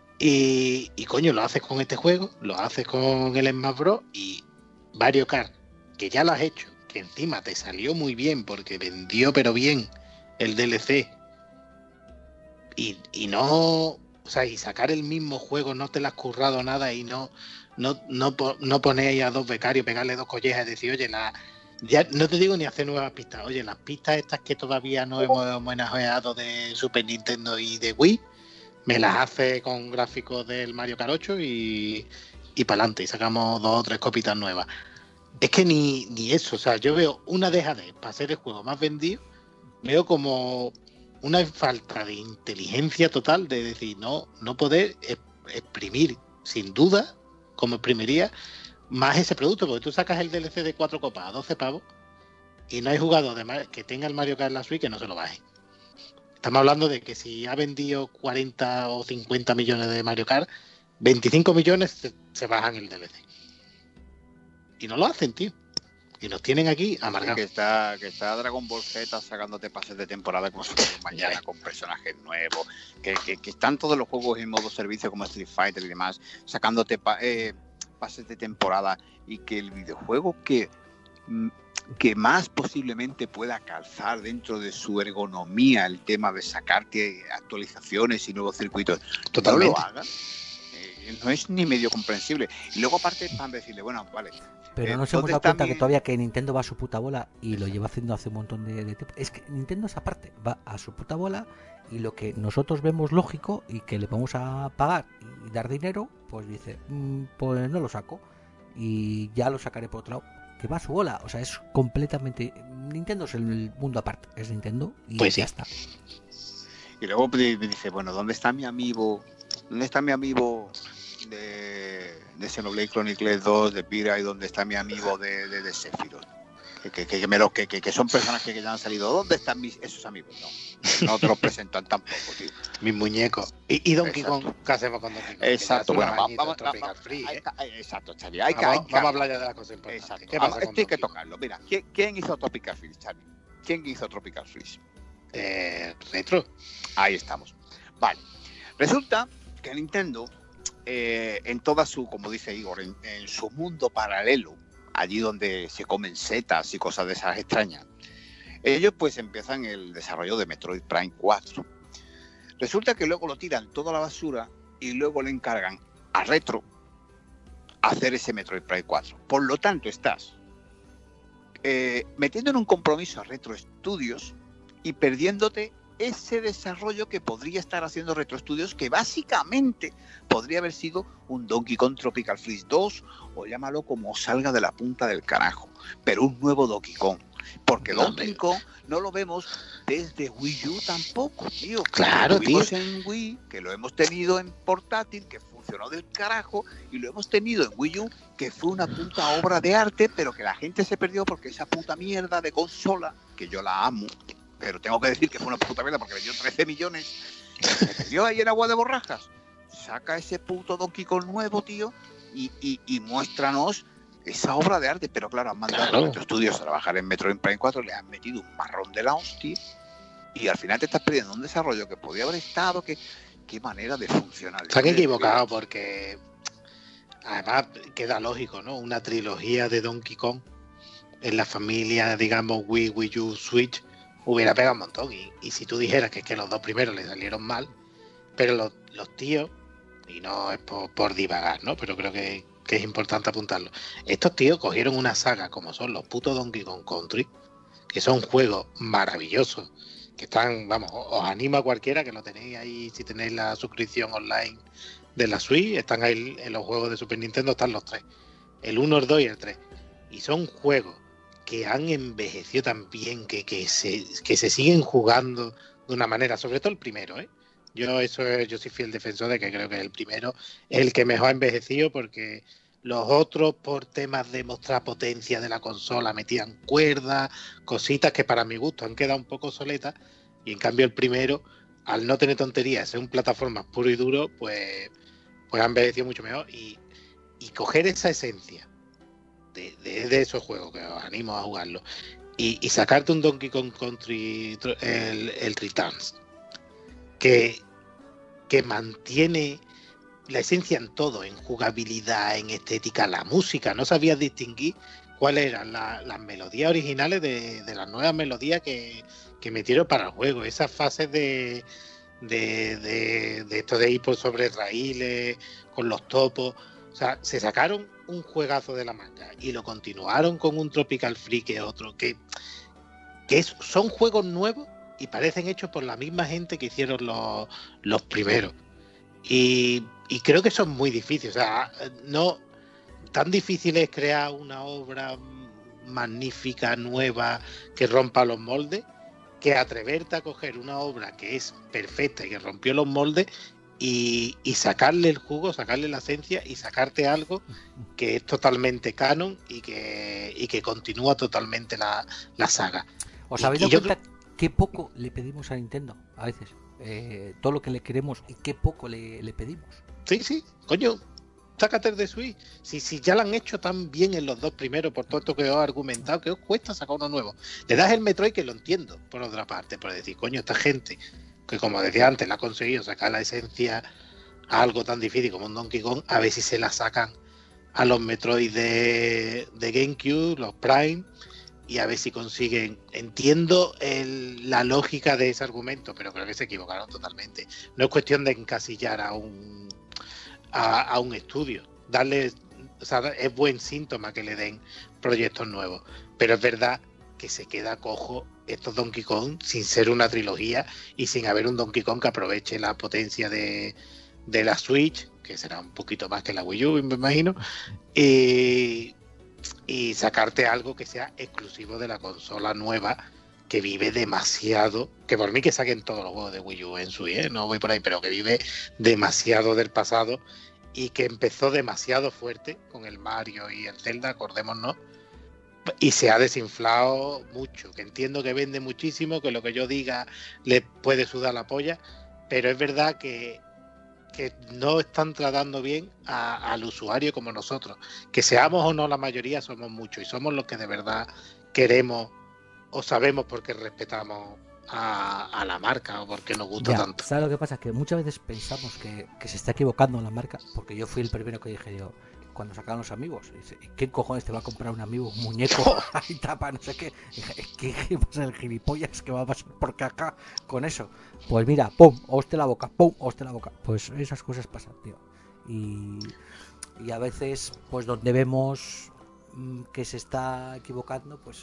Y, y coño, lo haces con este juego, lo haces con el Smash Bros. Y Mario Kart, que ya lo has hecho, que encima te salió muy bien porque vendió pero bien el D L C. Y, y no, o sea, y sacar el mismo juego, no te lo has currado nada y no, no, no, po- no ponéis a dos becarios, pegarle dos collejas y decir, oye, la, ya no te digo ni hacer nuevas pistas, oye, las pistas estas que todavía no hemos homenajeado de Super Nintendo y de Wii, me las hace con gráficos del Mario Kart ocho y, y para adelante, y sacamos dos o tres copitas nuevas. Es que ni, ni eso, o sea, yo veo una dejadez para ser el juego más vendido, veo como una falta de inteligencia total de decir, no, no poder es- exprimir, sin duda, como exprimiría, más ese producto, porque tú sacas el D L C de cuatro copas a doce pavos y no hay jugador de Mar- que tenga el Mario Kart en la Switch que no se lo baje. Estamos hablando de que si ha vendido cuarenta o cincuenta millones de Mario Kart, veinticinco millones se, se bajan el D L C. Y no lo hacen, tío. Y nos tienen aquí Sí, amargados. que está que está Dragon Ball Z sacándote pases de temporada como si fuera mañana Ya. con personajes nuevos, que, que, que están todos los juegos en modo servicio como Street Fighter y demás, sacándote pa- eh, pases de temporada y que el videojuego que, mm, que más posiblemente pueda calzar dentro de su ergonomía el tema de sacarte actualizaciones y nuevos circuitos, Totalmente. no lo haga, eh, no es ni medio comprensible. Y luego aparte van a decirle, bueno, vale, Pero Eh, nos hemos ¿dónde dado está cuenta mi- que todavía que Nintendo va a su puta bola y lo lleva haciendo hace un montón de, de tiempo. Es que Nintendo esa parte va a su puta bola y lo que nosotros vemos lógico y que le vamos a pagar y dar dinero, pues dice, "Mm, pues no lo saco y ya lo sacaré por otro lado. Que va a su bola, o sea, es completamente... Nintendo es el mundo aparte, es Nintendo y Pues sí. Eh, ya está. Y luego me dice, bueno, ¿dónde está mi amigo? ¿Dónde está mi amigo de, de Xenoblade Chronicles dos, de Pira, y dónde está mi amigo de, de, de Sephiroth? Que, que, que, me lo, que, que, que son personajes que ya han salido. ¿Dónde están mis, esos amigos? No, no te los presentan tampoco, tío. Mis muñecos. ¿Y, y Donkey Exacto. Kong? ¿Qué hacemos con Donkey Kong? Exacto, bueno, vamos, vamos, vamos, vamos, free, ¿eh? exacto, Charlie. Hay que, vamos, hay que, vamos a hablar ya de las cosas importantes. Exacto. ¿Qué pasa Esto con hay que Donkey Kong? tocarlo. Mira, ¿quién, quién hizo Tropical Freeze, Charlie? ¿Quién hizo Tropical Freeze? Eh, retro. Ahí estamos. Vale. Resulta que Nintendo, eh, en toda su, como dice Igor, en, en su mundo paralelo, allí donde se comen setas y cosas de esas extrañas, ellos pues empiezan el desarrollo de Metroid Prime cuatro. Resulta que luego lo tiran toda la basura y luego le encargan a Retro hacer ese Metroid Prime cuatro. Por lo tanto, estás eh, metiendo en un compromiso a Retro Studios y perdiéndote ese desarrollo que podría estar haciendo Retro Studios, que básicamente podría haber sido un Donkey Kong Tropical Freeze dos, o llámalo como salga de la punta del carajo, pero un nuevo Donkey Kong. Porque No, Donkey Kong no lo vemos desde Wii U tampoco, tío. Claro, lo tuvimos tío. en Wii, que lo hemos tenido en portátil, que funcionó del carajo, y lo hemos tenido en Wii U, que fue una puta obra de arte, pero que la gente se perdió porque esa puta mierda de consola, que yo la amo, pero tengo que decir que fue una puta mierda porque vendió trece millones, se perdió ahí en agua de borrajas. Saca ese puto Donkey Kong nuevo, tío, y, y, y muéstranos esa obra de arte. Pero claro, han mandado Claro. a nuestros estudios a trabajar en Metroid Prime cuatro, le han metido un marrón de la hostia, y al final te estás perdiendo un desarrollo que podía haber estado, que qué manera de funcionar. Se han equivocado porque además queda lógico, ¿no? Una trilogía de Donkey Kong en la familia, digamos, Wii, Wii U, Switch, hubiera pegado un montón. Y, y si tú dijeras que es que los dos primeros le salieron mal, pero los, los tíos, y no es por, por divagar, ¿no? Pero creo que, que es importante apuntarlo. Estos tíos cogieron una saga como son los putos Donkey Kong Country, que son juegos maravillosos, que están, vamos, os animo a cualquiera que lo tenéis ahí, si tenéis la suscripción online de la Switch, están ahí en los juegos de Super Nintendo, están los tres, el uno, el dos y el tres, y son juegos que han envejecido tan bien, que, que, se, que se siguen jugando de una manera, sobre todo el primero, ¿eh? Yo eso es, yo soy fiel defensor de que creo que el primero es el que mejor ha envejecido, porque los otros, por temas de mostrar potencia de la consola, metían cuerdas, cositas que para mi gusto han quedado un poco soletas, y en cambio el primero, al no tener tonterías, ser un plataforma puro y duro, pues, pues ha envejecido mucho mejor. Y, y coger esa esencia de, de, de esos juegos, que os animo a jugarlo, y, y sacarte un Donkey Kong Country, el, el Returns, que, que mantiene la esencia en todo, en jugabilidad, en estética, la música. No sabías distinguir cuáles eran la, las melodías originales de, de las nuevas melodías que, que metieron para el juego. Esas fases de, de, de, de esto de ir por sobre raíles, con los topos. O sea, se sacaron un juegazo de la manga y lo continuaron con un Tropical Freeze, que es otro, que, que es, son juegos nuevos y parecen hechos por la misma gente que hicieron los, los primeros. Y, y creo que son muy difíciles. O sea, no tan difícil es crear una obra magnífica, nueva, que rompa los moldes, que atreverte a coger una obra que es perfecta y que rompió los moldes y, y sacarle el jugo, sacarle la esencia y sacarte algo que es totalmente canon y que, y que continúa totalmente la, la saga. ¿Os habéis y, dado y cuenta yo... qué poco le pedimos a Nintendo a veces? Eh, todo lo que le queremos y qué poco le, le pedimos. Sí, sí, coño, sácate de Switch. Si, si ya lo han hecho tan bien en los dos primeros, por todo esto que os he argumentado, que os cuesta sacar uno nuevo. Le das el Metroid, que lo entiendo, por otra parte, por decir, coño, esta gente, que como decía antes, la ha conseguido sacar la esencia a algo tan difícil como un Donkey Kong, a ver si se la sacan a los Metroid de, de GameCube, los Prime, y a ver si consiguen. Entiendo el, la lógica de ese argumento, pero creo que se equivocaron totalmente. No es cuestión de encasillar a un a, a un estudio, darle, o sea, es buen síntoma que le den proyectos nuevos, pero es verdad que se queda cojo estos Donkey Kong sin ser una trilogía y sin haber un Donkey Kong que aproveche la potencia de, de la Switch, que será un poquito más que la Wii U, me imagino, y y sacarte algo que sea exclusivo de la consola nueva, que vive demasiado, que por mí que saquen todos los juegos de Wii U en su ¿eh? No voy por ahí, pero que vive demasiado del pasado y que empezó demasiado fuerte con el Mario y el Zelda, acordémonos, y se ha desinflado mucho, que entiendo que vende muchísimo, que lo que yo diga le puede sudar la polla, pero es verdad que, que no están tratando bien a, al usuario como nosotros, que seamos o no la mayoría, somos muchos y somos los que de verdad queremos o sabemos porque respetamos a, a la marca o porque nos gusta Ya, tanto. ¿sabes lo que pasa? Que muchas veces pensamos que, que se está equivocando la marca, porque yo fui el primero que dije yo, cuando sacaron los amigos, dice, ¿qué cojones te va a comprar un amigo, un muñeco, ahí tapa, no sé qué? Dije, ¿qué, qué pasa el gilipollas que va a pasar por acá con eso? Pues mira, pum, hostia la boca, pum, hostia la boca. Pues esas cosas pasan, tío. Y, y a veces, pues donde vemos mm, que se está equivocando, pues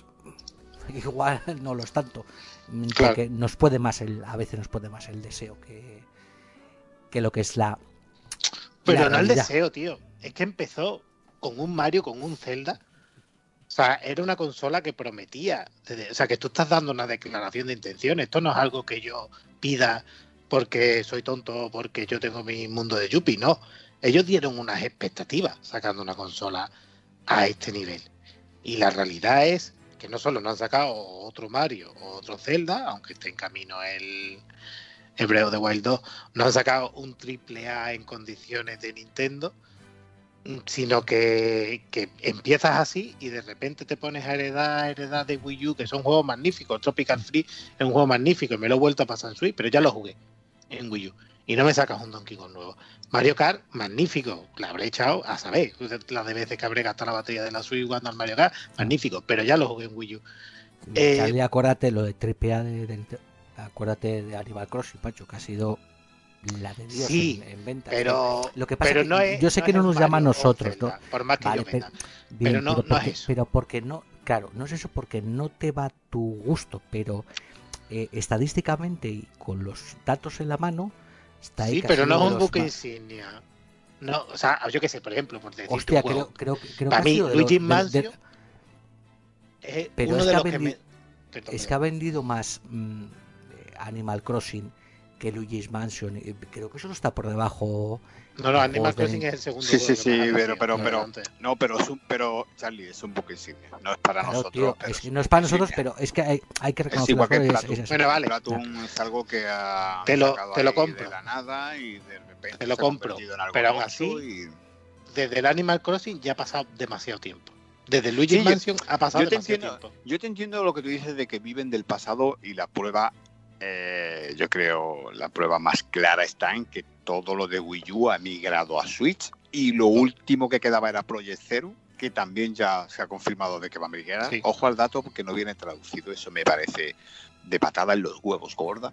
igual no lo es tanto, porque claro, nos puede más el, a veces nos puede más el deseo que, que lo que es la pero la no realidad. El deseo, tío, es que empezó con un Mario, con un Zelda, o sea, era una consola que prometía, o sea, que tú estás dando una declaración de intención, esto no es algo que yo pida porque soy tonto o porque yo tengo mi mundo de Yuppie, no, ellos dieron unas expectativas sacando una consola a este nivel, y la realidad es que no solo no han sacado otro Mario o otro Zelda, aunque esté en camino el, el Breath of the Wild dos, no han sacado un triple A en condiciones de Nintendo, sino que, que empiezas así y de repente te pones a heredar, heredar de Wii U, que son juegos magníficos. Tropical Freeze es un juego magnífico y me lo he vuelto a pasar en Switch, pero ya lo jugué en Wii U y no me sacas un Donkey Kong nuevo. Mario Kart, magnífico, la habré echado a saber la de veces que habré gastado la batería de la Switch jugando al Mario Kart, magnífico, pero ya lo jugué en Wii U. Sí, eh, Charlie, acuérdate lo de triple A de, de, de, acuérdate de Animal Crossing, Pacho, que ha sido la de Dios sí, en, en ventas. Pero, lo que pasa pero es que no es, yo sé no que no nos llama a nosotros, Zelda, ¿no? Por más que vale, yo pero, venda. Bien, pero no, pero, porque, no es eso. Pero porque no, claro, no es eso porque no te va a tu gusto, pero eh, estadísticamente y con los datos en la mano, está ahí. Sí, pero no es un buque insignia. No, o sea, yo qué sé, por ejemplo, por decirte Hostia, un juego. creo, creo, creo Para que mí, ha sido Luigi de los, Mansion de, de, es pero uno es de que los ha vendido, que me... Es que ha vendido más mmm, Animal Crossing que Luigi's Mansion. Creo que eso no está por debajo. No, no, Animal Crossing de... es el segundo sí, juego. Sí, sí, sí, pero, pero, no, pero, no, pero, es un, pero, Charlie, es un buque insignia. No es para claro, nosotros. Tío, pero es que no es para nosotros, pero es que hay, hay que reconocer. Es igual que Splatoon. Es, es bueno, vale. Splatoon ya. Es algo que ha te lo, te lo compro. de la nada y de repente te lo se compro. Ha en algo pero aún así, y... desde el Animal Crossing ya ha pasado demasiado tiempo. Desde Luigi's sí, Mansion yo, ha pasado yo te demasiado entiendo, tiempo. Yo te entiendo lo que tú dices de que viven del pasado y la prueba, eh, yo creo, la prueba más clara está en que todo lo de Wii U ha migrado a Switch y lo último que quedaba era Project Zero, que también ya se ha confirmado de que va a migrar. Sí. Ojo al dato porque no viene traducido, eso me parece de patada en los huevos, gorda.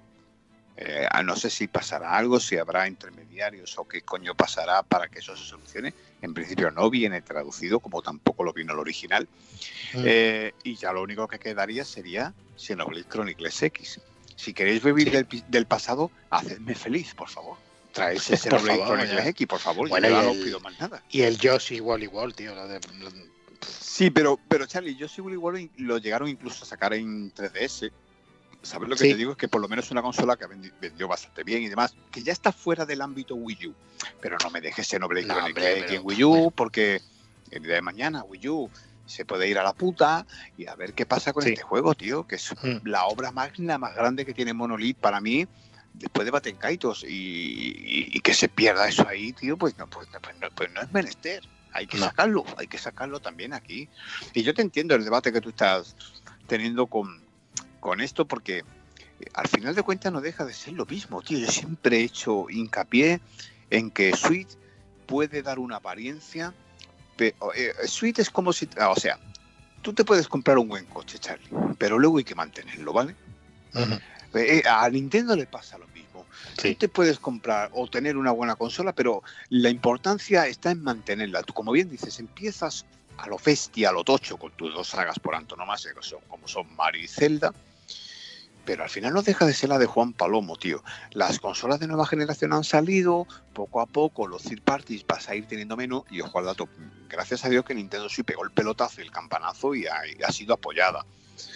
Eh, no sé si pasará algo, si habrá intermediarios o qué coño pasará para que eso se solucione. En principio no viene traducido, como tampoco lo vino el original. Mm. Eh, y ya lo único que quedaría sería Xenoblade Chronicles X. Si queréis vivir sí. del, del pasado, hacedme feliz, por favor. Traedse Xenoblade Chronicles X, por favor. Bueno, yo y no el, pido más nada. Y el Yoshi Wally World, tío. Lo de, lo... Sí, pero, pero Charlie, Yoshi Wally World lo llegaron incluso a sacar en tres D S. ¿Sabes lo que sí. te digo? Es que por lo menos es una consola que vendió bastante bien y demás, que ya está fuera del ámbito Wii U. Pero no me dejes Xenoblade no, Chronicles en Wii U, porque el día de mañana Wii U se puede ir a la puta y a ver qué pasa con sí. este juego, tío, que es mm. la obra magna más grande que tiene Monolith para mí, después de Baten Kaitos, y, y, y que se pierda eso ahí, tío, pues no, pues, pues, no, pues no es menester. Hay que no. sacarlo, hay que sacarlo también aquí. Y yo te entiendo el debate que tú estás teniendo con con esto, porque al final de cuentas no deja de ser lo mismo, tío. Yo siempre he hecho hincapié en que Switch puede dar una apariencia, pero, eh, Switch es como si, o sea, tú te puedes comprar un buen coche, Charlie, pero luego hay que mantenerlo, ¿vale? Uh-huh. Eh, a Nintendo le pasa lo mismo. Sí. Tú te puedes comprar o tener una buena consola, pero la importancia está en mantenerla. Tú, como bien dices, empiezas a lo bestia, a lo tocho, con tus dos sagas por antonomasia, que son como son Mario y Zelda, pero al final no deja de ser la de Juan Palomo, tío. Las consolas de nueva generación han salido, poco a poco los third parties vas a ir teniendo menos, y ojo al dato, gracias a Dios que Nintendo sí pegó el pelotazo y el campanazo y ha, y ha sido apoyada.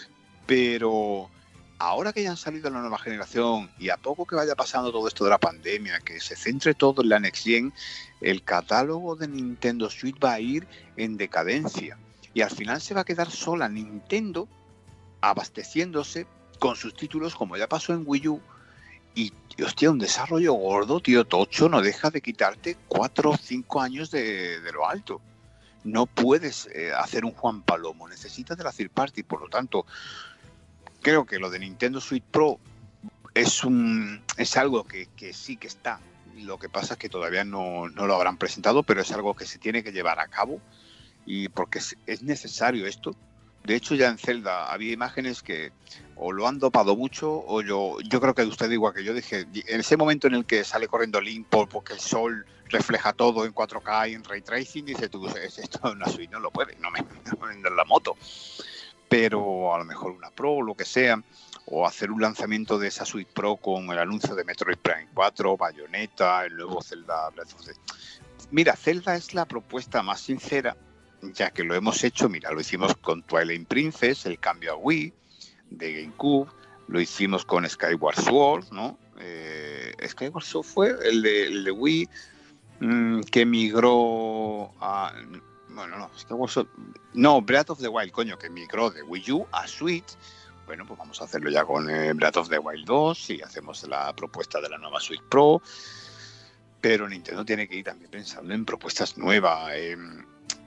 Pero ahora que ya han salido la nueva generación y a poco que vaya pasando todo esto de la pandemia, que se centre todo en la Next Gen, el catálogo de Nintendo Switch va a ir en decadencia. y al final se va a quedar sola Nintendo abasteciéndose con sus títulos, como ya pasó en Wii U. Y, y hostia, un desarrollo gordo, tío, tocho, no deja de quitarte cuatro o cinco años de, de lo alto. No puedes eh, hacer un Juan Palomo, necesitas de la third party. Por lo tanto, creo que lo de Nintendo Switch Pro es un es algo que, que sí que está. Lo que pasa es que todavía no, no lo habrán presentado, pero es algo que se tiene que llevar a cabo, y porque es, es necesario esto. De hecho, ya en Zelda había imágenes que o lo han dopado mucho, o yo yo creo que usted igual que yo dije, en ese momento en el que sale corriendo Link por, porque el sol refleja todo en cuatro K y en Ray Tracing, dice tú, esto en una Switch no lo puede, no me, no me venden la moto. Pero a lo mejor una Pro o lo que sea, o hacer un lanzamiento de esa Switch Pro con el anuncio de Metroid Prime cuatro, Bayonetta, el nuevo Zelda Breath of the... Mira, Zelda es la propuesta más sincera, ya que lo hemos hecho, mira, lo hicimos con Twilight Princess, el cambio a Wii, de GameCube, lo hicimos con Skyward Sword, ¿no? Eh, Skyward Sword fue el de, el de Wii, mmm, que migró a... Bueno, no, Skyward Sword... No, Breath of the Wild, coño, que migró de Wii U a Switch. Bueno, pues vamos a hacerlo ya con eh, Breath of the Wild dos y hacemos la propuesta de la nueva Switch Pro. Pero Nintendo tiene que ir también pensando en propuestas nuevas, en,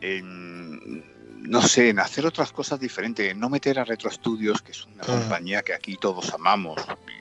en no sé, en hacer otras cosas diferentes, en no meter a Retro Studios, que es una uh-huh. compañía que aquí todos amamos,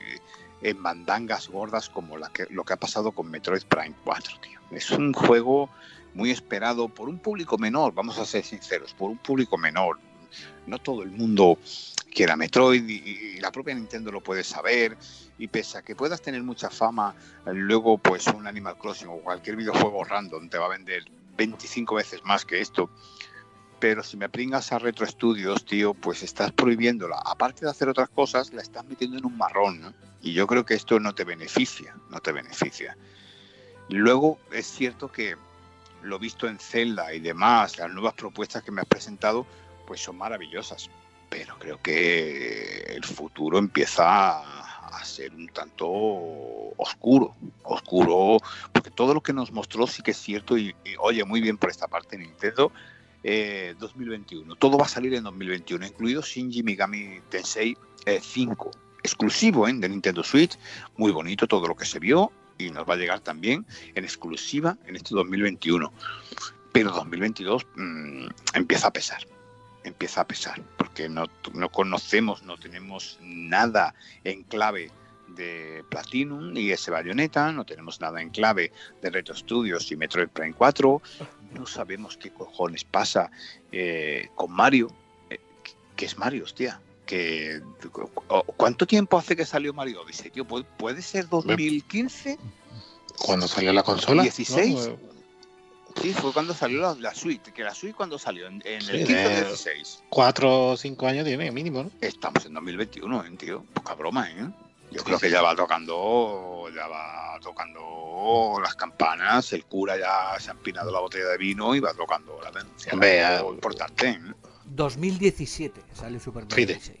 en mandangas gordas como la que, lo que ha pasado con Metroid Prime cuatro, tío. Es un juego muy esperado por un público menor, vamos a ser sinceros, por un público menor. No todo el mundo quiere a Metroid y, y la propia Nintendo lo puede saber, y pese a que puedas tener mucha fama, luego pues un Animal Crossing o cualquier videojuego random te va a vender veinticinco veces más que esto. Pero si me pringas a Retro Studios, tío, pues estás prohibiéndola. Aparte de hacer otras cosas, la estás metiendo en un marrón, ¿no? Y yo creo que esto no te beneficia, no te beneficia. Luego es cierto que lo visto en Zelda y demás, las nuevas propuestas que me has presentado, pues son maravillosas. Pero creo que el futuro empieza a ser un tanto oscuro, oscuro, porque todo lo que nos mostró sí que es cierto y, y oye, muy bien por esta parte Nintendo. Eh, dos mil veintiuno, todo va a salir en dos mil veintiuno, incluido Shinji Megami Tensei eh, cinco, exclusivo ¿eh? de Nintendo Switch, muy bonito todo lo que se vio y nos va a llegar también en exclusiva en este dos mil veintiuno, pero dos mil veintidós mmm, empieza a pesar, empieza a pesar, porque no, no conocemos, no tenemos nada en clave de Platinum y ese Bayonetta, no tenemos nada en clave de Retro Studios y Metroid Prime cuatro, no sabemos qué cojones pasa eh, con Mario, eh, que es Mario, hostia, que ¿cuánto tiempo hace que salió Mario Odyssey, tío? ¿Puede, puede ser dos mil quince? ¿Cuándo salió la consola? ¿dieciséis? ¿No? Sí, fue cuando salió la, la Switch, que la Switch cuando salió, en, en sí, el quince o dieciséis. Cuatro o cinco años tiene mínimo, ¿no? Estamos en dos mil veintiuno, ¿eh, tío? Poca broma, ¿eh? Yo sí, creo que ya va tocando, ya va tocando las campanas, el cura ya se ha empinado la botella de vino y va tocando la denuncia. Algo importante, ¿eh? dos mil diecisiete sale Super Mario Odyssey.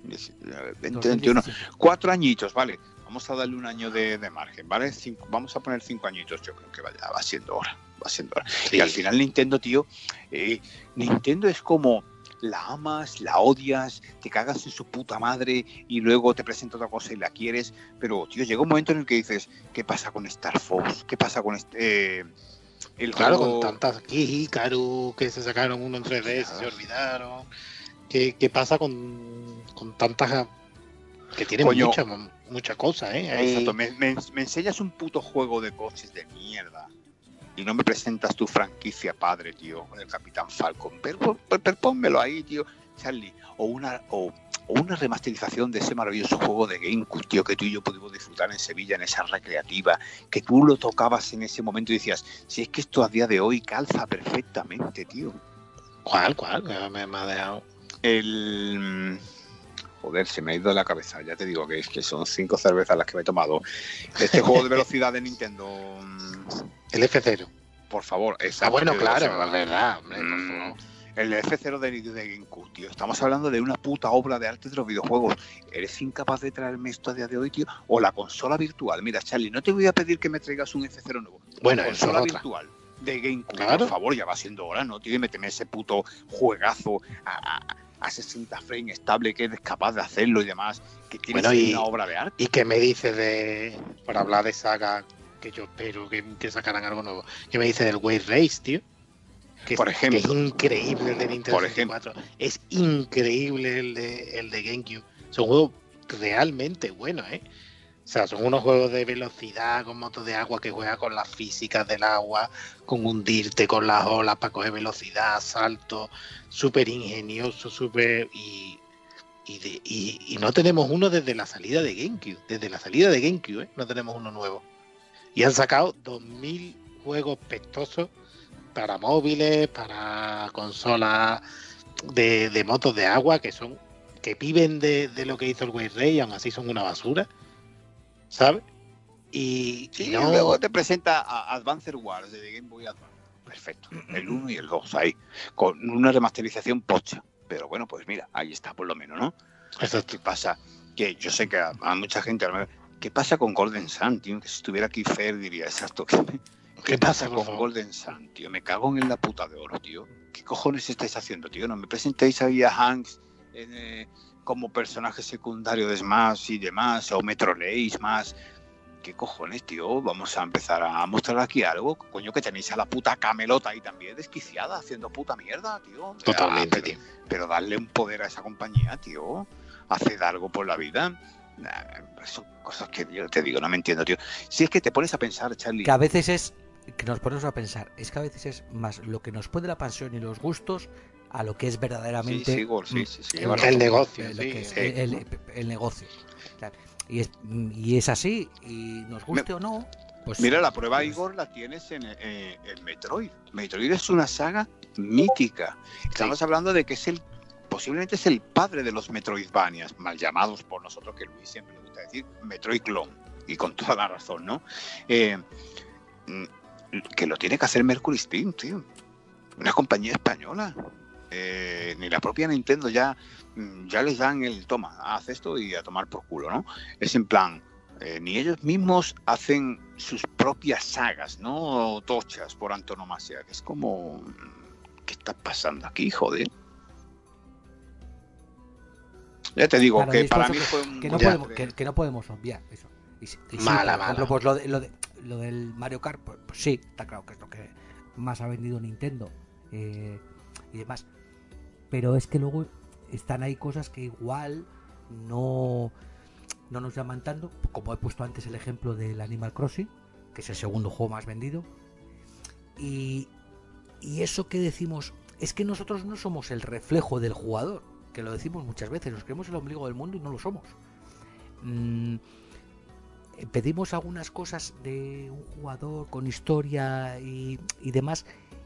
veinte veintiuno. Cuatro añitos, vale. Vamos a darle un año de, de margen, ¿vale? Cinco, vamos a poner cinco añitos, yo creo que vaya, va siendo hora. Va siendo hora. Sí. Y al final Nintendo, tío, eh, Nintendo es como... la amas, la odias, te cagas en su puta madre y luego te presenta otra cosa y la quieres, pero tío, llega un momento en el que dices, ¿qué pasa con Star Fox? ¿Qué pasa con este... Eh, el claro, juego... con tantas Hikaru que se sacaron uno en tres D, claro. Se olvidaron. ¿Qué, qué pasa con, con tantas... que tienen mucha, mucha cosa, ¿eh? Exacto, me, me, me enseñas un puto juego de coches de mierda y no me presentas tu franquicia padre, tío, con el Capitán Falcon. Pero, pero, pero pónmelo ahí, tío, Charlie. O una, o, o una remasterización de ese maravilloso juego de GameCube, tío, que tú y yo pudimos disfrutar en Sevilla, en esa recreativa, que tú lo tocabas en ese momento y decías, si es que esto a día de hoy calza perfectamente, tío. ¿Cuál, cuál? Me, me ha dejado... El... Joder, se me ha ido de la cabeza. Ya te digo que es que son cinco cervezas las que me he tomado. Este juego de velocidad de Nintendo... El F cero. Por favor, exacto. Ah, bueno, claro, es verdad, hombre, por favor. El F cero de, de GameCube, tío. Estamos hablando de una puta obra de arte de los videojuegos. ¿Eres incapaz de traerme esto a día de hoy, tío? O la consola virtual. Mira, Charlie, no te voy a pedir que me traigas un F cero nuevo. Bueno, consola virtual. de GameCube. Claro. Por favor, ya va siendo hora, ¿no? Tío, y méteme ese puto juegazo a, a, a sesenta frames estable que eres capaz de hacerlo y demás. Que tienes Bueno, y- una obra de arte. ¿Y qué me dices de, para hablar de saga, que yo espero que, que sacaran algo nuevo, qué me dices del Wave Race, tío? Que, Por ejemplo. que es increíble el de Nintendo Por sesenta y cuatro, es increíble el de, el de GameCube. Son juegos realmente buenos, ¿eh? O sea, son unos juegos de velocidad, con motos de agua que juega con las físicas del agua, con hundirte con las olas para coger velocidad, salto, súper ingenioso, súper... Y, y, de- y, y no tenemos uno desde la salida de GameCube, desde la salida de GameCube, ¿eh? No tenemos uno nuevo. Y han sacado dos mil juegos pestosos para móviles, para consolas de, de motos de agua, que son que viven de, de lo que hizo el Wave Ray, y aún así son una basura, ¿sabes? Y, Sí, y no... luego te presenta a Advance Wars de Game Boy Advance. Perfecto. El uno y el dos ahí. Con una remasterización pocha. Pero bueno, pues mira, ahí está por lo menos, ¿no? Exacto. ¿Qué pasa? Que yo sé que a, a mucha gente... a lo mejor, ¿qué pasa con Golden Sun, tío? Que si estuviera aquí Fer diría, exacto. ¿Qué, ¿Qué, ¿Qué pasa pasa, por con favor? Golden Sun, tío? Me cago en la puta de oro, tío. ¿Qué cojones estáis haciendo, tío? No me presentéis ahí a Hanks eh, como personaje secundario de Smash y demás, o Metro Lace más... ¿Qué cojones, tío? Vamos a empezar a mostrar aquí algo. Coño, que tenéis a la puta Camelota ahí también desquiciada, haciendo puta mierda, tío. Totalmente, Ah, pero, tío. pero darle un poder a esa compañía, tío. Haced algo por la vida. Nah, son cosas que yo te digo, no me entiendo, tío. Si es que te pones a pensar, Charlie. Que a veces es, que nos ponemos a pensar, es que a veces es más lo que nos puede la pasión y los gustos a lo que es Sí, verdaderamente sí, Gor, sí, sí, sí. el, lleva el razón. negocio, eh, lo sí, que es sí. el, el- el negocio. O sea, y, es, y es así, y nos guste Me- o no, pues Mira, la prueba, pues, Igor, la tienes en, eh, en Metroid. Metroid es una saga mítica. Estamos hablando de que es el, posiblemente es el padre de los Metroidvanias, mal llamados por nosotros, que Luis siempre le gusta decir Metroid Clone, y con toda la razón, ¿no? Eh, mm, que lo tiene que hacer Mercury Steam, tío. Una compañía española. Eh, ni la propia Nintendo ya, mm, ya les dan el toma, haz esto y a tomar por culo, ¿no? Es en plan, eh, ni ellos mismos hacen sus propias sagas, ¿no? Tochas por antonomasia, que es como, ¿qué está pasando aquí, joder? Ya te digo claro, y que es para por mí eso fue un que no buen podemos, estreno. que, que no podemos obviar eso. Y, sí- y sí, Mala, por ejemplo, mala. pues lo, de, lo, de, lo del Mario Kart, pues, pues sí, está claro que es lo que más ha vendido Nintendo eh, y demás. Pero es que luego están ahí cosas que igual no, no nos llaman tanto, como he puesto antes el ejemplo del Animal Crossing, que es el segundo juego más vendido. Y, y eso que decimos, es que nosotros no somos el reflejo del jugador, que lo decimos muchas veces, nos creemos el ombligo del mundo y no lo somos. Mm, pedimos algunas cosas de un jugador con historia y, y demás,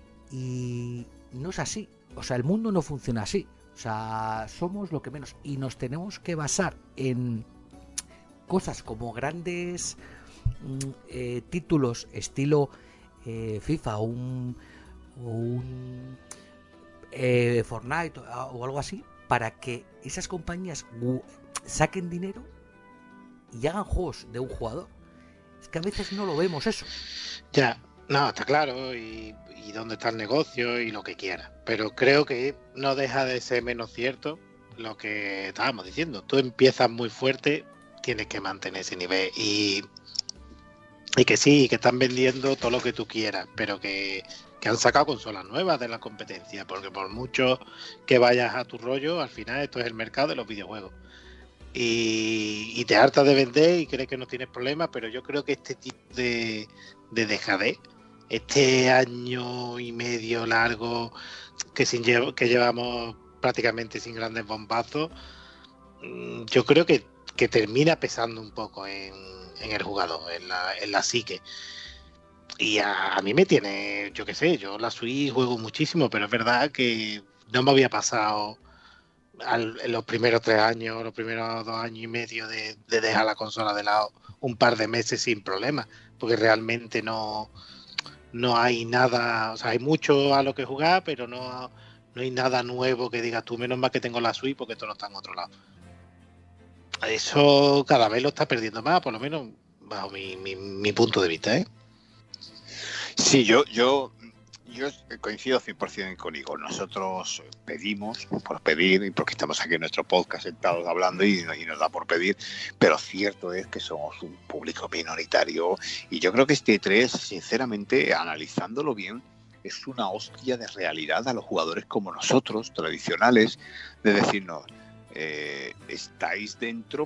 y no es así. O sea, el mundo no funciona así. O sea, somos lo que menos. Y nos tenemos que basar en cosas como grandes mm, eh, títulos estilo eh, FIFA o un, o un eh, Fortnite o, o algo así, para que esas compañías gu- saquen dinero y hagan juegos de un jugador. Es que a veces no lo vemos eso. Ya, no, está claro, y, y dónde está el negocio y lo que quiera. Pero creo que no deja de ser menos cierto lo que estábamos diciendo. Tú empiezas muy fuerte, tienes que mantener ese nivel. Y, y que sí, que están vendiendo todo lo que tú quieras, pero que, que han sacado consolas nuevas de la competencia. Porque por mucho que vayas a tu rollo, al final esto es el mercado de los videojuegos. Y, y te hartas de vender y crees que no tienes problemas, pero yo creo que este tipo de, de dejadez, este año y medio largo que, sin lle- que llevamos prácticamente sin grandes bombazos, mm, yo creo que, que termina pesando un poco en, en el jugador, en la, en la psique. Y a, a mí me tiene, yo qué sé, yo la Switch juego muchísimo, pero es verdad que no me había pasado al, en los primeros tres años, los primeros dos años y medio de, de dejar la consola de lado un par de meses sin problemas, porque realmente no, no hay nada, o sea, hay mucho a lo que jugar, pero no, no hay nada nuevo que digas tú, menos mal que tengo la Switch porque esto no está en otro lado. Eso cada vez lo está perdiendo más, por lo menos bajo mi, mi, mi punto de vista, ¿eh? Sí, yo, yo Yo coincido cien por ciento con Igor. Nosotros pedimos por pedir, y porque estamos aquí en nuestro podcast sentados hablando y, y nos da por pedir, pero cierto es que somos un público minoritario y yo creo que este E tres, sinceramente, analizándolo bien, es una hostia de realidad a los jugadores como nosotros, tradicionales, de decirnos, eh, estáis dentro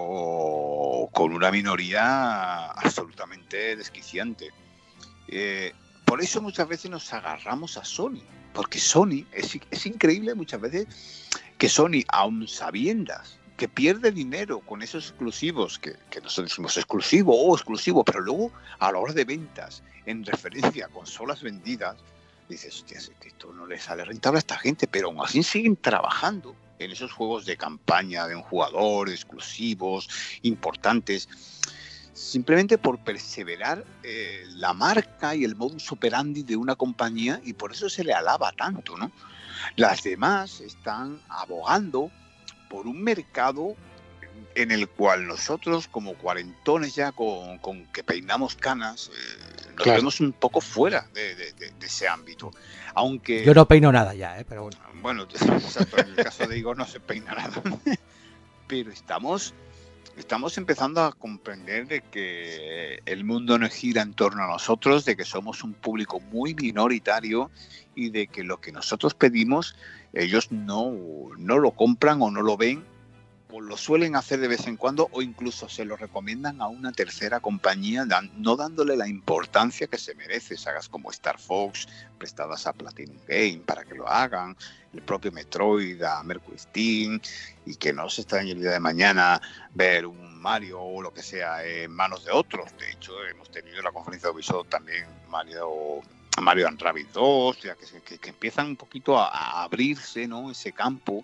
pero con una minoría absolutamente desquiciante. Eh, Por eso muchas veces nos agarramos a Sony, porque Sony, es, es increíble muchas veces que Sony, aun sabiendas que pierde dinero con esos exclusivos, que, que nosotros decimos exclusivo o oh, exclusivo, pero luego a la hora de ventas, en referencia a consolas vendidas, dices, hostia, es que esto no le sale rentable a esta gente, pero aún así siguen trabajando en esos juegos de campaña de un jugador, exclusivos, importantes, simplemente por perseverar eh, la marca y el modus operandi de una compañía, y por eso se le alaba tanto, ¿no? Las demás están abogando por un mercado en el cual nosotros, como cuarentones ya con, con que peinamos canas, eh, nos claro. vemos un poco fuera de, de, de, de ese ámbito. Aunque yo no peino nada ya, ¿eh? Pero bueno. Bueno, exacto, en el caso de Igor no se peina nada. Pero estamos... Estamos empezando a comprender de que el mundo no gira en torno a nosotros, de que somos un público muy minoritario y de que lo que nosotros pedimos ellos no, no lo compran o no lo ven, o lo suelen hacer de vez en cuando, o incluso se lo recomiendan a una tercera compañía, dan, no dándole la importancia que se merece. Sagas como Star Fox, prestadas a Platinum Game para que lo hagan, el propio Metroid a Mercury Steam, y que no se extrañe el día de mañana ver un Mario o lo que sea en manos de otros. De hecho, hemos tenido en la conferencia de Ubisoft también Mario... Mario and Rabbids dos, ya que, que, que empiezan un poquito a, a abrirse, ¿no?, ese campo.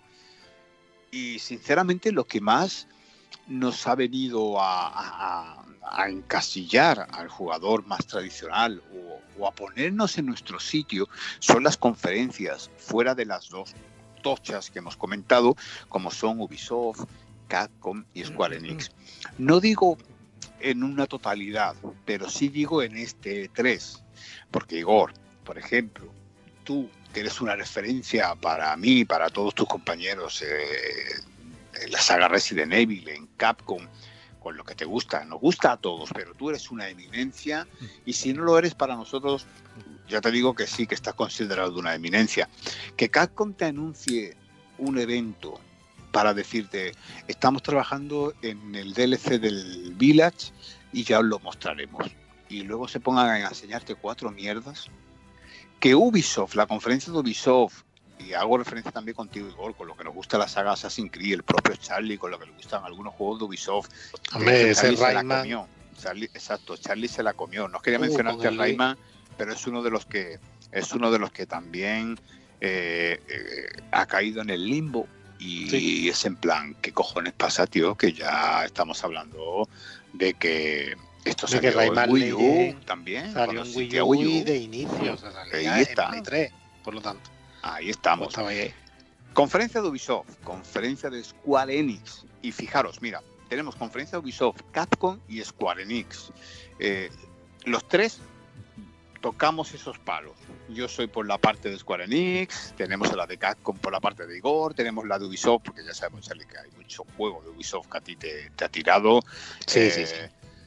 Y sinceramente lo que más nos ha venido a, a, a encasillar al jugador más tradicional o, o a ponernos en nuestro sitio son las conferencias fuera de las dos tochas que hemos comentado, como son Ubisoft, Capcom y Square Enix. No digo en una totalidad, pero sí digo en este E tres, porque Igor, por ejemplo, tú que eres una referencia para mí, para todos tus compañeros eh, en la saga Resident Evil, en Capcom, con lo que te gusta, nos gusta a todos, pero tú eres una eminencia, y si no lo eres para nosotros, ya te digo que sí, que estás considerado una eminencia. Que Capcom te anuncie un evento para decirte, estamos trabajando en el D L C del Village y ya os lo mostraremos, y luego se pongan a enseñarte cuatro mierdas. Que Ubisoft, la conferencia de Ubisoft, y hago referencia también contigo, Igor, con lo que nos gusta la saga Assassin's Creed, el propio Charlie, con lo que le gustan algunos juegos de Ubisoft. Hombre, ese ese Rayman. Charlie, exacto, Charlie se la comió. No quería uh, mencionarte el Rayman, pero es uno de los que es uno de los que también eh, eh, ha caído en el limbo, y sí. Es en plan, ¿qué cojones pasa, tío? Que ya estamos hablando de que esto de salió que en Wii U Legend, también. Salió en Wii U, Wii U de inicio, o sea, salía ahí está. En Play tres, por lo tanto. Ahí estamos. Pues ahí. Conferencia de Ubisoft, conferencia de Square Enix. Y fijaros, mira, tenemos conferencia de Ubisoft, Capcom y Square Enix. Eh, los tres tocamos esos palos. Yo soy por la parte de Square Enix, tenemos la de Capcom por la parte de Igor, tenemos la de Ubisoft, porque ya sabemos, Charlie, que hay mucho juego de Ubisoft que a ti te, te ha tirado. Sí, eh, sí, sí.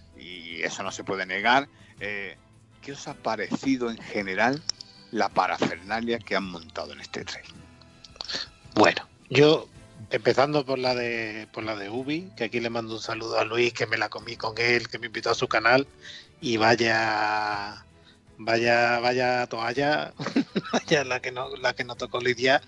Y eso no se puede negar. Eh, ¿Qué os ha parecido en general la parafernalia que han montado en este tren? Bueno, yo empezando por la de por la de Ubi, que aquí le mando un saludo a Luis, que me la comí con él, que me invitó a su canal, y vaya vaya vaya toalla, vaya la que no la que no tocó lidiar,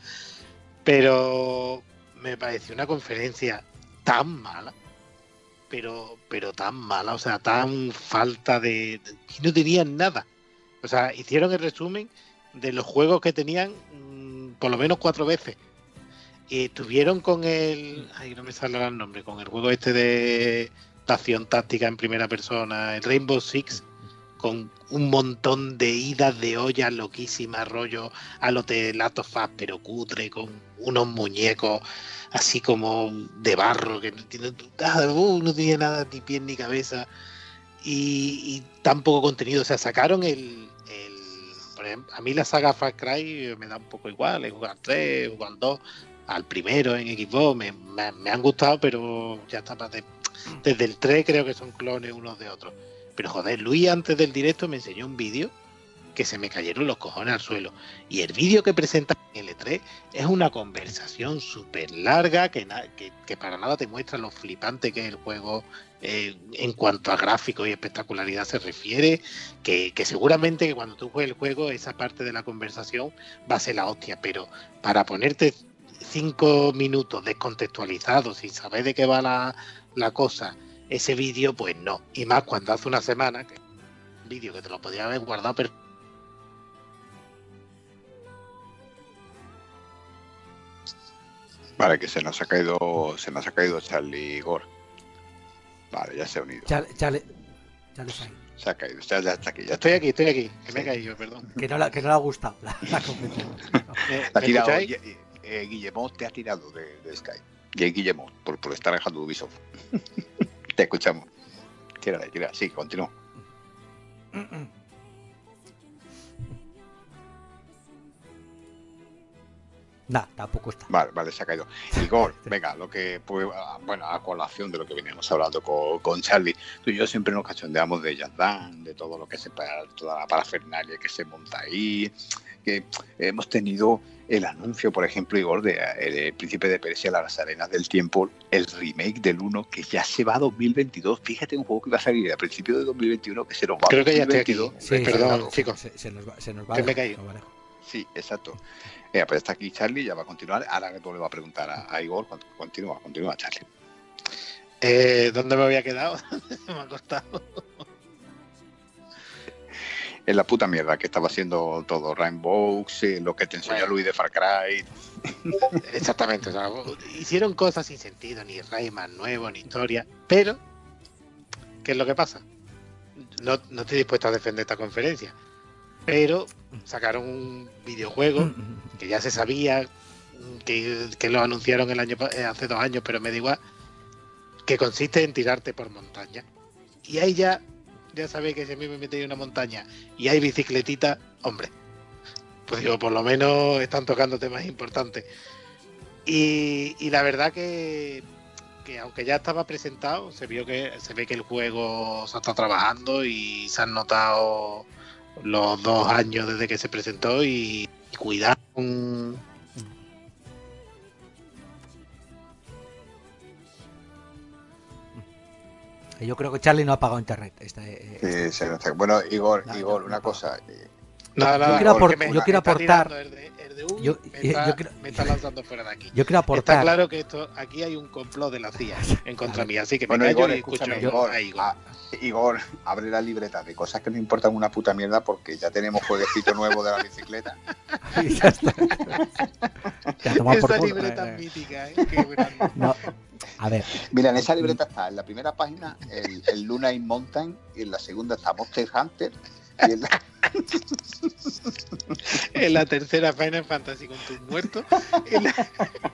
pero me pareció una conferencia tan mala. Pero, pero tan mala, o sea, tan falta de, de... no tenían nada. O sea, hicieron el resumen de los juegos que tenían mmm, por lo menos cuatro veces. Y estuvieron con el... Ay, no me sale el nombre. Con el juego este de acción táctica en primera persona, el Rainbow Six, con un montón de idas de olla loquísimas, rollo a lo de Last of Us, pero cutre, con unos muñecos así como de barro, que no tiene, no tiene nada, ni pie ni cabeza, y, y tan poco contenido. O sea, sacaron el, el por ejemplo, a mí la saga Far Cry me da un poco igual. He jugado al tres, he jugado al dos, al primero en Xbox, me, me, me han gustado, pero ya está más de, desde el tres creo que son clones unos de otros. Pero joder, Luis antes del directo me enseñó un vídeo que se me cayeron los cojones al suelo. Y el vídeo que presenta en L tres es una conversación súper larga que, na que, que para nada te muestra lo flipante que es el juego eh, en cuanto a gráficos y espectacularidad se refiere, que, que seguramente que cuando tú juegues el juego esa parte de la conversación va a ser la hostia, pero para ponerte cinco minutos descontextualizados sin saber de qué va la, la cosa, ese vídeo pues no. Y más cuando hace una semana, que un vídeo que te lo podía haber guardado pero Vale, que se nos ha caído, se nos ha caído Charlie Gore. Vale, ya se ha unido. Chale, chale, chale, chale. Se ha caído, ya, ya está aquí. Ya estoy está. aquí, estoy aquí, que Sí. me he caído, perdón. Que no, la, que no le ha gustado la, la conversación. ¿Me, Ha ¿me tirado, escucháis? eh, eh, Guillemot te ha tirado de, de Skype. Y Guillemot, por, por estar dejando Ubisoft. Te escuchamos. Tírale, tírale. Sí, continúa. Nah, tampoco está. Vale, vale, se ha caído. Igor, venga, lo que pues, bueno, a colación de lo que veníamos hablando con, con Charlie, tú y yo siempre nos cachondeamos de Just Dance, de todo lo que se para, toda la parafernalia que se monta ahí, que hemos tenido el anuncio, por ejemplo, Igor, de, de Príncipe de Persia, Las Arenas del Tiempo, el remake del uno, que ya se va a dos mil veintidós. Fíjate, un juego que iba a salir a principios de dos mil veintiuno, que se nos va Creo a que ya estoy aquí. dos mil veintidós. Sí, Perdón, sí, chicos. Se, se nos va, se nos va Que me he de- caído. no, vale. Sí, exacto. Eh, pues está aquí Charlie, ya va a continuar. Ahora que tú le vas a preguntar a, a Igor, continúa, continúa, Charlie. Eh, ¿Dónde me había quedado? me ha costado. Es la puta mierda que estaba haciendo todo Rainbow, sí, lo que te enseñó Bueno. Luis de Far Cry. Exactamente, o sea, hicieron cosas sin sentido, ni Rayman nuevo, ni historia, pero ¿qué es lo que pasa? No, no estoy dispuesto a defender esta conferencia, pero sacaron un videojuego que ya se sabía que, que lo anunciaron el año pa- eh, hace dos años, pero me da igual, que consiste en tirarte por montaña. Y ahí ya, ya sabéis que si a mí me metéis en una montaña y hay bicicletita, hombre, pues digo, por lo menos están tocando temas importantes. Y, y la verdad que, que aunque ya estaba presentado, se vio que se ve que el juego se está trabajando y se han notado los dos años desde que se presentó y, y cuidado con, Yo creo que Charlie no ha pagado internet. Esta, eh, esta- Sí, se nota. Bueno, Igor, No, Igor, no, una no. cosa. eh, Nada, nada, quiero porque aport- me- yo quiero me está aportar- tirando El de, el de Ubi yo- me, está, yo quiero- me está lanzando fuera de aquí. yo quiero Está aportar. claro que esto aquí hay un complot de la C I A en contra A ver. mía, así que Bueno, me callo Igor, y escucho escúchame, a Igor, a Igor. ah, Igor, abre la libreta de cosas que no importan una puta mierda porque ya tenemos jueguecito nuevo de la bicicleta. Ya está. Ya, toma por Esa culo. libreta Eh, eh. mítica, ¿eh? Qué grande. No, a ver, Mira, en esa libreta está en la primera página el, el Luna in Mountain y en la segunda está Monster Hunter y en la, En la tercera Final Fantasy con tus muertos. En la-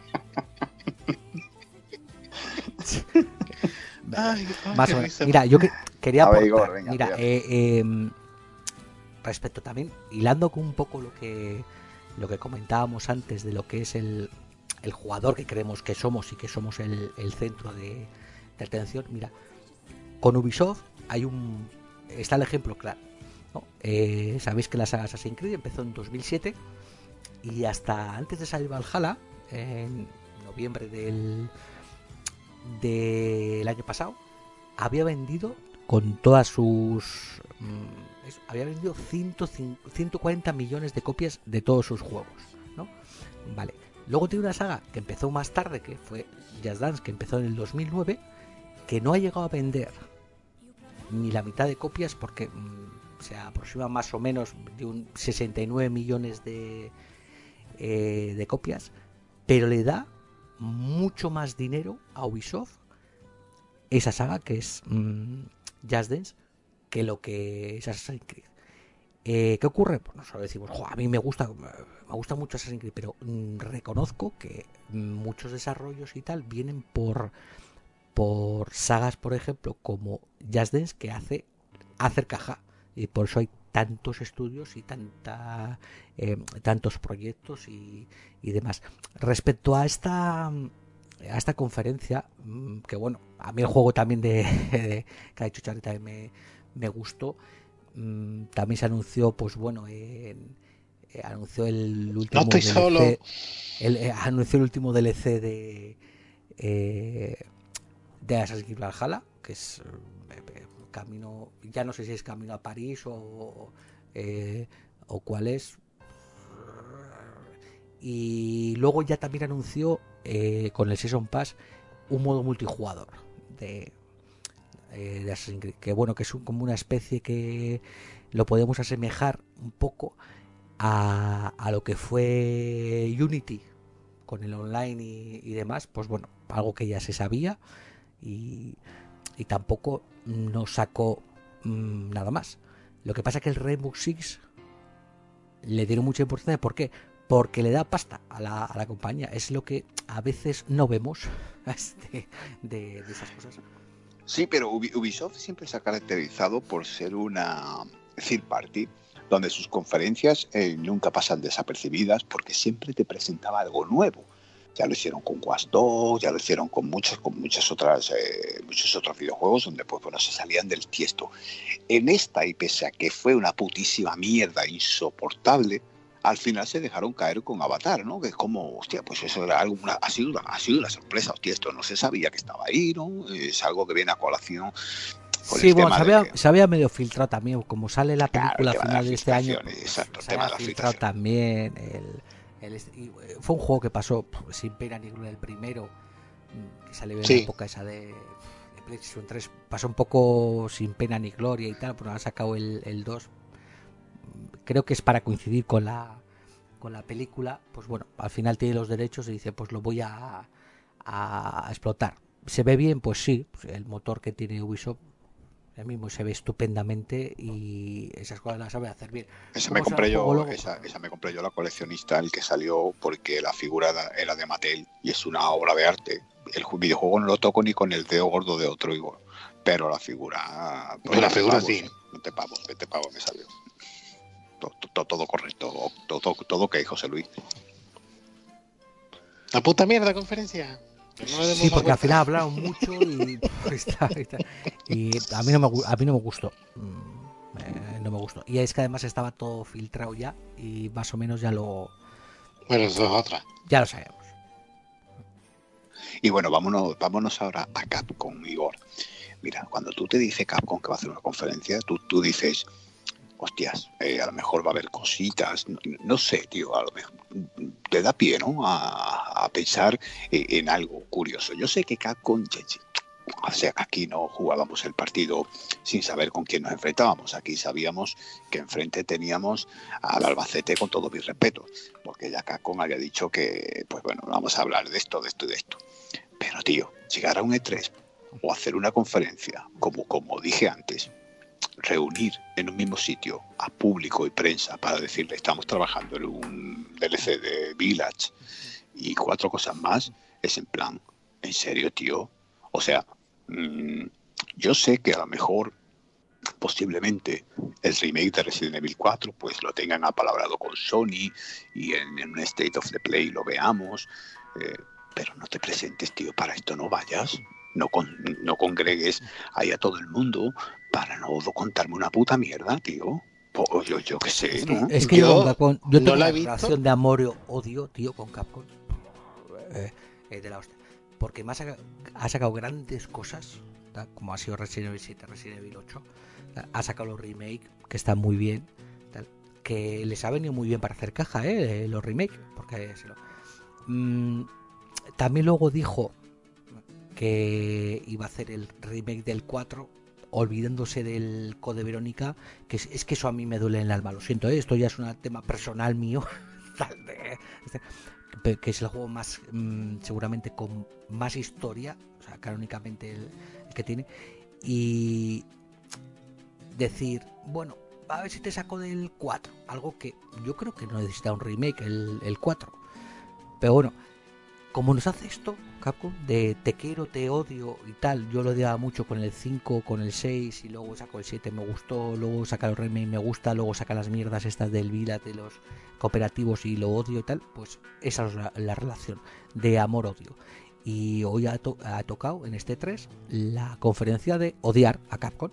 Ay, ay, más qué o menos. risa. Mira, yo que- quería A ver, aportar. Igor, venga, Mira, tira. eh, eh, respecto también, hilando con un poco lo que lo que comentábamos antes de lo que es el, el jugador que creemos que somos y que somos el, el centro de, de atención. Mira, con Ubisoft hay un está el ejemplo claro, ¿no? Eh, sabéis que la saga Assassin's Creed empezó en dos mil siete y hasta antes de salir Valhalla, en noviembre del del año pasado, había vendido con todas sus mm, eso, había vendido ciento cuarenta millones de copias de todos sus juegos, ¿no? Vale. Luego tiene una saga que empezó más tarde, que fue Just Dance, que empezó en el dos mil nueve, que no ha llegado a vender ni la mitad de copias porque mm, se aproxima más o menos de un sesenta y nueve millones de, eh, de copias, pero le da mucho más dinero a Ubisoft esa saga que es mmm, Just Dance que lo que es Assassin's Creed. Eh, ¿Qué ocurre? Pues nosotros decimos, a mí me gusta me gusta mucho Assassin's Creed, pero mmm, reconozco que muchos desarrollos y tal vienen por por sagas, por ejemplo, como Just Dance, que hace hacer caja, y por eso hay tantos estudios y tanta eh, tantos proyectos y, y demás. Respecto a esta a esta conferencia, que bueno, a mí el juego también de, de que ha dicho Charlie también me, me gustó. También se anunció, pues bueno, en, eh, anunció el último no estoy D L C, solo. el, eh, anunció el último D L C de eh, de Assassin's Creed Valhalla, que es eh, camino, ya no sé si es camino a París o eh, o cuál es. Y luego ya también anunció eh, con el Season Pass un modo multijugador de, eh, de Assassin's Creed, que bueno, que es un, como una especie que lo podemos asemejar un poco a, a lo que fue Unity con el online y, y demás. Pues bueno, algo que ya se sabía y, y tampoco no sacó mmm, nada más. Lo que pasa es que el Rainbow Six le dieron mucha importancia. ¿Por qué? Porque le da pasta a la, a la compañía. Es lo que a veces no vemos de, de, de esas cosas. Sí, pero Ubisoft siempre se ha caracterizado por ser una third party donde sus conferencias eh, nunca pasan desapercibidas porque siempre te presentaba algo nuevo. Ya lo hicieron con Watch dos, ya lo hicieron con muchos, con muchas otras, eh, muchos otros videojuegos donde pues bueno se salían del tiesto. En esta, y pese a que fue una putísima mierda insoportable, al final se dejaron caer con Avatar, ¿no? Que es como, hostia, pues eso era algo, una, ha, sido una, ha sido una sorpresa, hostia, esto no se sabía que estaba ahí, ¿no? Es algo que viene a colación. Con sí, el bueno, tema se había, de que, se había medio filtrado también, como sale la película claro, final de, de este año, exacto, se había filtrado también el, el y fue un juego que pasó pff, sin pena ni gloria el primero, que salió en sí. la época esa de, de PlayStation tres, pasó un poco sin pena ni gloria y tal, pero han sacado el, el dos, creo que es para coincidir con la con la película, pues bueno, al final tiene los derechos y dice, pues lo voy a, a explotar. ¿Se ve bien? Pues sí, el motor que tiene Ubisoft el mismo se ve estupendamente y esas cosas las sabe hacer bien. Esa me compré yo, esa, esa me compré yo la coleccionista, el que salió porque la figura era de Mattel y es una obra de arte. El videojuego no lo toco ni con el dedo gordo de otro igual, pero la figura, pues la figura sí, veinte pavos, veinte pavos me salió. Todo, todo, todo correcto, todo, todo, todo ok, José Luis. La puta mierda conferencia. No sí, porque al final hablaron mucho y, está, está, y a mí no me a mí no me gustó. Eh, no me gustó. Y es que además estaba todo filtrado ya y más o menos ya lo. Bueno, eso es otra. Ya lo sabemos. Y bueno, vámonos, vámonos ahora a Capcom, Igor. Mira, cuando tú te dice Capcom que va a hacer una conferencia, tú, tú dices, hostias, eh, a lo mejor va a haber cositas, no, no sé, tío, a lo mejor te da pie, ¿no? A, a pensar eh, en algo curioso. Yo sé que Capcom, o sea, aquí no jugábamos el partido sin saber con quién nos enfrentábamos. Aquí sabíamos que enfrente teníamos al Albacete, con todo mi respeto, porque ya Capcom había dicho que, pues bueno, vamos a hablar de esto, de esto y de esto. Pero, tío, llegar a un E tres o hacer una conferencia, como, como dije antes, reunir en un mismo sitio a público y prensa para decirle estamos trabajando en un D L C de Village y cuatro cosas más, es en plan, ¿en serio, tío? O sea, mmm, yo sé que a lo mejor posiblemente el remake de Resident Evil cuatro pues lo tengan apalabrado con Sony y en, en un State of the Play lo veamos, eh, pero no te presentes, tío, para esto no vayas. No, con, no congregues ahí a todo el mundo para no contarme una puta mierda, tío. O yo, yo qué sé, es que, ¿no? Es que yo, yo, con Capcom, yo tengo no una relación de amor y odio, tío, con Capcom. Eh, eh, de la hostia. Porque me ha sacado, ha sacado grandes cosas, ¿tá? Como ha sido Resident Evil siete, Resident Evil ocho. ¿tá? Ha sacado los remakes, que están muy bien. ¿tá? Que les ha venido muy bien para hacer caja, ¿eh? Los remakes. Porque se lo... mm, también luego dijo que iba a hacer el remake del cuatro, olvidándose del Code Verónica, que es, es que eso a mí me duele en el alma, lo siento, ¿eh? Esto ya es un tema personal mío, que es el juego más, mmm, seguramente con más historia, o sea, canónicamente el, el que tiene, y decir, bueno, a ver si te saco del cuatro, algo que yo creo que no necesita un remake, el, el cuatro, pero bueno, como nos hace esto, Capcom, de te quiero, te odio y tal, yo lo odiaba mucho con el cinco, con el seis, y luego saco el siete, me gustó, luego saca el remake, me gusta, luego saca las mierdas estas del Vila, de los cooperativos y lo odio y tal, pues esa es la, la relación de amor-odio. Y hoy ha, to- ha tocado en este tres la conferencia de odiar a Capcom.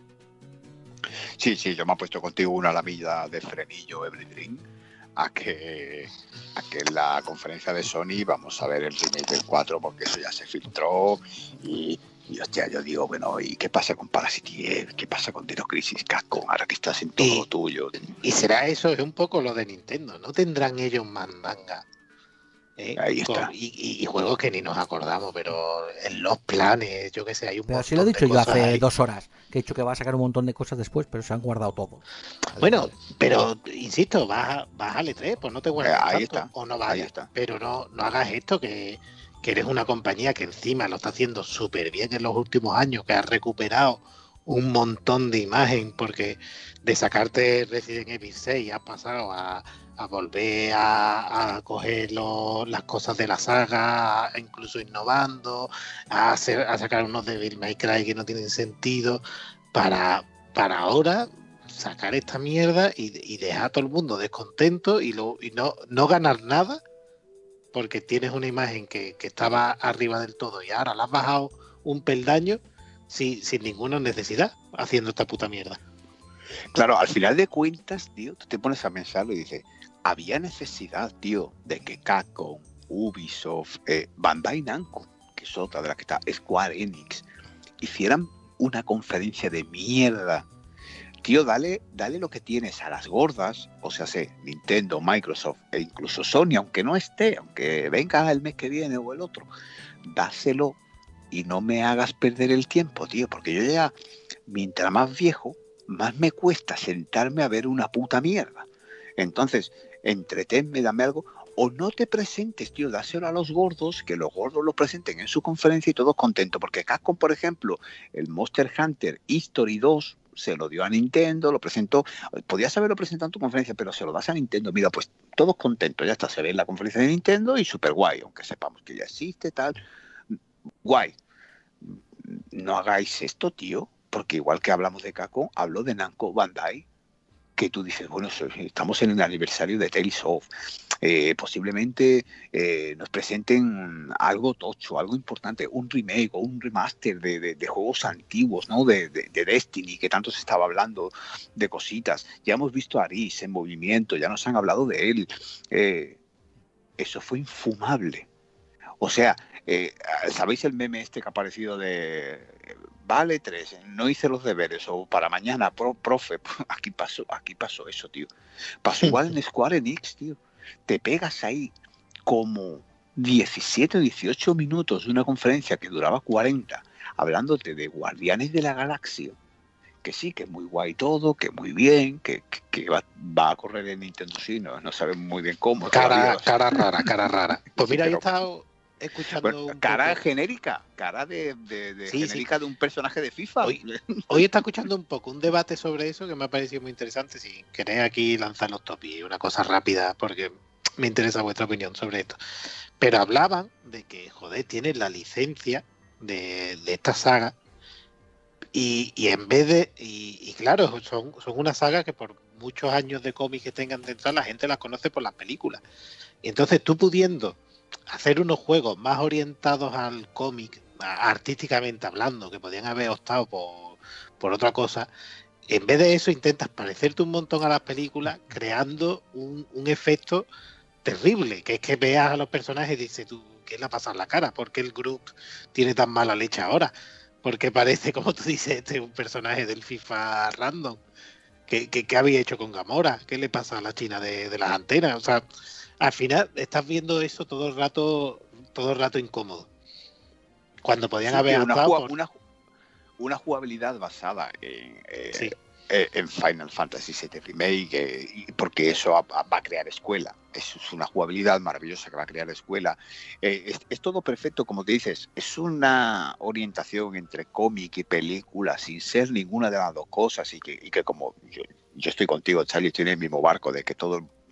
Sí, sí, yo me he puesto contigo una lamilla de frenillo Everything a que, a que en la conferencia de Sony vamos a ver el remake del cuatro, porque eso ya se filtró y, y hostia, yo digo, bueno, ¿y qué pasa con Parasite? ¿Qué pasa con Dino Crisis Capcom ahora que estás en todo Y- lo tuyo? Y será eso, es un poco lo de Nintendo. ¿No tendrán ellos mandanga? ¿Eh? Ahí Con, está. y, y- y juegos que ni nos acordamos, pero en los planes, yo qué sé, hay un Pero sí lo he montón de dicho yo cosas hace ahí. dos horas, que he dicho que va a sacar un montón de cosas después, pero se han guardado todo. Bueno, pero insisto, vas, a- vas al E tres, pues no te Eh, guardes ahí tanto, está. o no Ahí vayas, está. pero no, no hagas esto, que, que eres una compañía que encima lo está haciendo súper bien en los últimos años, que has recuperado un montón de imagen, porque de sacarte Resident Evil seis has pasado a, a volver a, a coger lo- las cosas de la saga, incluso innovando, a, hacer, a sacar unos Devil May Cry que no tienen sentido, para, para ahora sacar esta mierda y, y dejar a todo el mundo descontento y, lo, y no, no ganar nada porque tienes una imagen que, que estaba arriba del todo y ahora la has bajado un peldaño sin, sin ninguna necesidad haciendo esta puta mierda. Claro, al final de cuentas, tío, tú te pones a pensarlo y dices, había necesidad, tío, de que Capcom, Ubisoft, eh, Bandai Namco, que es otra de las que está, Square Enix, hicieran una conferencia de mierda. Tío, dale, dale lo que tienes a las gordas, o sea, sé, Nintendo, Microsoft e incluso Sony, aunque no esté, aunque venga el mes que viene o el otro, dáselo y no me hagas perder el tiempo, tío, porque yo ya, mientras más viejo, más me cuesta sentarme a ver una puta mierda. Entonces, entretenme, dame algo, o no te presentes, tío, dáselo a los gordos, que los gordos lo presenten en su conferencia y todos contentos, porque Capcom, por ejemplo, el Monster Hunter History dos se lo dio a Nintendo, lo presentó, podías haberlo presentado en tu conferencia, pero se lo das a Nintendo, mira, pues todos contentos, ya está, se ve en la conferencia de Nintendo y súper guay, aunque sepamos que ya existe, tal, guay. No hagáis esto, tío, porque igual que hablamos de Capcom, hablo de Namco Bandai, que tú dices, bueno, estamos en el aniversario de Tales of, eh, posiblemente eh, nos presenten algo tocho, algo importante, un remake o un remaster de, de, de juegos antiguos, ¿no? De, de, de Destiny, que tanto se estaba hablando de cositas. Ya hemos visto a Aris en movimiento, ya nos han hablado de él. Eh, eso fue infumable. O sea, eh, ¿sabéis el meme este que ha aparecido de vale tres, no hice los deberes o para mañana, pro, profe? Aquí pasó, aquí pasó eso, tío. Pasó igual en Square Enix, tío. Te pegas ahí como diecisiete o dieciocho minutos de una conferencia que duraba cuarenta, hablándote de Guardianes de la Galaxia, que sí, que es muy guay todo, que muy bien, que, que, que va, va a correr en Nintendo sí, no, no saben muy bien cómo Cara, todavía. cara rara, cara rara. Pues mira, Sí, ahí he pero, estado escuchando bueno, un cara poco. genérica, cara de, de, de Sí, genérica sí. de un personaje de FIFA. Hoy, hoy está escuchando un poco un debate sobre eso que me ha parecido muy interesante. Si queréis aquí lanzar los topis, una cosa rápida, porque me interesa vuestra opinión sobre esto. Pero hablaban de que, joder, tienen la licencia de, de esta saga y, y en vez de, y, y claro, son, son una saga que por muchos años de cómics que tengan dentro, la gente las conoce por las películas. Y entonces tú pudiendo hacer unos juegos más orientados al cómic, artísticamente hablando, que podían haber optado por, por otra cosa, en vez de eso intentas parecerte un montón a las películas, creando un, un efecto terrible, que es que veas a los personajes y dices tú, ¿qué le ha pasado en la cara? ¿Por qué el Groot tiene tan mala leche ahora? Porque parece, como tú dices, este un personaje del FIFA random. ¿Qué, qué, qué había hecho con Gamora? ¿Qué le pasa a la China de, de las antenas? O sea, al final estás viendo eso todo el rato, todo el rato incómodo. Cuando podían Sí, haber tío, una, optado jugab- por... una, una jugabilidad basada en, eh, Sí. eh, en Final Fantasy siete Remake, eh, porque eso va, va a crear escuela. Es, es una jugabilidad maravillosa que va a crear escuela. Eh, es, es todo perfecto, como te dices. Es una orientación entre cómic y película, sin ser ninguna de las dos cosas. Y que, y que como yo, yo estoy contigo, Charlie, estoy en el mismo barco, de que todo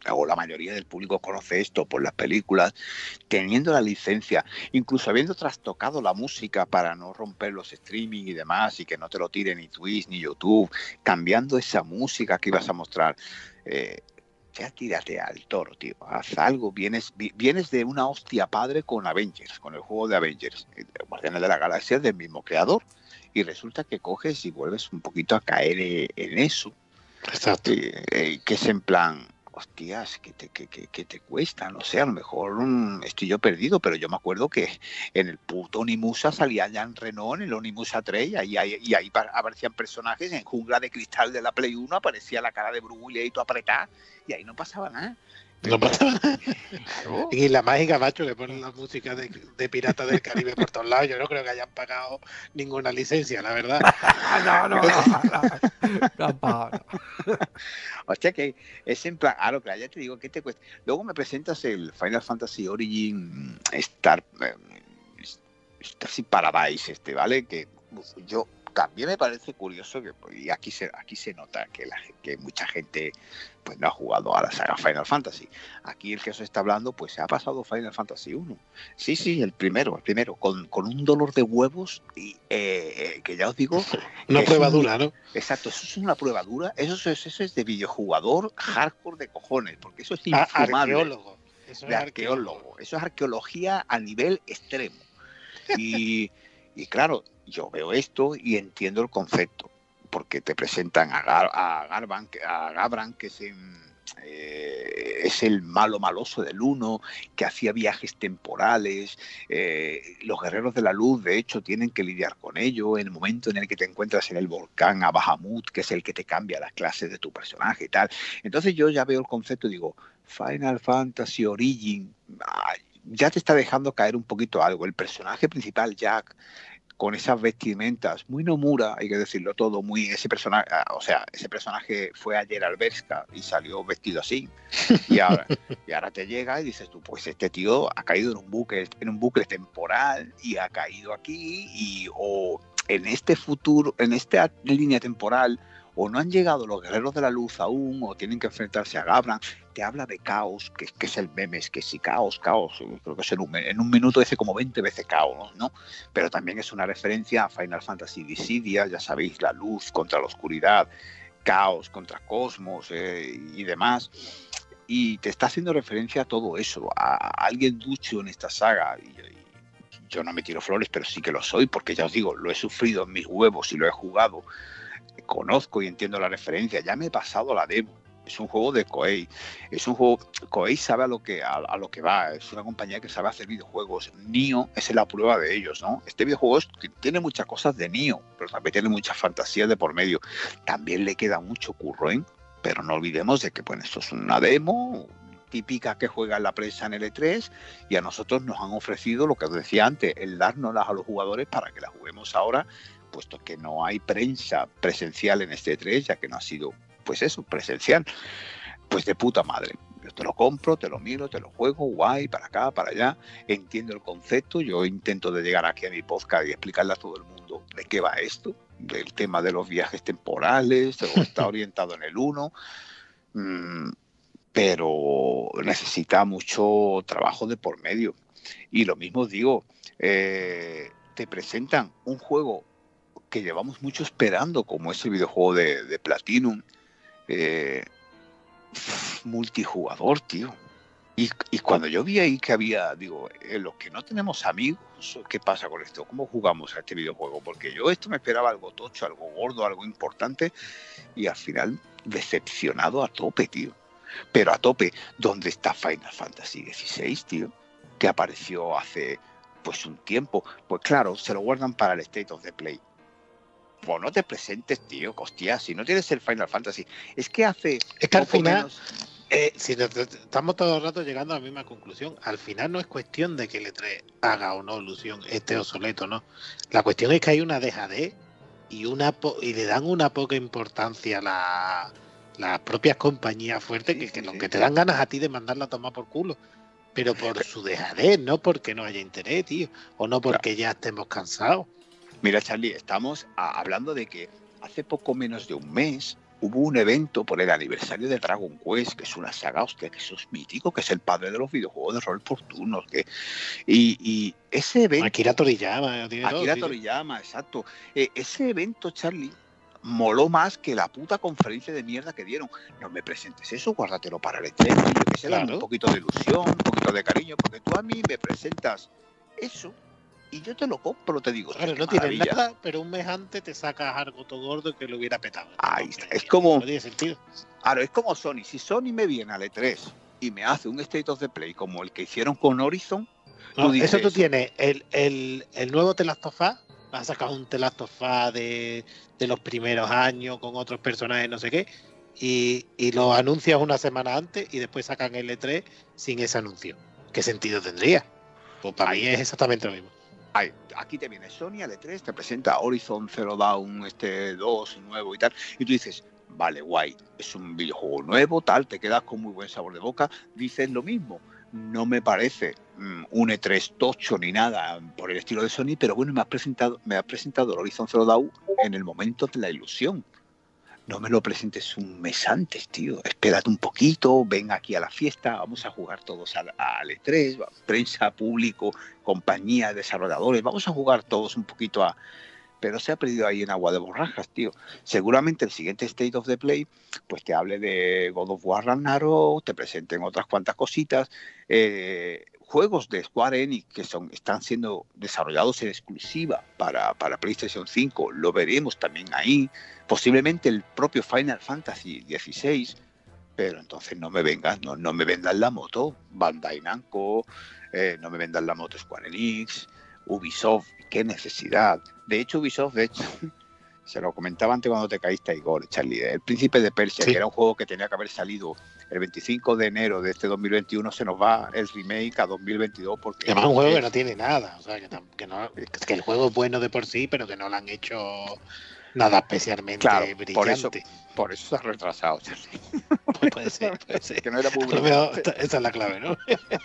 o la mayoría del público conoce esto por las películas, teniendo la licencia, incluso habiendo trastocado la música para no romper los streaming y demás, y que no te lo tire ni Twitch ni YouTube, cambiando esa música que ibas a mostrar. Eh, ya tírate al toro, tío. Haz algo. Vienes, vienes de una hostia padre con Avengers, con el juego de Avengers. Guardianes de la Galaxia del mismo creador. Y resulta que coges y vuelves un poquito a caer en eso. Exacto. Eh, eh, que es en plan, hostias, que te, que, que, que te cuesta, no sé, a lo mejor um, estoy yo perdido, pero yo me acuerdo que en el puto Onimusa salía Jean Reno, en el Onimusa tres, y ahí, ahí, y ahí aparecían personajes, en Jungla de Cristal de la Play uno aparecía la cara de Bruce Willis y tú apretás, y ahí no pasaba nada. No pasaba nada. Claro. Y la mágica, macho, que ponen la música de, de Piratas del Caribe por todos lados. Yo no creo que hayan pagado ninguna licencia, la verdad. no, no, no, no, no han pagado. No. Hostia, que es en plan, claro, claro, ya te digo, ¿qué te cuesta? Luego me presentas el Final Fantasy Origin Star, Star Paradise, este, ¿vale? Que yo también me parece curioso que, y aquí se, aquí se nota que, la, que mucha gente pues no ha jugado a la saga Final Fantasy. Aquí el que os está hablando pues se ha pasado Final Fantasy uno. Sí, sí, el primero, el primero, con, con un dolor de huevos y eh, que ya os digo... Una prueba un, dura, ¿no? Exacto, eso es una prueba dura, eso es, eso es de videojugador hardcore de cojones, porque eso es infumable. Arqueólogo. Eso de es arqueólogo. arqueólogo. Eso es arqueología a nivel extremo. Y... Y claro, yo veo esto y entiendo el concepto, porque te presentan a, Gar, a, Garban, a Gabran, que es, en, eh, es el malo maloso del uno, que hacía viajes temporales. Eh, los guerreros de la luz, de hecho, tienen que lidiar con ello en el momento en el que te encuentras en el volcán a Bahamut, que es el que te cambia las clases de tu personaje y tal. Entonces yo ya veo el concepto y digo, Final Fantasy Origin... Ay, ya te está dejando caer un poquito algo. El personaje principal, Jack, con esas vestimentas, muy Nomura, hay que decirlo todo, muy ese personaje, o sea, ese personaje fue ayer al Bershka y salió vestido así. Y ahora, y ahora te llega y dices tú, pues este tío ha caído en un bucle, en un bucle temporal y ha caído aquí, y o en este futuro, en esta línea temporal, o no han llegado los guerreros de la luz aún, o tienen que enfrentarse a Gabran. Te habla de caos, que, que es el meme, es que sí, caos, caos, creo que es en un, en un minuto dice como veinte veces caos, ¿no? Pero también es una referencia a Final Fantasy Dissidia, ya sabéis, la luz contra la oscuridad, caos contra cosmos eh, y demás. Y te está haciendo referencia a todo eso, a, a alguien ducho en esta saga. Y, y yo no me tiro flores, pero sí que lo soy, porque ya os digo, lo he sufrido en mis huevos y lo he jugado. Conozco y entiendo la referencia, ya me he pasado la demo. Es un juego de Koei, es un juego, Koei sabe a lo que a, a lo que va, es una compañía que sabe hacer videojuegos. Nioh es la prueba de ellos, ¿no? Este videojuego es, tiene muchas cosas de Nioh, pero también tiene muchas fantasías de por medio. También le queda mucho curro, ¿eh? Pero no olvidemos de que pues esto es una demo típica que juega en la prensa en el E tres, y a nosotros nos han ofrecido lo que os decía antes, el dárnoslas a los jugadores para que la juguemos ahora, puesto que no hay prensa presencial en este E tres, ya que no ha sido, pues eso, presencial. Pues de puta madre. Yo te lo compro, te lo miro, te lo juego, guay, para acá, para allá. Entiendo el concepto. Yo intento de llegar aquí a mi podcast y explicarle a todo el mundo de qué va esto, del tema de los viajes temporales, de lo que está orientado en el uno. Mm, pero necesita mucho trabajo de por medio. Y lo mismo digo, eh, te presentan un juego que llevamos mucho esperando, como es el videojuego de, de Platinum, eh, multijugador, tío. Y, y cuando yo vi ahí que había, digo, eh, los que no tenemos amigos, ¿qué pasa con esto? ¿Cómo jugamos a este videojuego? Porque yo esto me esperaba algo tocho, algo gordo, algo importante, y al final decepcionado a tope, tío. Pero a tope, ¿dónde está Final Fantasy dieciséis, tío? Que apareció hace, pues, un tiempo. Pues claro, se lo guardan para el State of the Play. Pues no te presentes, tío, hostia, si no tienes el Final Fantasy. Es que hace... Es que al final, menos... eh, si te, te, estamos todo el rato llegando a la misma conclusión, al final no es cuestión de que el E tres haga o no ilusión, esté obsoleto, ¿no? La cuestión es que hay una dejadez y, una po y le dan una poca importancia a la... las propias compañías fuertes, sí, que, que sí, lo sí. que te dan ganas a ti de mandarla a tomar por culo, pero por su dejadez, no porque no haya interés, tío, o no porque claro. ya estemos cansados. Mira, Charlie, estamos a, hablando de que hace poco menos de un mes hubo un evento por el aniversario de Dragon Quest, que es una saga, hostia, que eso es mítico, que es el padre de los videojuegos de rol por turnos. Que, y, y ese evento... Akira Toriyama. Tiene Akira todo, Toriyama, exacto. Eh, ese evento, Charlie, moló más que la puta conferencia de mierda que dieron. No me presentes eso, guárdatelo para el estreno. Yo que sé, dame Claro. un poquito de ilusión, un poquito de cariño, porque tú a mí me presentas eso y yo te lo compro, te digo. Claro, qué no tienes maravilla. nada, pero un mes antes te sacas algo todo gordo que lo hubiera petado. Ahí No, está. hombre, Es como, no tiene sentido. claro, es como Sony. Si Sony me viene al E tres y me hace un State of the Play como el que hicieron con Horizon, No, tú dices, eso tú tienes el, el, el nuevo The Last of Us, vas a sacar un The Last of Us de, de los primeros años con otros personajes, no sé qué, y, y lo anuncias una semana antes y después sacan el E tres sin ese anuncio. ¿Qué sentido tendría? Pues para Ahí. mí es exactamente lo mismo. ay, aquí te viene Sony al E tres, te presenta Horizon Zero Dawn este dos nuevo y tal, y tú dices, vale, guay, es un videojuego nuevo, tal, te quedas con muy buen sabor de boca, dices lo mismo. No me parece um, un E tres tocho ni nada por el estilo de Sony, pero bueno, me has presentado, me has presentado el Horizon Zero Dawn en el momento de la ilusión. No me lo presentes un mes antes, tío. Espérate un poquito, ven aquí a la fiesta, vamos a jugar todos al, al E tres, prensa, público, compañía, desarrolladores, vamos a jugar todos un poquito a... Pero se ha perdido ahí en agua de borrajas, tío. Seguramente el siguiente State of the Play, pues te hable de God of War Ragnarok, te presenten otras cuantas cositas. Eh, juegos de Square Enix que son, están siendo desarrollados en exclusiva para, para PlayStation cinco, lo veremos también ahí. Posiblemente el propio Final Fantasy dieciséis, pero entonces no me vengas, no, no me vendan la moto Bandai Namco, eh, no me vendan la moto Square Enix, Ubisoft, qué necesidad. De hecho, Ubisoft, de hecho, se lo comentaba antes cuando te caíste a Igor, Charlie, El Príncipe de Persia, Sí. que era un juego que tenía que haber salido el veinticinco de enero de este dos mil veintiuno, se nos va el remake a dos mil veintidós porque... Además, un juego es, que no tiene nada. O sea, que, tam- que, no, que el juego es bueno de por sí, pero que no lo han hecho nada especialmente Claro, brillante. por eso, por eso se ha retrasado, Charlie. Pues puede ser, puede ser. Que no era muy A lo mejor esta- esa es la clave, ¿no?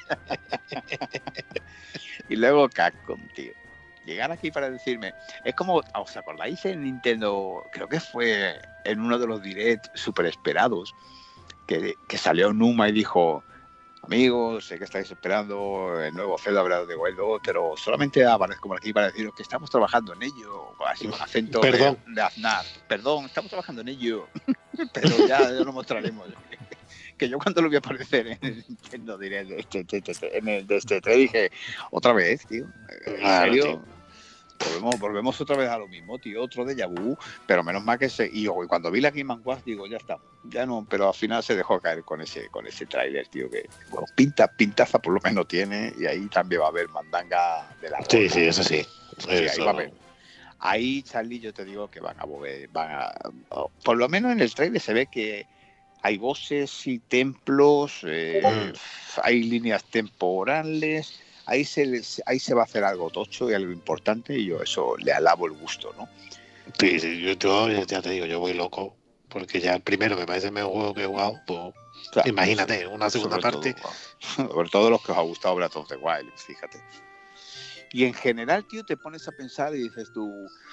Y luego Capcom, tío. Llegar aquí para decirme, es como, ¿os acordáis en Nintendo? Creo que fue en uno de los direct super esperados, que, que salió Numa y dijo, amigos, sé que estáis esperando el nuevo Zelda Breath of the Wild dos, pero solamente aparezco por aquí para deciros que estamos trabajando en ello, así con acento Perdón. de, de Aznar. Perdón, estamos trabajando en ello, pero ya, ya lo mostraremos. Que yo cuando lo vi aparecer en el Nintendo Direct de este, de este, en el de este tres dije, otra vez, tío, ¿en Claro, serio? tío. Volvemos, volvemos otra vez a lo mismo, tío, otro déjà vu, pero menos mal que se... Y, y cuando vi la Game and Watch digo, ya está, ya no, pero al final se dejó caer con ese con ese tráiler, tío, que bueno, pinta, pintaza por lo menos tiene, y ahí también va a haber mandanga de la Sí, roca. sí, eso sí. Sí, ahí Eso. va a haber. Ahí, Charlie, yo te digo que van a mover, van a... Por lo menos en el tráiler se ve que hay voces y templos, eh, Mm. hay líneas temporales, ahí se, les, ahí se va a hacer algo tocho y algo importante, y yo eso le alabo el gusto, ¿no? Sí, sí, yo, yo ya te digo, yo voy loco, porque ya el primero me parece el mejor juego que he jugado, pues Claro, imagínate, una segunda sobre parte. Todo, sobre todo los que os ha gustado Breath of the Wild, fíjate. Y en general, tío, te pones a pensar y dices tú,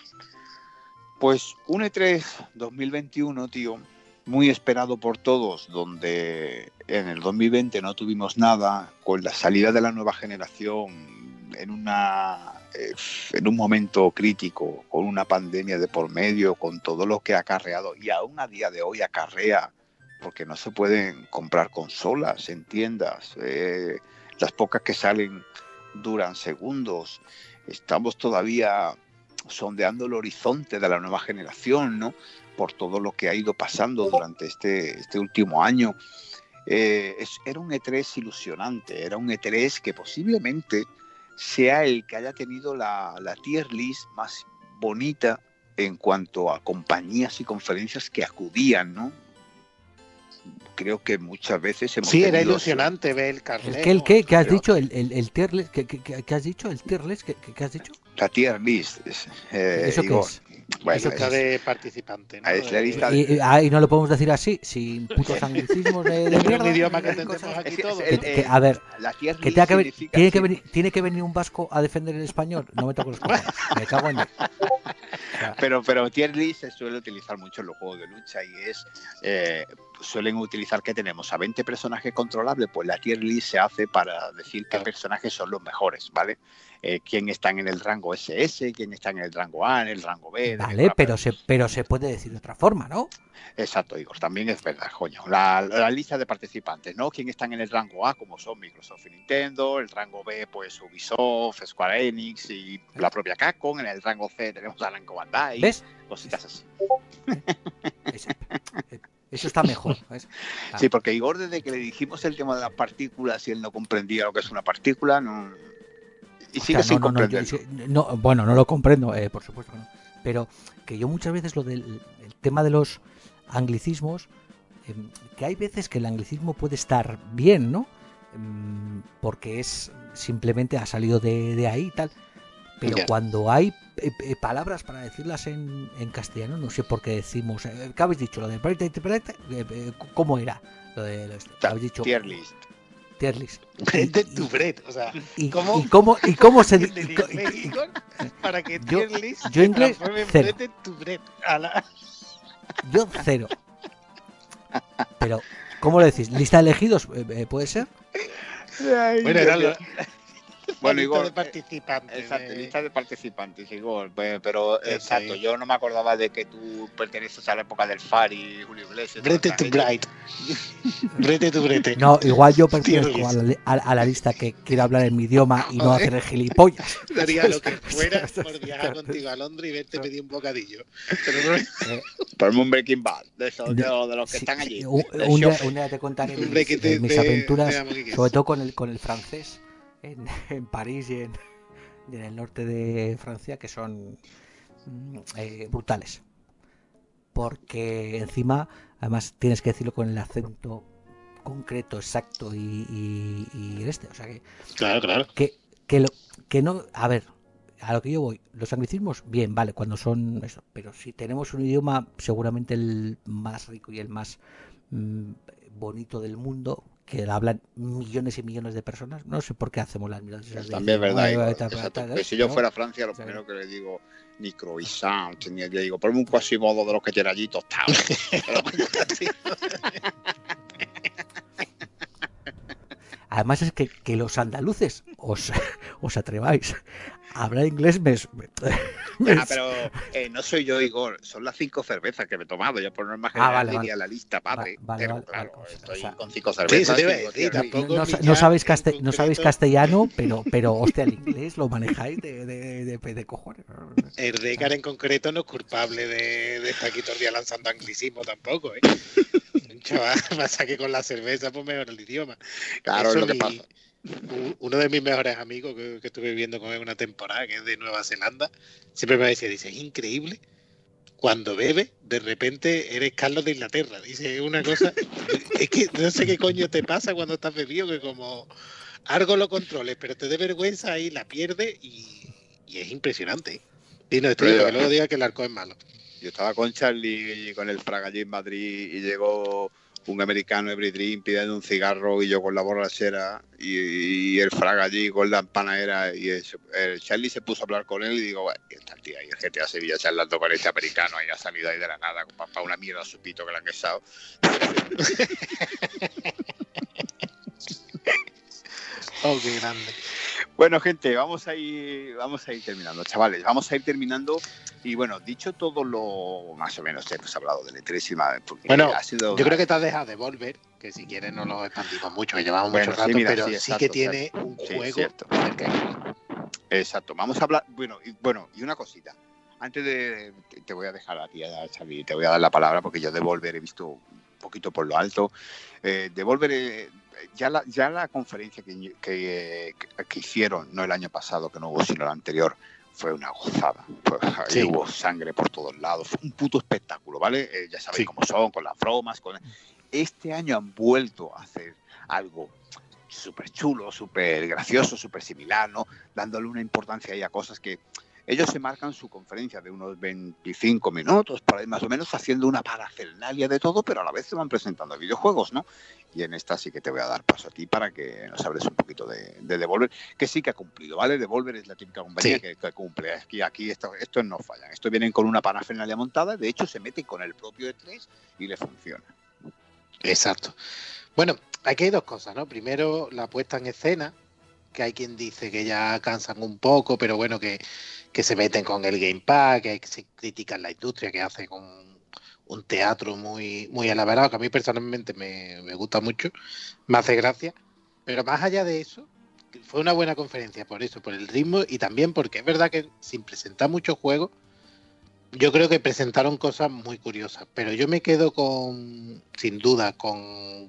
pues un E tres dos mil veintiuno, tío, muy esperado por todos, donde en el dos mil veinte no tuvimos nada, con la salida de la nueva generación en una eh, en un momento crítico, con una pandemia de por medio, con todo lo que ha acarreado, y aún a día de hoy acarrea, porque no se pueden comprar consolas en tiendas, eh, las pocas que salen duran segundos, estamos todavía sondeando el horizonte de la nueva generación, ¿no? Por todo lo que ha ido pasando durante este, este último año. Eh, es, era un E tres ilusionante, era un E tres que posiblemente sea el que haya tenido la, la tier list más bonita en cuanto a compañías y conferencias que acudían, ¿no? Creo que muchas veces hemos Sí, era tenido... ilusionante ver el carnet. ¿El qué, el ¿no? qué? ¿Qué has Pero- dicho? ¿El, el, el tier list? ¿Qué, qué, qué- qué has dicho? ¿El tier list? ¿Qué, qué- qué has dicho? La tier list. Eh, ¿Eso qué Igor, es? Bueno, Eso está es- de participante, ¿no? es la De- lista Y, y- ah, y no lo podemos decir así, sin putos anglicismos de, de Es un mierda. idioma que y entendemos cosas- aquí es que- todos, es el- ¿no? Que- que, el- a ver, la tier Que list tenga que venir- significa tiene, que sí. venir, tiene que venir un vasco a defender el español. No me toco los cojones. Me cago en Dios. O sea, Pero, pero tier list se suele utilizar mucho en los juegos de lucha y es eh, suelen utilizar que tenemos a veinte personajes controlables, pues la tier list se hace para decir qué Claro. personajes son los mejores, ¿vale? Eh, quién están en el rango ese ese, quién está en el rango A, en el rango B. de vale, ninguna pero se, pero se puede decir de otra forma, ¿no? Exacto, Igor, también es verdad, coño. La, la lista de participantes, ¿no? Quién están en el rango A, como son Microsoft y Nintendo, el rango B, pues Ubisoft, Square Enix y la propia Capcom, en el rango C tenemos a Namco Bandai, ¿Ves? cositas así. Eso, eso está mejor. ¿ves? Ah, Sí, porque Igor, desde que le dijimos el tema de las partículas y él no comprendía lo que es una partícula, no... Y sigue hostia, sin no, no, no, yo- comprenderlo. no, bueno, no lo comprendo, eh, por supuesto que no. Pero que yo muchas veces lo del el tema de los anglicismos, eh, que hay veces que el anglicismo puede estar bien, ¿no? Em, porque es simplemente ha salido de, de ahí y tal. Pero Ya. cuando hay eh, eh, palabras para decirlas en, en castellano, no sé por qué decimos. Eh, ¿Qué habéis dicho? Lo de Bright, Bright, Bright, eh, eh, ¿cómo era? Lo de lo este? Habéis dicho Tier list. tier list. Vete tu Brett, o sea, Y, ¿Cómo? y cómo y cómo se di- del y co- inglés, Igor, para que Yo- tier list yo se inglés, transforme en cero. Vete tu Brett. A la- yo cero. Pero ¿cómo lo decís? ¿Lista de elegidos? Eh, eh, ¿Puede ser? Bueno, era la, Bueno, la lista Igor, de eh, participantes. Exacto, eh. lista de participantes, Igor. Pues, pero, Eso exacto, ahí. yo no me acordaba de que tú perteneces a la época del F A R y Julio Iglesias. Brete toda tu esa gente. Bright. Brete tu Brete. No, igual yo Tier pertenezco a la, li- a, a la lista que quiere hablar en mi idioma y no Joder. hacer el gilipollas. Daría lo que fuera por viajar contigo a Londres y verte pedir un bocadillo. Pero no, Eh, Ponme un Breaking Bad, de, esos, de, de- los- de los que sí, están sí, allí. un, de un día, Shopping. un día te contaré un mis, break de, eh, mis de- aventuras, de hamburguesas. sobre todo con el con el francés en, en París y en, y en el norte de Francia, que son mm, eh, brutales. Porque encima, además, tienes que decirlo con el acento concreto, exacto y, y, y este. O sea que, Claro, claro. que, que, lo, que no. A ver, a lo que yo voy. Los anglicismos, bien, vale, cuando son eso. Pero si tenemos un idioma, seguramente el más rico y el más mm, bonito del mundo, que lo hablan millones y millones de personas, no sé por qué hacemos las miradas esas de También es decir, verdad, "Ay, Igor, ay, tal, exacto. tal, tal", Pues si yo ¿no? fuera a Francia, lo O sea, primero que le digo, ni croissant, ni le digo, ponme un quasimodo de los que tiene allí tostado. Además es que, que los andaluces os, os atreváis a hablar inglés me, me- Ah, pero eh, no soy yo, Igor, son las cinco cervezas que me he tomado. Ya por norma Ah, general vale, diría vale. la lista, padre. Va- vale, pero vale, claro, vale, o estoy sea, con cinco Sí, cervezas. eso te iba a digo, decir, tío, tampoco no, no, Millán, no sabéis en caste- no concreto, sabéis castellano, pero, pero hostia, el inglés lo manejáis de, de, de, de cojones. El Recar en concreto no es culpable de, de estar aquí todo el día lanzando anglicismo tampoco, ¿eh? Un chaval, pasa que con la cerveza pues mejor el idioma. Claro, es Eso lo que mi- pasa. u- Uno de mis mejores amigos que, que estuve viviendo con él una temporada, que es de Nueva Zelanda, siempre me decía, dice, es increíble, cuando bebes, de repente eres Carlos de Inglaterra. Dice, es una cosa, es que no sé qué coño te pasa cuando estás bebido, que como algo lo controles, pero te dé vergüenza ahí, la pierdes y, y es impresionante. Y no estoy, Pero- porque luego diga que el arco es malo. Yo estaba con Charlie y con el Fraga allí en Madrid y llegó un americano Every Dream pidiendo un cigarro y yo con la borrachera y, y el Fraga allí con la empanadera y eso. El Charlie se puso a hablar con él y digo, bueno, y está el tío ahí, el G T A Sevilla charlando con este americano y ha salido ahí de la nada para una mierda su pito que le han echado. Oh, qué grande. Bueno, gente, vamos a ir, vamos a ir terminando, chavales, vamos a ir terminando. Y bueno, dicho todo lo más o menos, hemos hablado de letrísima. Porque Bueno, ha sido yo creo que te has dejado de Volver, que si quieres no lo expandimos mucho, que llevamos Bueno, mucho sí, rato, mira, pero sí, sí, exacto, que tiene exacto. un Sí, juego. cierto. Exacto, vamos a hablar, bueno, y, bueno, y una cosita. Antes de, te, te voy a dejar a ti, a Xavi, te voy a dar la palabra porque yo de Volver he visto un poquito por lo alto. Eh, de Volver, eh, ya, la, ya la conferencia que, que, que hicieron, no el año pasado, que no hubo, sino la anterior, fue una gozada. Pues, ahí Sí. hubo sangre por todos lados, fue un puto espectáculo, ¿vale? Eh, ya sabéis Sí. cómo son, con las bromas. Con... Este año han vuelto a hacer algo súper chulo, súper gracioso, súper similar, ¿no? Dándole una importancia ahí a cosas que ellos se marcan su conferencia de unos veinticinco minutos, por ahí más o menos, haciendo una parafernalia de todo, pero a la vez se van presentando videojuegos, ¿no? Y en esta sí que te voy a dar paso a ti para que nos hables un poquito de, de Devolver, que sí que ha cumplido, ¿vale? Devolver es la típica compañía sí. que, que cumple. Aquí, aquí esto, estos no fallan. Estos vienen con una parafernalia montada, de hecho se meten con el propio E tres y le funciona. Exacto. Bueno, aquí hay dos cosas, ¿no? Primero, la puesta en escena, que hay quien dice que ya cansan un poco, pero bueno, que, que se meten con el Game Pass, que se critican la industria, que hace con un teatro muy, muy elaborado, que a mí personalmente me, me gusta mucho, me hace gracia, pero más allá de eso, fue una buena conferencia por eso, por el ritmo y también porque es verdad que sin presentar muchos juegos, yo creo que presentaron cosas muy curiosas, pero yo me quedo con, sin duda, con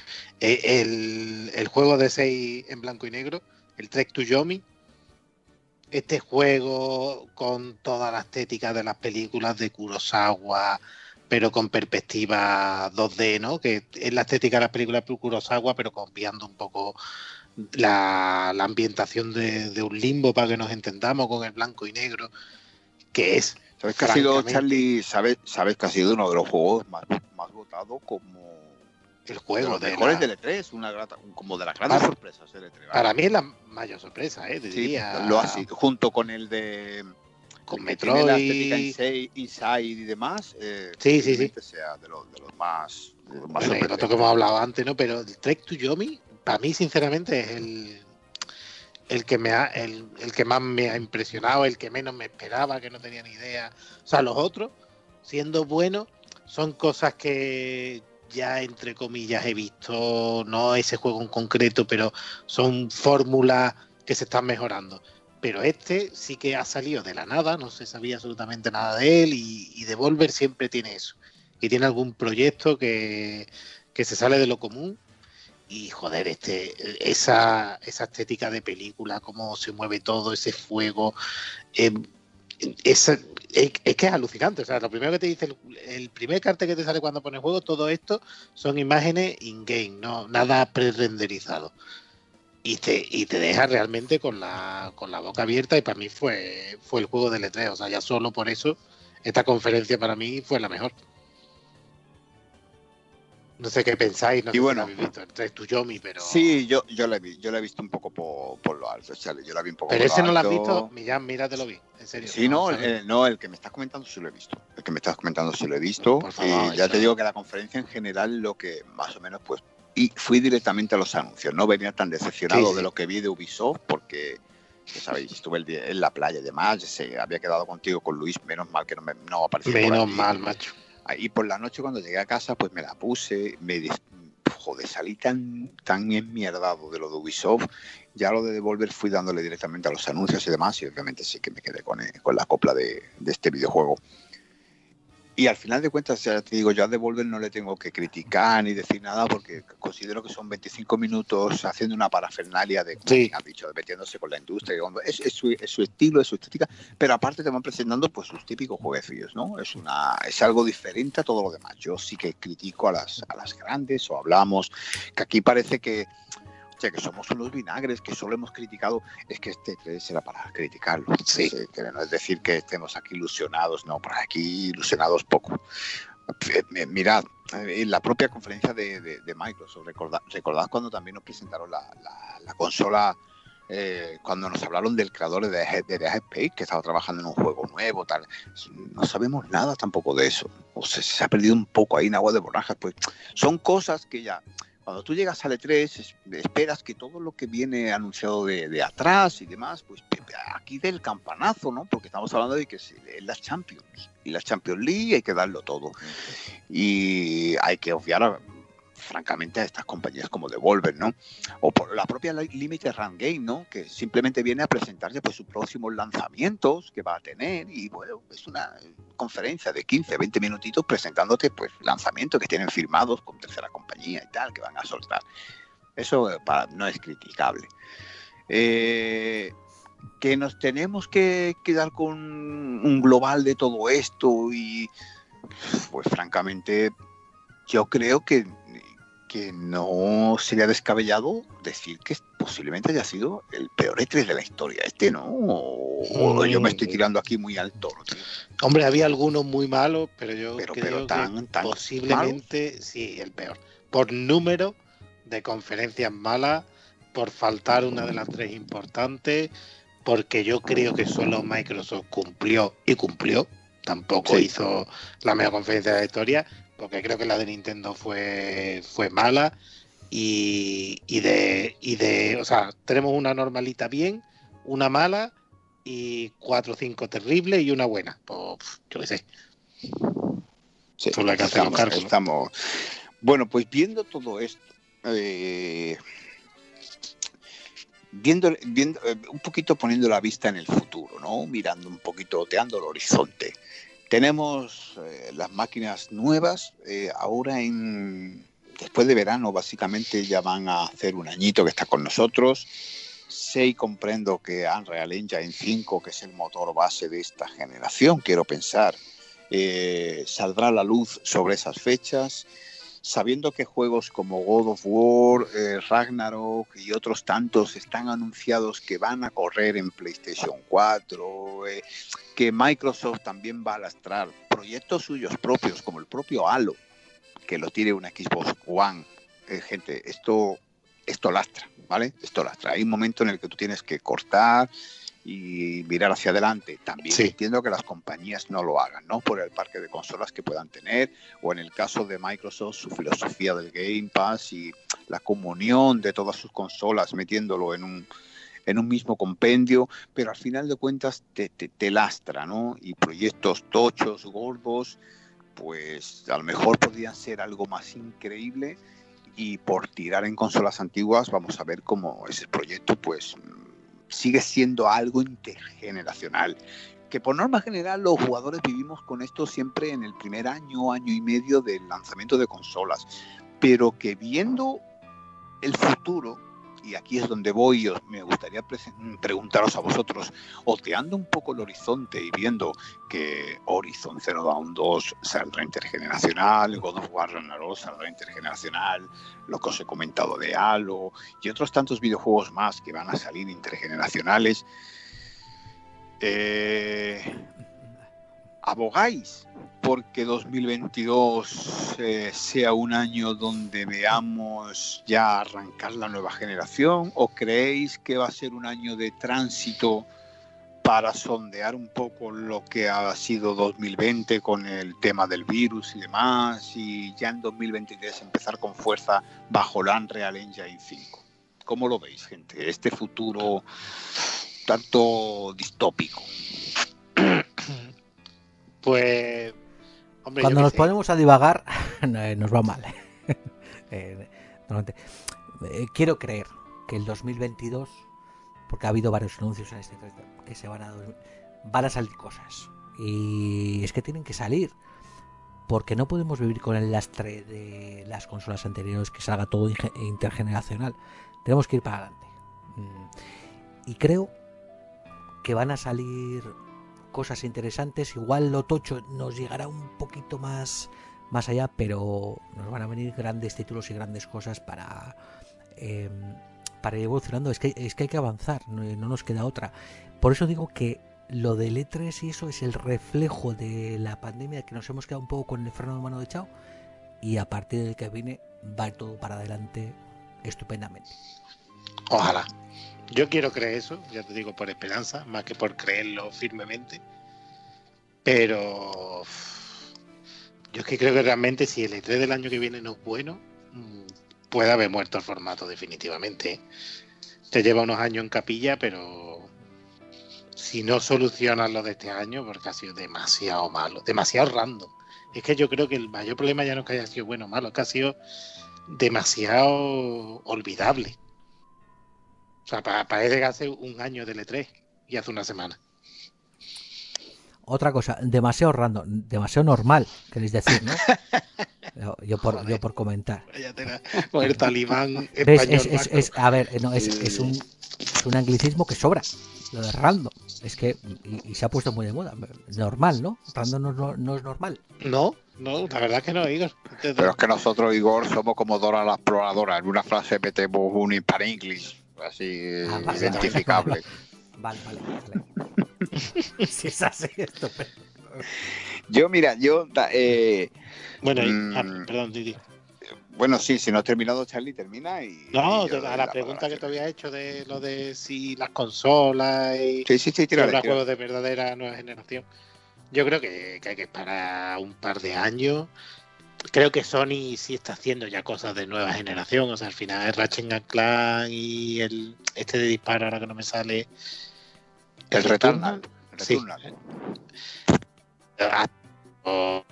el, el juego de seis en blanco y negro, el Trek to Yomi, este juego con toda la estética de las películas de Kurosawa, pero con perspectiva dos D, ¿no? Que es la estética de las películas de Kurosawa, pero cambiando un poco la, la ambientación de, de un limbo para que nos entendamos con el blanco y negro, que es... ¿Sabes que ha sido, Charlie, sabes, sabes que ha sido uno de los juegos más, más votados como el juego de los mejores de L tres, una grata, como de las grandes para, sorpresas de L tres? ¿Vale? Para mí es la mayor sorpresa, ¿eh? Te sí, diría... lo ha sido, junto con el de... con el Metroid, la estética Inside, Inside y demás, eh, sí, sí, sí, sea de los, de los más, de los más bueno, el otro que hemos hablado antes, ¿no? Pero el Trek to Yomi, para mí, sinceramente, es el, el que me ha, el, el que más me ha impresionado, el que menos me esperaba, que no tenía ni idea. O sea, los otros, siendo buenos, son cosas que ya, entre comillas, he visto, no ese juego en concreto, pero son fórmulas que se están mejorando. Pero este sí que ha salido de la nada, no se sabía absolutamente nada de él y, y Devolver siempre tiene eso, que tiene algún proyecto que, que se sale de lo común y joder, este, esa, esa estética de película, cómo se mueve todo, ese fuego, eh, es, es, es que es alucinante. O sea, lo primero que te dice, el, el primer cartel que te sale cuando pones juego, todo esto son imágenes in-game, no, nada pre-renderizado. Y te, y te deja realmente con la, con la boca abierta y para mí fue, fue el juego de L tres. O sea, ya solo por eso esta conferencia para mí fue la mejor. No sé qué pensáis, no y sé bueno, si la habéis visto, el Trek to Yomi, pero... Sí, yo, yo, la vi, yo la he visto un poco por, por lo alto, Charlie. Yo la vi un poco pero por ese lo no alto. lo has visto, Millán, míratelo bien, en serio. Sí, no, no, el, no, el que me estás comentando sí lo he visto. El que me estás comentando sí lo he visto. Por favor, y ya eso... te digo que la conferencia en general, lo que más o menos, pues, y fui directamente a los anuncios. No venía tan decepcionado sí, sí. de lo que vi de Ubisoft, porque, ya sabéis, estuve el día en la playa y demás. Se había quedado contigo con Luis, menos mal que no, me, no apareció. Menos mal, macho. Y por la noche, cuando llegué a casa, pues me la puse, me joder, salí tan, tan enmierdado de lo de Ubisoft. Ya lo de Devolver fui dándole directamente a los anuncios y demás, y obviamente sí que me quedé con, con la copla de, de este videojuego. Y al final de cuentas, ya te digo, yo a Devolver no le tengo que criticar ni decir nada, porque considero que son veinticinco minutos haciendo una parafernalia de, como sí. has dicho, metiéndose con la industria. Es, es, su, es su estilo, es su estética, pero aparte te van presentando pues sus típicos jueguecillos, ¿no? Es, una, es algo diferente a todo lo demás. Yo sí que critico a las, a las grandes, o hablamos, que aquí parece que o sea, que somos unos vinagres, que solo hemos criticado, es que este será para criticarlo. Sí. Sí, que no es decir que estemos aquí ilusionados, no, por aquí ilusionados poco. Mirad, en la propia conferencia de, de, de Microsoft, recordad, recordad cuando también nos presentaron la, la, la consola, eh, cuando nos hablaron del creador de, de Dead Space, que estaba trabajando en un juego nuevo, tal. No sabemos nada tampoco de eso. O sea, se ha perdido un poco ahí en agua de borrajas. Pues son cosas que ya... Cuando tú llegas al E tres, esperas que todo lo que viene anunciado de, de atrás y demás, pues aquí del campanazo, ¿no? Porque estamos hablando de que es las Champions. Y la Champions League hay que darlo todo. Y hay que obviar, a, francamente, a estas compañías como Devolver, ¿no? O por la propia Limited Run Game, ¿no? Que simplemente viene a presentarse pues, sus próximos lanzamientos que va a tener. Y bueno, es una conferencia de quince, veinte minutitos presentándote pues lanzamientos que tienen firmados con tercera compañía y tal, que van a soltar. Eso para, no es criticable. Eh, que nos tenemos que quedar con un global de todo esto y pues francamente yo creo que, que no sería descabellado decir que posiblemente haya sido el peor E tres de la historia. Este, ¿no? O, o yo me estoy tirando aquí muy al toro, tío. Hombre, había algunos muy malos, pero yo pero, creo pero tan, que tan posiblemente malos. Sí, el peor. Por número de conferencias malas, por faltar una de las tres importantes, porque yo creo que solo Microsoft cumplió y cumplió. Tampoco sí. hizo la mejor conferencia de la historia, porque creo que la de Nintendo fue, fue mala. Y, y de y de o sea, tenemos una normalita bien, una mala y cuatro o cinco terribles y una buena. Pues yo qué sé. Sí, Solo hay que hacer los cálculos. Estamos. Bueno, pues viendo todo esto, eh, viendo, viendo eh, un poquito poniendo la vista en el futuro, ¿no? Mirando un poquito, oteando el horizonte. Tenemos eh, las máquinas nuevas eh, ahora en después de verano, básicamente ya van a hacer un añito que está con nosotros. Sé y comprendo que Unreal Engine cinco, que es el motor base de esta generación, quiero pensar, eh, saldrá a la luz sobre esas fechas, sabiendo que juegos como God of War, eh, Ragnarok y otros tantos están anunciados que van a correr en PlayStation cuatro, eh, que Microsoft también va a lastrar proyectos suyos propios, como el propio Halo, que lo tiene una Xbox One. Eh, gente, esto, esto lastra, ¿vale? Esto lastra. Hay un momento en el que tú tienes que cortar y mirar hacia adelante. También sí. Entiendo que las compañías no lo hagan, ¿no? Por el parque de consolas que puedan tener, o en el caso de Microsoft, su filosofía del Game Pass y la comunión de todas sus consolas, metiéndolo en un, en un mismo compendio, pero al final de cuentas te, te, te lastra, ¿no? Y proyectos tochos, gordos, pues a lo mejor podrían ser algo más increíble, y por tirar en consolas antiguas vamos a ver cómo ese proyecto pues sigue siendo algo intergeneracional, que por norma general los jugadores vivimos con esto siempre en el primer año, año y medio del lanzamiento de consolas, pero que viendo el futuro, y aquí es donde voy, me gustaría pre- preguntaros a vosotros, oteando un poco el horizonte y viendo que Horizon Zero Dawn dos saldrá intergeneracional, God of War Ragnarok saldrá intergeneracional, lo que os he comentado de Halo y otros tantos videojuegos más que van a salir intergeneracionales, eh, ¿abogáis porque dos mil veintidós eh, sea un año donde veamos ya arrancar la nueva generación, o creéis que va a ser un año de tránsito para sondear un poco lo que ha sido dos mil veinte con el tema del virus y demás, y ya en dos mil veintitrés empezar con fuerza bajo la Unreal Engine cinco? ¿Cómo lo veis, gente? Este futuro tanto distópico. Pues, hombre, cuando nos sé. ponemos a divagar nos va mal. eh, eh, quiero creer que el dos mil veintidós, porque ha habido varios anuncios en este que se van a van a salir cosas, y es que tienen que salir, porque no podemos vivir con el lastre de las consolas anteriores, que salga todo intergeneracional. Tenemos que ir para adelante, y creo que van a salir cosas interesantes. Igual lo tocho nos llegará un poquito más más allá, pero nos van a venir grandes títulos y grandes cosas para eh, para ir evolucionando. Es que, es que hay que avanzar, no, no nos queda otra. Por eso digo que lo del E tres y eso es el reflejo de la pandemia, que nos hemos quedado un poco con el freno de mano echado, y a partir del que viene va todo para adelante estupendamente. Ojalá. Yo quiero creer eso, ya te digo, por esperanza, más que por creerlo firmemente. Pero yo es que creo que realmente si el E tres del año que viene no es bueno, puede haber muerto el formato definitivamente. Te lleva unos años en capilla, pero si no solucionas lo de este año, porque ha sido demasiado malo, demasiado random. Es que yo creo que el mayor problema ya no es que haya sido bueno o malo, es que ha sido demasiado olvidable. O sea, parece que hace un año del E tres y hace una semana. Otra cosa, demasiado random, demasiado normal, queréis decir, ¿no? Yo, yo, por, Joder, yo por comentar. Con el talibán español. Es, es, es, a ver, no, es, es, un, es un anglicismo que sobra, lo de random. Es que, y, y se ha puesto muy de moda. Normal, ¿no? Random no, no, no es normal. No, no, la verdad es que no, Igor. Pero es que nosotros, Igor, somos como Dora la exploradora. En una frase metemos un hiper English. así Ah, vale, identificable. Vale, vale, vale. Si es así, estupendo. Yo, mira, yo... da- Eh, Bueno, y- mm, ah, perdón, Didi. bueno, sí, si no has terminado, Charlie, termina y... No, y yo te- a doy la la pregunta que valoración. te había hecho de lo de si las consolas y Sí, sí, sí, si tírale, habrá tírale. juegos de verdadera nueva generación. Yo creo que, que hay que esperar un par de años. Creo que Sony sí está haciendo ya cosas de nueva generación. O sea, al final el Ratchet and Clank y el este de disparo, ahora que no me sale. El Returnal. El Sí. Returnal. Ah, oh,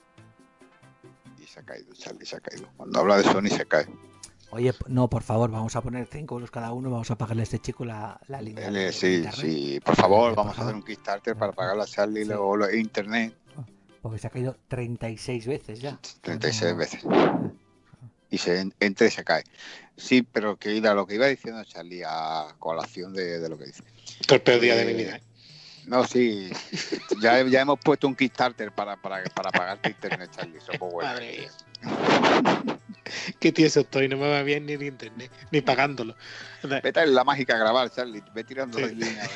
Y se ha caído, Charlie, se ha caído. Cuando habla de Sony se cae. Oye, p- no, por favor, vamos a poner cinco euros cada uno, vamos a pagarle a este chico la, la línea Él, de, eh, de sí, internet. sí, por favor, Eh, por vamos a favor. hacer un Kickstarter para pagarle a Charlie Sí. luego lo- internet Porque se ha caído treinta y seis veces ya. treinta y seis No- veces. Y se en- entra y se cae. Sí, pero que era lo que iba diciendo Charlie a colación de, de lo que dice. esto es el peor día de Eh, mi vida. ¿eh? No, sí, ya, ya hemos puesto un Kickstarter para, para, para pagarte internet, Charlie. Somos buenos. Madre mía. Qué tieso estoy, no me va bien ni en internet, ni pagándolo. O sea, Vete a la mágica a grabar, Charlie. Ve tirando Sí. las líneas.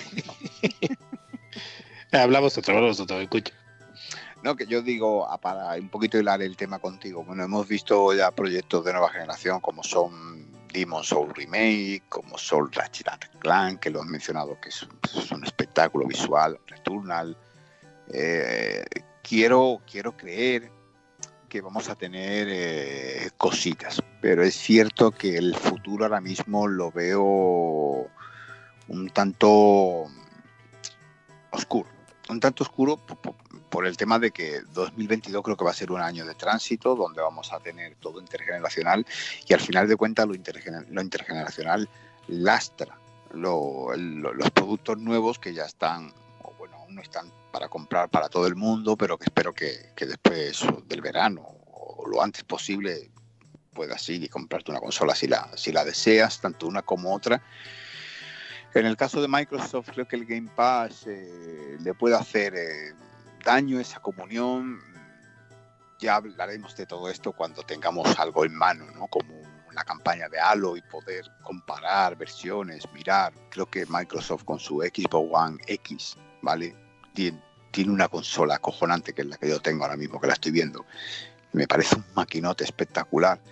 habla vosotros, habla vosotros, escucho. No, que yo digo, a- para un poquito hilar el tema contigo, bueno, hemos visto ya proyectos de nueva generación como son Demon's Souls Remake, como son Ratchet and Clank, que lo has mencionado, que es un, es un espectáculo visual, Returnal. Eh, quiero, quiero creer que vamos a tener eh, cositas, pero es cierto que el futuro ahora mismo lo veo un tanto oscuro, un tanto oscuro por, por, por el tema de que dos mil veintidós creo que va a ser un año de tránsito donde vamos a tener todo intergeneracional y al final de cuentas lo, intergener, lo intergeneracional lastra lo, lo, los productos nuevos que ya están, o bueno, aún no están para comprar para todo el mundo, pero que espero que, que después del verano o lo antes posible puedas ir y comprarte una consola si la, si la deseas, tanto una como otra. En el caso de Microsoft creo que el Game Pass eh, le puede hacer eh, daño a esa comunión. Ya hablaremos de todo esto cuando tengamos algo en mano, ¿no? Como la campaña de Halo y poder comparar versiones, mirar. Creo que Microsoft con su Xbox One X, ¿vale? Tiene, tiene una consola acojonante que es la que yo tengo ahora mismo, que la estoy viendo. Me parece un maquinote espectacular.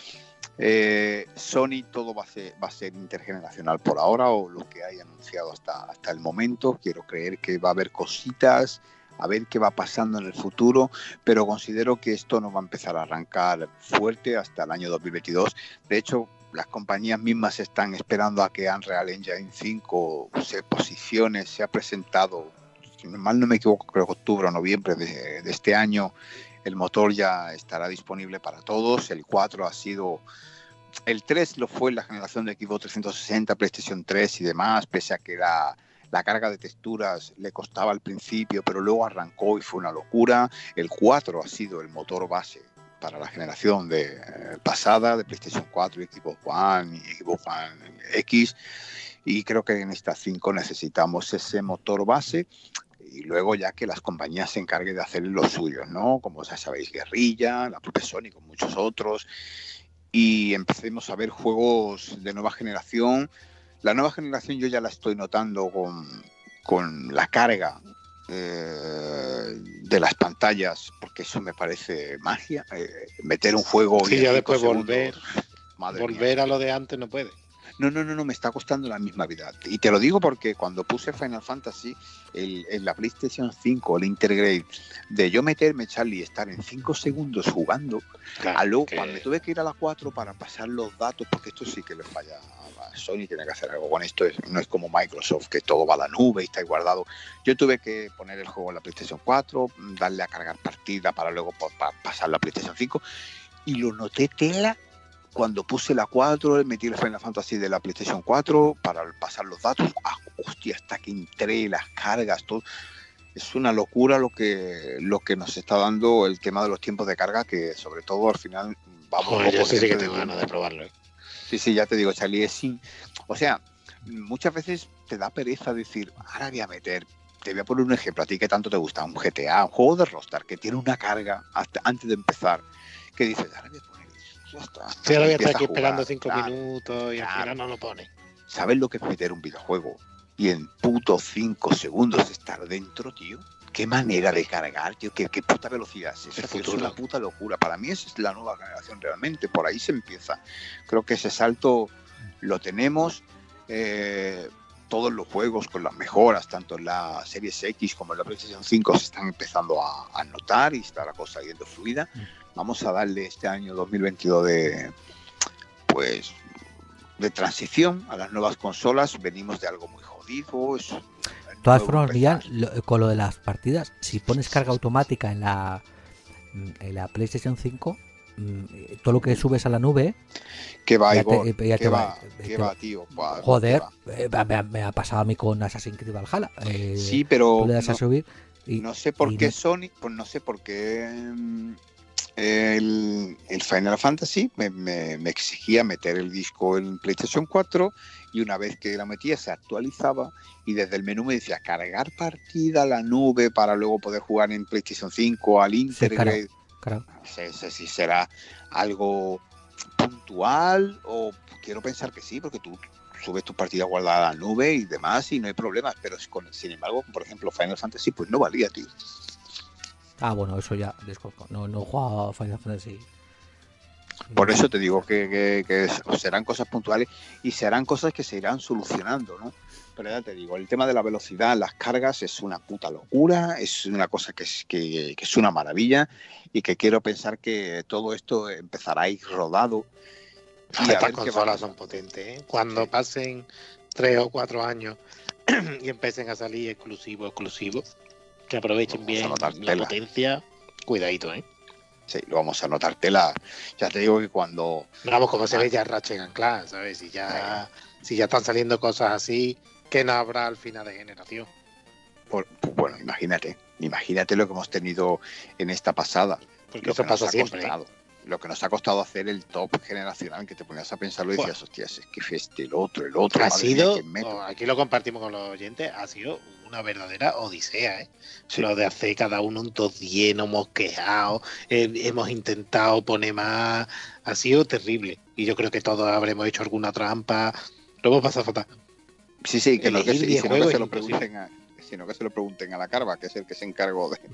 Eh, Sony todo va a, ser, va a ser intergeneracional por ahora, o lo que hay anunciado hasta, hasta el momento. Quiero creer que va a haber cositas, a ver qué va pasando en el futuro, pero considero que esto no va a empezar a arrancar fuerte hasta el año dos mil veintidós. De hecho, las compañías mismas están esperando a que Unreal Engine cinco se posicione, se ha presentado, si mal no me equivoco, creo que octubre o noviembre de, de este año. El motor ya estará disponible para todos. El cuatro ha sido... El tres lo fue en la generación de Xbox trescientos sesenta, PlayStation tres y demás, pese a que la, la carga de texturas le costaba al principio, pero luego arrancó y fue una locura. El cuatro ha sido el motor base para la generación de, eh, pasada de PlayStation cuatro y Xbox One y Xbox One X. Y creo que en esta cinco necesitamos ese motor base. Y luego ya que las compañías se encarguen de hacer lo suyo, ¿no? Como ya sabéis, Guerrilla, la propia Sony con muchos otros, y empecemos a ver juegos de nueva generación. La nueva generación yo ya la estoy notando con, con la carga eh, de las pantallas, porque eso me parece magia. Eh, meter un juego Sí, y ya en cinco después segundos, volver, madre volver mía. a lo de antes no puede. No, no, no, no, me está costando la misma vida. Y te lo digo porque cuando puse Final Fantasy el, en la PlayStation cinco, el Intergrade, de yo meterme, Charlie, y estar en cinco segundos jugando, Claro, a luego que- cuando me tuve que ir a la cuatro para pasar los datos, porque esto sí que le falla a Sony, tiene que hacer algo con esto, es, no es como Microsoft, que todo va a la nube y está ahí guardado. Yo tuve que poner el juego en la PlayStation cuatro, darle a cargar partida para luego pa, pasar la PlayStation cinco, y lo noté tela. Cuando puse la cuatro, metí el Final Fantasy de la PlayStation cuatro para pasar los datos. Ah, hostia, hasta que entré, las cargas, todo. Es una locura lo que, lo que nos está dando el tema de los tiempos de carga, que sobre todo al final vamos Joder, yo poco sí, sí que tiempo de tengo ganas tiempo. de probarlo. ¿eh? Sí, sí, ya te digo, Charlie, es sin... O sea, muchas veces te da pereza decir, ahora voy a meter... Te voy a poner un ejemplo, a ti que tanto te gusta, un G T A, un juego de Rockstar, que tiene una carga hasta antes de empezar, que dices, ahora voy a poner... Ya está, Sí, ahora voy a estar empieza aquí a jugar, esperando cinco claro, minutos y al claro. final no lo pone. ¿sabes lo que es meter un videojuego y en puto cinco segundos estar dentro, tío? Qué manera de cargar, tío, qué, qué puta velocidad es eso, es una puta locura. Para mí esa es la nueva generación realmente, por ahí se empieza. Creo que ese salto lo tenemos, eh, todos los juegos con las mejoras, tanto en la Series X como en la PlayStation cinco se están empezando a, a notar y está la cosa yendo fluida. Vamos a darle este año dos mil veintidós de, pues, de transición a las nuevas consolas. Venimos de algo muy jodido, es de todas formas, Millán, lo, con lo de las partidas, si pones carga automática en la en la PlayStation cinco, todo lo que subes a la nube, que va, Igor, te, ya te va, va, te va, tío. Va, joder, va. Me, me ha pasado a mí con Assassin's Creed Valhalla. Eh, sí, pero tú le das no, a subir y, no sé por qué no... Sony, pues no sé por qué el, el Final Fantasy me, me, me exigía meter el disco en PlayStation cuatro y una vez que la metía se actualizaba y desde el menú me decía cargar partida a la nube para luego poder jugar en PlayStation cinco al Intergrade. Sí, claro, claro. No sé, sé si será algo puntual o quiero pensar que sí, porque tú subes tu partida guardada a la nube y demás y no hay problemas, pero con, sin embargo, por ejemplo, Final Fantasy pues no valía, tío. Ah, bueno, eso ya desconozco. No, no he jugado a Final Fantasy. Por eso te digo que, que, que serán cosas puntuales y serán cosas que se irán solucionando, ¿no? Pero ya te digo, el tema de la velocidad, las cargas, es una puta locura, es una cosa que es, que, que es una maravilla y que quiero pensar que todo esto empezará a ir rodado. Y Estas consolas son potentes, ¿eh? Cuando sí. pasen tres o cuatro años y empiecen a salir exclusivos, exclusivos, que aprovechen bien la tela. Potencia, cuidadito, ¿eh? Sí, lo vamos a notar tela. Ya te digo que cuando... Vamos, como se ve ya Ratchet and Clank, ¿sabes? Si ya, sí. si ya están saliendo cosas así, ¿qué no habrá al final de generación? Por, pues bueno, imagínate. Imagínate lo que hemos tenido en esta pasada. Porque eso pasa siempre. Costado, ¿eh? Lo que nos ha costado hacer el top generacional, que te ponías a pensarlo y decías, bueno, hostias, es que este, el otro, el otro. Ha sido, no, aquí lo compartimos con los oyentes, ha sido una verdadera odisea, ¿eh? Sí. Lo de hacer cada uno un top diez, nos hemos quejado, eh, hemos intentado poner más, ha sido terrible. Y yo creo que todos habremos hecho alguna trampa, lo hemos pasado fatal. Sí, sí, que, no, que, si, si no que se lo pregunten a, sino que se lo pregunten a la Carva, que es el que se encargó de...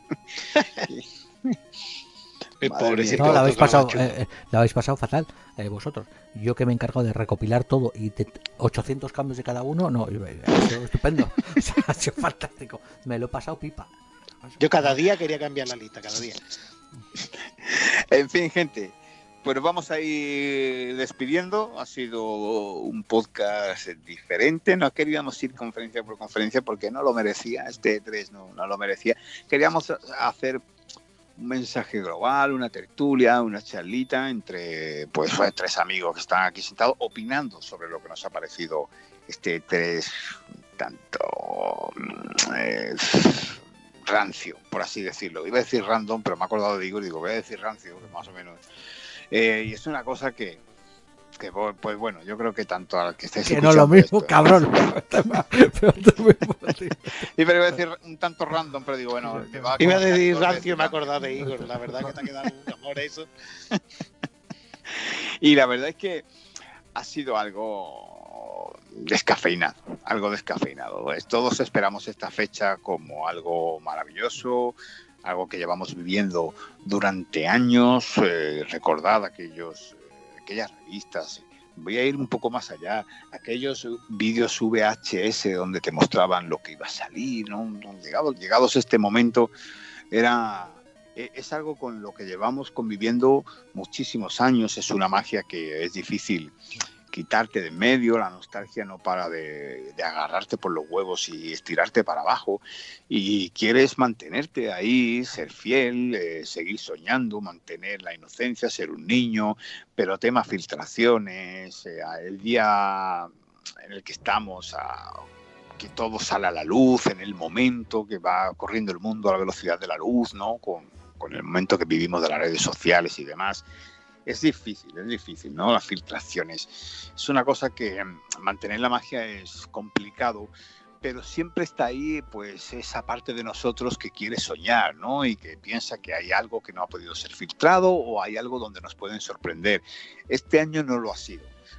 No, la habéis pasado, eh, la habéis pasado fatal, eh, vosotros. Yo que me he encargado de recopilar todo y de ochocientos cambios de cada uno, no, ha sido estupendo. O sea, ha sido fantástico. Me lo he pasado pipa. Yo cada día quería cambiar la lista, cada día. En fin, gente, pues vamos a ir despidiendo. Ha sido un podcast diferente. No queríamos ir conferencia por conferencia porque no lo merecía. Este E tres no, no lo merecía. Queríamos hacer un mensaje global, una tertulia, una charlita entre pues tres amigos que están aquí sentados opinando sobre lo que nos ha parecido este tres tanto eh, rancio, por así decirlo. Iba a decir random, pero me he acordado de Igor y digo, voy a decir rancio, que más o menos. Eh, y es una cosa que que pues bueno, yo creo que tanto al que estéis que no lo mismo, esto, cabrón. Y pero iba a decir un tanto random, pero digo, bueno, me va a iba a decir rancio, me he acordado de Igor, la verdad que te ha quedado un amor eso. Y la verdad es que ha sido algo descafeinado, algo descafeinado. Pues todos esperamos esta fecha como algo maravilloso, algo que llevamos viviendo durante años, eh, recordad aquellos aquellas revistas, voy a ir un poco más allá, aquellos vídeos V H S donde te mostraban lo que iba a salir, ¿no? Llegados, llegados a este momento, era, es algo con lo que llevamos conviviendo muchísimos años, es una magia que es difícil quitarte de en medio, la nostalgia no para de, de agarrarte por los huevos y estirarte para abajo y quieres mantenerte ahí, ser fiel, eh, seguir soñando, mantener la inocencia, ser un niño, pero tema filtraciones, eh, el día en el que estamos, a, que todo sale a la luz, en el momento que va corriendo el mundo a la velocidad de la luz, ¿no? Con, con el momento que vivimos de las redes sociales y demás. Es difícil, es difícil, ¿no? Las filtraciones. Es una cosa que mantener la magia es complicado, pero siempre está ahí, pues, esa parte de nosotros que quiere soñar, ¿no? Y que piensa que hay algo que no ha podido ser filtrado o hay algo donde nos pueden sorprender. Este año no lo ha sido.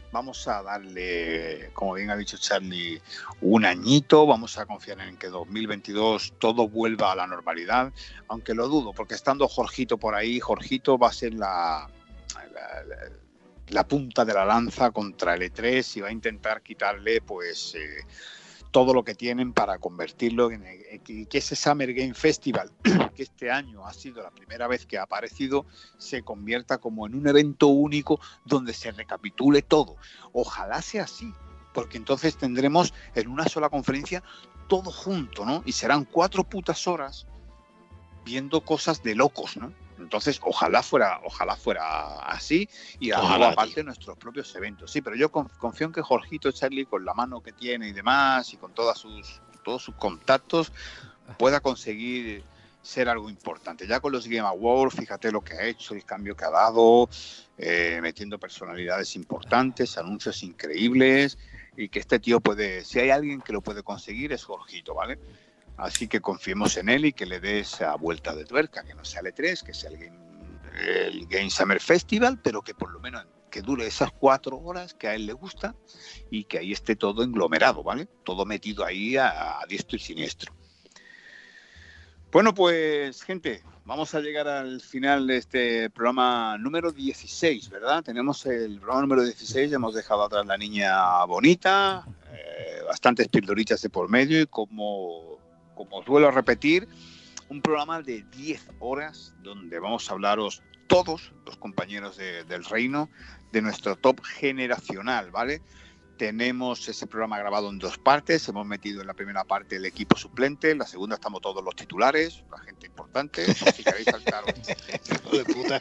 vamos a darle, como bien ha dicho Charlie, un añito, vamos a confiar en que dos mil veintidós todo vuelva a la normalidad, aunque lo dudo, porque estando Jorgito por ahí, Jorgito va a ser la, la, la, la punta de la lanza contra el E tres y va a intentar quitarle pues eh, todo lo que tienen para convertirlo en, en que ese Summer Game Festival, que este año ha sido la primera vez que ha aparecido, se convierta como en un evento único donde se recapitule todo. Ojalá sea así, porque entonces tendremos en una sola conferencia todo junto, ¿no? Y serán cuatro putas horas viendo cosas de locos, ¿no? Entonces, ojalá fuera, ojalá fuera así y luego aparte tío. nuestros propios eventos. Sí, pero yo confío en que Jorgito Charlie, con la mano que tiene y demás, y con todas sus, todos sus contactos, pueda conseguir ser algo importante. Ya con los Game Awards, fíjate lo que ha hecho, el cambio que ha dado, eh, metiendo personalidades importantes, anuncios increíbles, y que este tío puede, si hay alguien que lo puede conseguir, es Jorgito, ¿vale? Así que confiemos en él y que le dé esa vuelta de tuerca, que no sea el E tres, que sea el Game, el Game Summer Festival, pero que por lo menos que dure esas cuatro horas que a él le gusta y que ahí esté todo englomerado, ¿vale? Todo metido ahí a, a diestro y siniestro. Bueno, pues, gente, vamos a llegar al final de este programa número dieciséis, ¿verdad? Tenemos el programa número dieciséis, hemos dejado atrás la niña bonita, eh, bastantes pildoritas de por medio y como... como os vuelvo a repetir, un programa de diez horas donde vamos a hablaros todos los compañeros de, del reino de nuestro top generacional, ¿vale? Tenemos ese programa grabado en dos partes, hemos metido en la primera parte el equipo suplente, en la segunda estamos todos los titulares, la gente importante, si queréis saltaros. Hijo de puta.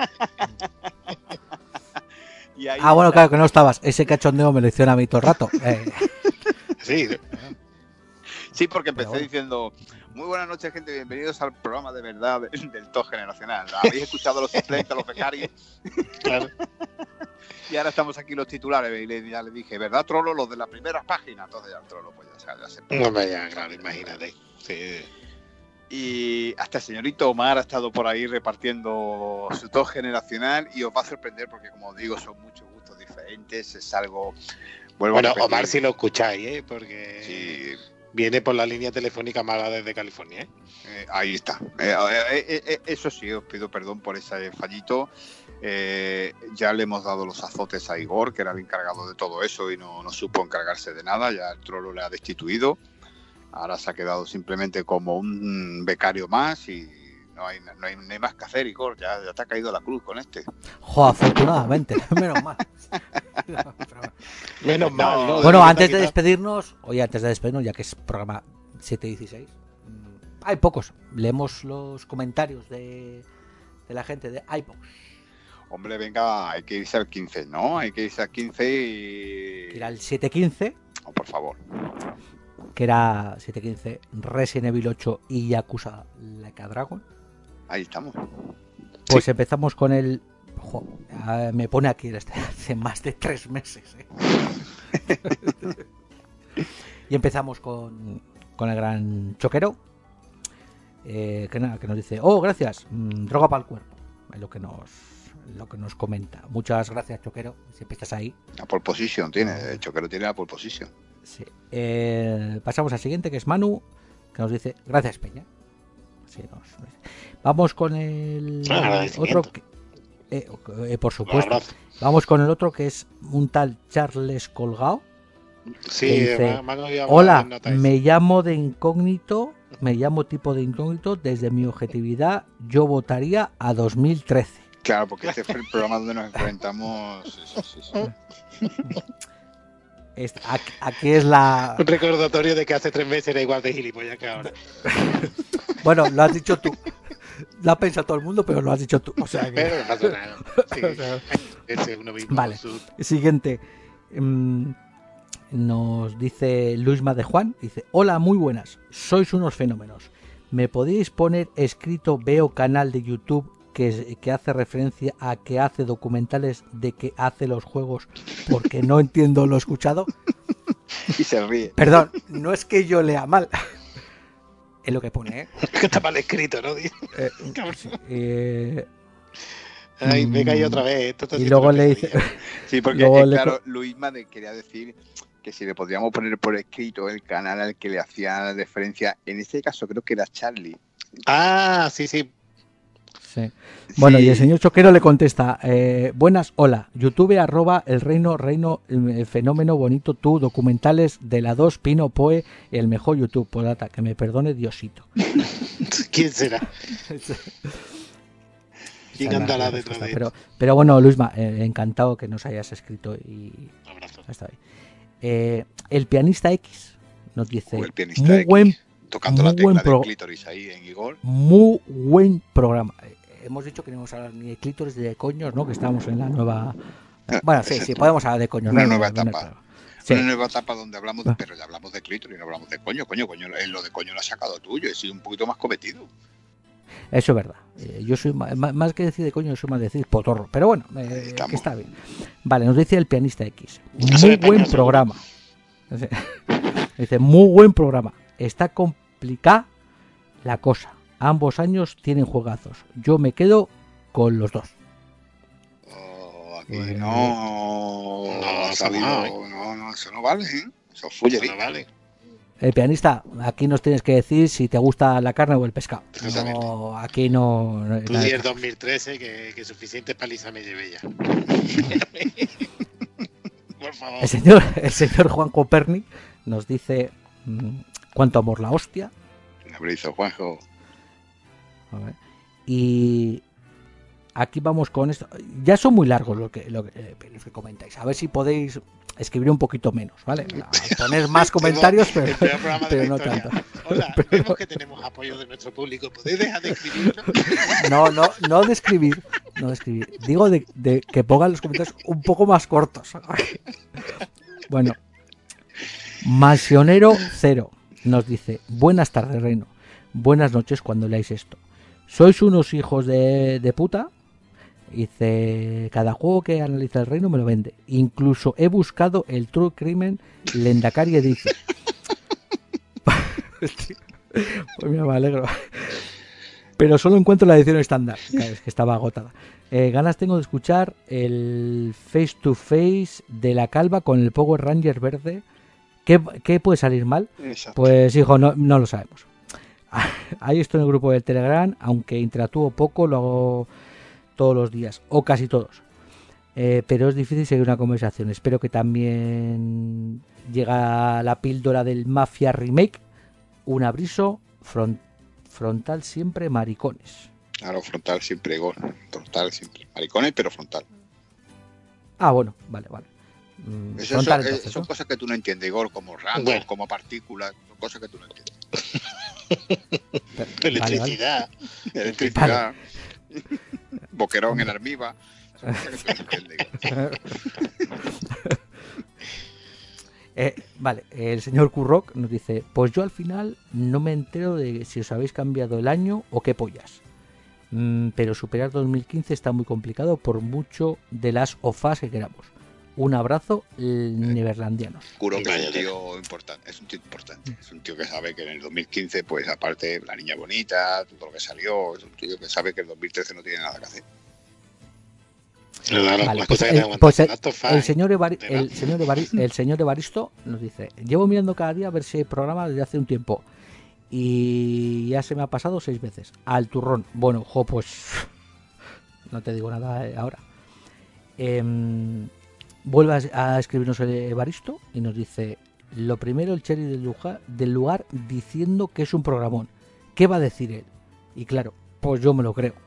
Y ahí ah, bueno, está. Claro que no estabas, ese cachondeo me lo hicieron a mí todo el rato. Eh. Sí, Sí, porque empecé bueno. diciendo, muy buenas noches, gente, bienvenidos al programa de verdad del, del top generacional. Habéis escuchado los suplentes, los becarios. Claro. Y ahora estamos aquí los titulares, y le, ya le dije, ¿verdad, Trollo? Los de las primeras páginas. Entonces ya el Trollo, pues ya, ya se... No me ya, claro, imagínate. Sí. Y hasta el señorito Omar ha estado por ahí repartiendo su top generacional y os va a sorprender porque, como os digo, son muchos gustos diferentes, es algo... Vuelvo bueno, a Omar, si lo escucháis, ¿eh? Porque... Sí. Viene por la línea telefónica mala desde California, ¿eh? Eh, ahí está. Eh, eh, eh, eso sí, os pido perdón por ese fallito. Eh, ya le hemos dado los azotes a Igor, que era el encargado de todo eso y no, no supo encargarse de nada. Ya el Trollo le ha destituido. Ahora se ha quedado simplemente como un becario más y no hay, no hay, no hay más que hacer, Igor. Ya, ya te ha caído la cruz con este. Jo, afortunadamente. Menos mal. Menos no, mal. ¿no? Bueno, antes de despedirnos, oye, antes de despedirnos, ya que es programa siete dieciséis, hay pocos. Leemos los comentarios de, de la gente de iVoox. Hombre, venga, hay que irse al quince, ¿no? Hay que irse al quince y... Que era el siete quince. Oh, por favor. Que era siete quince, Resident Evil ocho y Yakuza Like a Dragon. Ahí estamos. Pues sí. Empezamos con el... Jo, me pone aquí este, hace más de tres meses. ¿eh? Y empezamos con, con el gran Choquero. Eh, que, nada, que nos dice, oh, gracias, mm, droga para el cuerpo. Es lo que nos... lo que nos comenta. Muchas gracias, Choquero, siempre estás ahí. La pole position tiene, el Choquero tiene la pole position. Sí. Eh, pasamos al siguiente, que es Manu, que nos dice, gracias, Peña. Sí, nos, nos... Vamos con el ah, otro que, eh, eh, por supuesto. Vamos con el otro, que es un tal Charles Colgado. Sí, dice, Manu, hola, me llamo de incógnito, me llamo tipo de incógnito, desde mi objetividad yo votaría a dos mil trece. Claro, porque este fue el programa donde nos enfrentamos. Sí, sí, sí. Este, aquí, aquí es la... Un recordatorio de que hace tres meses era igual de gilipollas que ahora. Bueno, lo has dicho tú. Lo ha pensado todo el mundo, pero lo has dicho tú. O sea que... Pero no pasa nada. Sí. O sea... Ese uno mismo. Vale. Siguiente. Um, nos dice Luisma de Juan. Dice, hola, muy buenas. Sois unos fenómenos. ¿Me podéis poner escrito veo canal de YouTube que, que hace referencia a que hace documentales de que hace los juegos porque no entiendo lo escuchado? Y se ríe. Perdón, no es que yo lea mal. Es lo que pone, ¿eh? Que está mal escrito, ¿no? Eh, sí, eh, Ay, me caí Mm, otra vez. Esto está y siendo luego una le dice, pesadilla. Sí, porque luego eh, le claro, co- Luisma me quería decir que si le podríamos poner por escrito el canal al que le hacía referencia, en este caso creo que era Charlie. Ah, sí, sí. sí. Bueno, y el Sí, señor Choquero le contesta, eh, buenas, hola, YouTube arroba el reino, reino, el fenómeno bonito tú, documentales de la dos, Pino Poe, el mejor YouTube, podata, que me perdone Diosito. ¿Quién será? Esa ¿Quién es la- andará la detrás respuesta. de Pero, esto? pero bueno, Luisma, eh, encantado que nos hayas escrito y Un abrazo. está bien. Eh, el pianista X nos o dice, el pianista muy X, buen, tocando muy la buen tecla del pro- clítoris ahí en Igor. muy buen programa. Eh, Hemos dicho que no íbamos a hablar ni de clítoris ni de coños, ¿no? Que estamos en la nueva... Ah, Bueno, sí, exacto. sí, podemos hablar de coños. Una no hay- nueva no hay etapa. problema. Sí. Una nueva etapa donde hablamos de, Ah. pero ya hablamos de clítoris, no hablamos de coño, coño, coño, eh, lo de coño lo has sacado tuyo, he sido un poquito más cometido. Eso es verdad. Eh, yo soy ma- ma- más que decir de coño, soy más de decir potorro. Pero bueno, eh, Ahí estamos. que está bien. Vale, nos dice el pianista X. Eso Muy es buen español, seguro. programa. Dice, muy buen programa. Está complicada la cosa. Ambos años tienen juegazos. Yo me quedo con los dos. Oh, aquí Bueno. no, No, ha eso sabido, no, no, no, eso no vale, ¿eh? Eso es Eso fullería. no vale. El pianista, aquí nos tienes que decir si te gusta la carne o el pescado. Exactamente. No, aquí no. no- Tú nada di de el estas dos mil trece que, que suficiente paliza me llevé ya. Por favor. El señor, el señor Juan Copernic nos dice mm, cuánto amor la hostia. Un abrazo, Juanjo. A ver. Y aquí vamos con esto. Ya son muy largos lo que, lo que, eh, los que comentáis. A ver si podéis escribir un poquito menos, ¿vale? A poner más comentarios, pero, El peor programa de pero la no historia. tanto. Hola, Pero- vemos que tenemos apoyo de nuestro público. ¿Podéis dejar de escribirlo? No, no, no de escribir, no de escribir. Digo de, de que pongan los comentarios un poco más cortos. Bueno, Mansionero Cero nos dice: buenas tardes, Reino. Buenas noches cuando leáis esto. ¿Sois unos hijos de, de puta? Dice, cada juego que analiza el Reino me lo vende. Incluso he buscado el True Crimen Lendakari Edition. Pues mira, me alegro. Pero solo encuentro la edición estándar. Claro, es que estaba agotada. Eh, ganas tengo de escuchar el face to face de la calva con el Power Ranger verde. ¿Qué, qué puede salir mal? Exacto. Pues hijo, no, no lo sabemos. Ahí estoy en el grupo del Telegram, aunque interactúo poco, lo hago todos los días, o casi todos. Eh, pero es difícil seguir una conversación. Espero que también llega la píldora del Mafia Remake. Un abriso front, frontal siempre maricones. Claro, frontal siempre, Igor. Frontal siempre. Maricones, pero frontal. Ah, bueno, vale, vale. Mm, Eso, frontal, eso, eh, entonces, son ¿no? cosas que tú no entiendes, Igor, como rangos, Bueno. como partículas, son cosas que tú no entiendes. Vale, vale. Electricidad. Electricidad, boquerón en armiva, son cosas que tú no entiendes, Igor. Eh, vale, el señor Kurrock nos dice: pues yo al final no me entero de si os habéis cambiado el año o qué pollas. Mm, pero superar dos mil quince está muy complicado por mucho de las ofas que queramos. Un abrazo, l- neverlandianos. Juro que es Vaya un tío importante, es un tío importante, es un tío que sabe que en el dos mil quince, pues aparte la niña bonita, todo lo que salió, es un tío que sabe que el dos mil trece no tiene nada que hacer. Claro, Vale, las pues cosas que el, te aguantan. pues el- Last of el Us, señor Evari- de el verdad. señor Evari- el señor Evaristo nos dice: llevo mirando cada día a ver si hay programa desde hace un tiempo y ya se me ha pasado seis veces al turrón. Bueno, jo, pues no te digo nada eh, ahora. Em, vuelve a, a escribirnos el Evaristo y nos dice: lo primero, el cherry del lugar, del lugar diciendo que es un programón. ¿Qué va a decir él? Y claro, pues yo me lo creo.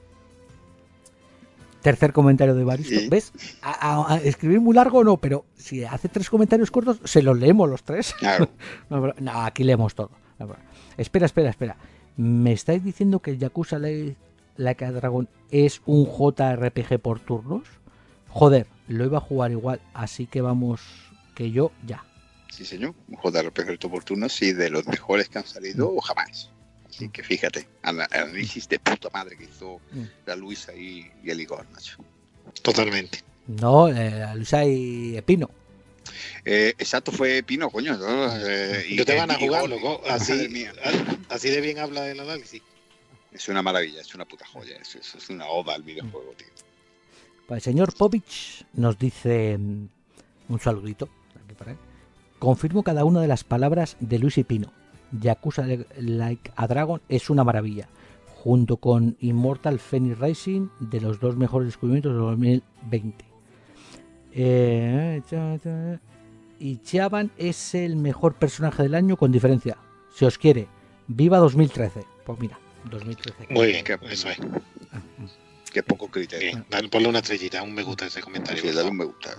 Tercer comentario de Evaristo. Sí. ¿Ves? A, a- a escribir muy largo no, pero si hace tres comentarios cortos, se los leemos los tres. Claro, No, pero- no, aquí leemos todo. No, pero- espera, espera, espera. ¿Me estáis diciendo que el Yakuza Like Like a Dragon es un J R P G por turnos? Joder, lo iba a jugar igual, así que vamos, que yo ya. sí señor, un J R P G oportuno, sí, de los mejores que han salido jamás. Así que fíjate, ana- análisis de puta madre que hizo Mm. la Luisa y, y el Igor, macho. Totalmente. No, eh, Luisa y Epino. Eh, exacto, fue Pino, coño. ¿no? Eh, y- Yo te van a y jugar, Igor, loco. madre Así, mía. así de bien habla el análisis. Es una maravilla, es una puta joya. Es, es, es una oda al videojuego, tío. Pues el señor Povich nos dice mm, un saludito. Aquí para él. Confirmo cada una de las palabras de Luis y Pino. Yakuza Like a Dragon es una maravilla. Junto con Immortal Phoenix Rising, de los dos mejores descubrimientos de dos mil veinte. Eh, cha, cha, y Chaban es el mejor personaje del año con diferencia. Si os quiere, viva dos mil trece. Pues mira, dos mil trece. Muy bien, Qué, eso es. Ah, qué poco criterio. Bien, dale, ponle una estrellita, un me gusta ese comentario. Sí, dale un me gusta.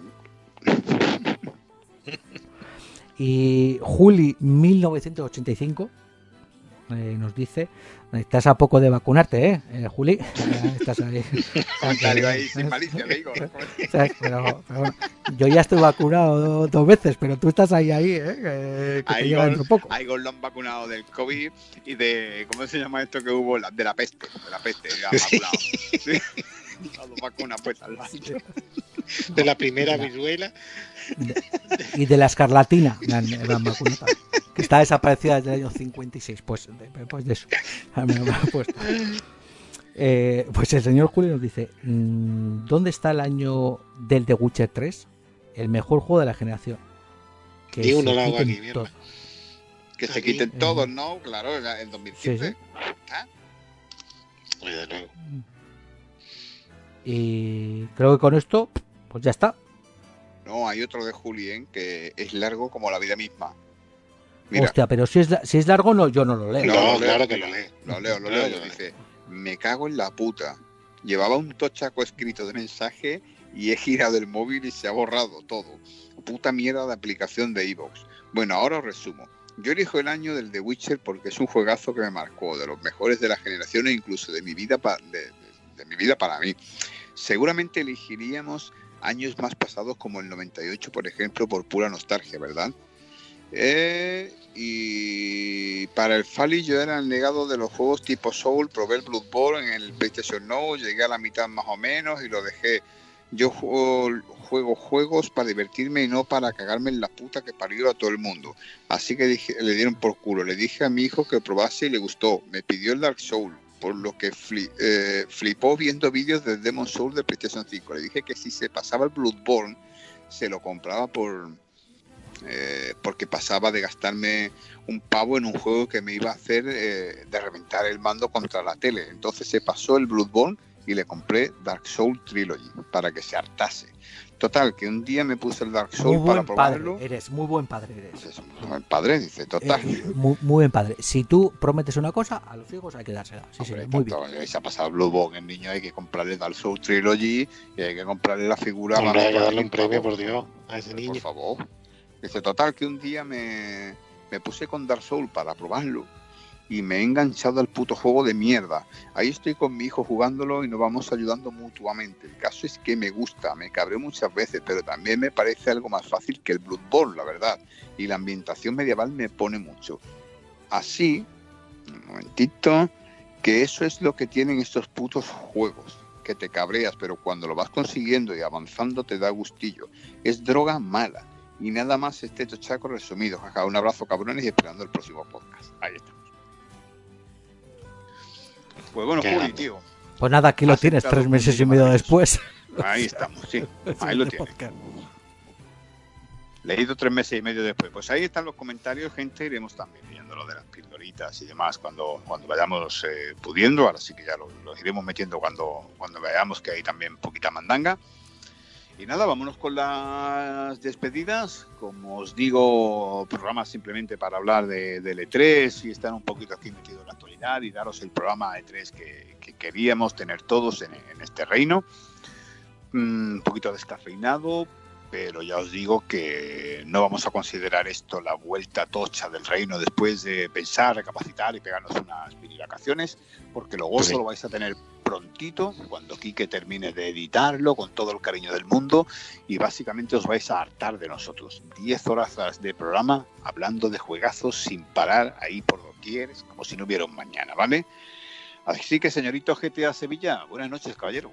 Y Juli mil novecientos ochenta y cinco eh, nos dice: estás a poco de vacunarte, ¿eh, eh Juli? Eh, estás ahí. Comentario ahí sin malicia, le digo. Pero, pero bueno, yo ya estoy vacunado dos, dos veces, pero tú estás ahí, ahí, ¿eh? Que, que te llega dentro poco. A Igor lo han vacunado del COVID y de, ¿cómo se llama esto que hubo? La, de la peste, de la peste, ya vacunado. Sí. Las dos vacunas pues al lado. De la primera viruela. De, y de la escarlatina, me han, me han vacunado, que está desaparecida desde el año cincuenta y seis, pues de, pues de eso. Me lo han puesto. Eh, pues el señor Julio nos dice: ¿dónde está el año del The Witcher tres? El mejor juego de la generación. Que y uno lo hago aquí, mierda. Que se quiten eh, todos, ¿no? Claro, en dos mil quince. Sí, sí. ¿Ah? Desde luego. Y creo que con esto, pues ya está. No, hay otro de Julien que es largo como la vida misma. Mira. Hostia, pero si es, si es largo, no, yo no lo leo. No, no lo claro leo, que lo leo. Lo leo, lo leo. Lo dice: me cago en la puta. Llevaba un tochaco escrito de mensaje y he girado el móvil y se ha borrado todo. Puta mierda de aplicación de iVoox. Bueno, ahora os resumo. Yo elijo el año del The Witcher porque es un juegazo que me marcó, de los mejores de la generación e incluso de mi vida, pa- de, de, de mi vida para mí. Seguramente elegiríamos años más pasados como el noventa y ocho, por ejemplo, por pura nostalgia, ¿verdad? Eh, y para el Fali yo era el negado de los juegos tipo Soul, probé el Bloodborne en el PlayStation Now, llegué a la mitad más o menos y lo dejé. Yo juego, juego juegos para divertirme y no para cagarme en la puta que parió a todo el mundo. Así que dije, le dieron por culo. Le dije a mi hijo que probase y le gustó. Me pidió el Dark Souls, por lo que fli, eh, flipó viendo vídeos de Demon Souls de PlayStation cinco. Le dije que si se pasaba el Bloodborne, se lo compraba por eh, porque pasaba de gastarme un pavo en un juego que me iba a hacer eh, de reventar el mando contra la tele. Entonces se pasó el Bloodborne y le compré Dark Souls Trilogy para que se hartase. Total, que un día me puse el Dark Souls muy para buen probarlo. Padre, eres muy buen padre eres. Es muy buen padre, dice, total. Eh, muy, muy buen padre. Si tú prometes una cosa, a los hijos hay que dársela. Sí, Hombre, sí, muy tanto, bien. Se ha pasado Bloodborne, el niño, hay que comprarle Dark Souls Trilogy y hay que comprarle la figura. Hombre, hay que darle por un premio, favor, por Dios, a ese niño. Por favor. Dice, total, que un día me, me puse con Dark Souls para probarlo y me he enganchado al puto juego de mierda. Ahí estoy con mi hijo jugándolo y nos vamos ayudando mutuamente. El caso es que me gusta, me cabré muchas veces, pero también me parece algo más fácil que el Bloodborne, la verdad. Y la ambientación medieval me pone mucho. Así, un momentito, que eso es lo que tienen estos putos juegos, que te cabreas, pero cuando lo vas consiguiendo y avanzando te da gustillo. Es droga mala. Y nada más este tochaco resumido. Jaja, un abrazo, cabrones, y esperando el próximo podcast. Ahí está. Pues bueno, Juli, tío. Pues nada, aquí lo tienes, tres meses y medio después. Ahí estamos, sí. Ahí lo tienes. Leído tres meses y medio después. Pues ahí están los comentarios, gente. Iremos también viendo lo de las pildoritas y demás cuando, cuando vayamos eh, pudiendo. Ahora sí que ya lo, los iremos metiendo cuando, cuando veamos que hay también poquita mandanga. Y nada, vámonos con las despedidas. Como os digo, programa simplemente para hablar de, del E tres y estar un poquito aquí metido en la actualidad y daros el programa E tres que, que queríamos tener todos en, en este reino. Un poquito descafeinado, pero ya os digo que no vamos a considerar esto la vuelta tocha del reino después de pensar, recapacitar y pegarnos unas mini vacaciones, porque lo gozo sí. Lo vais a tener prontito, cuando Quique termine de editarlo con todo el cariño del mundo, y básicamente os vais a hartar de nosotros. diez horas de programa hablando de juegazos sin parar ahí por doquier, como si no hubiera un mañana, ¿vale? Así que, señorito G T A Sevilla, buenas noches, caballero.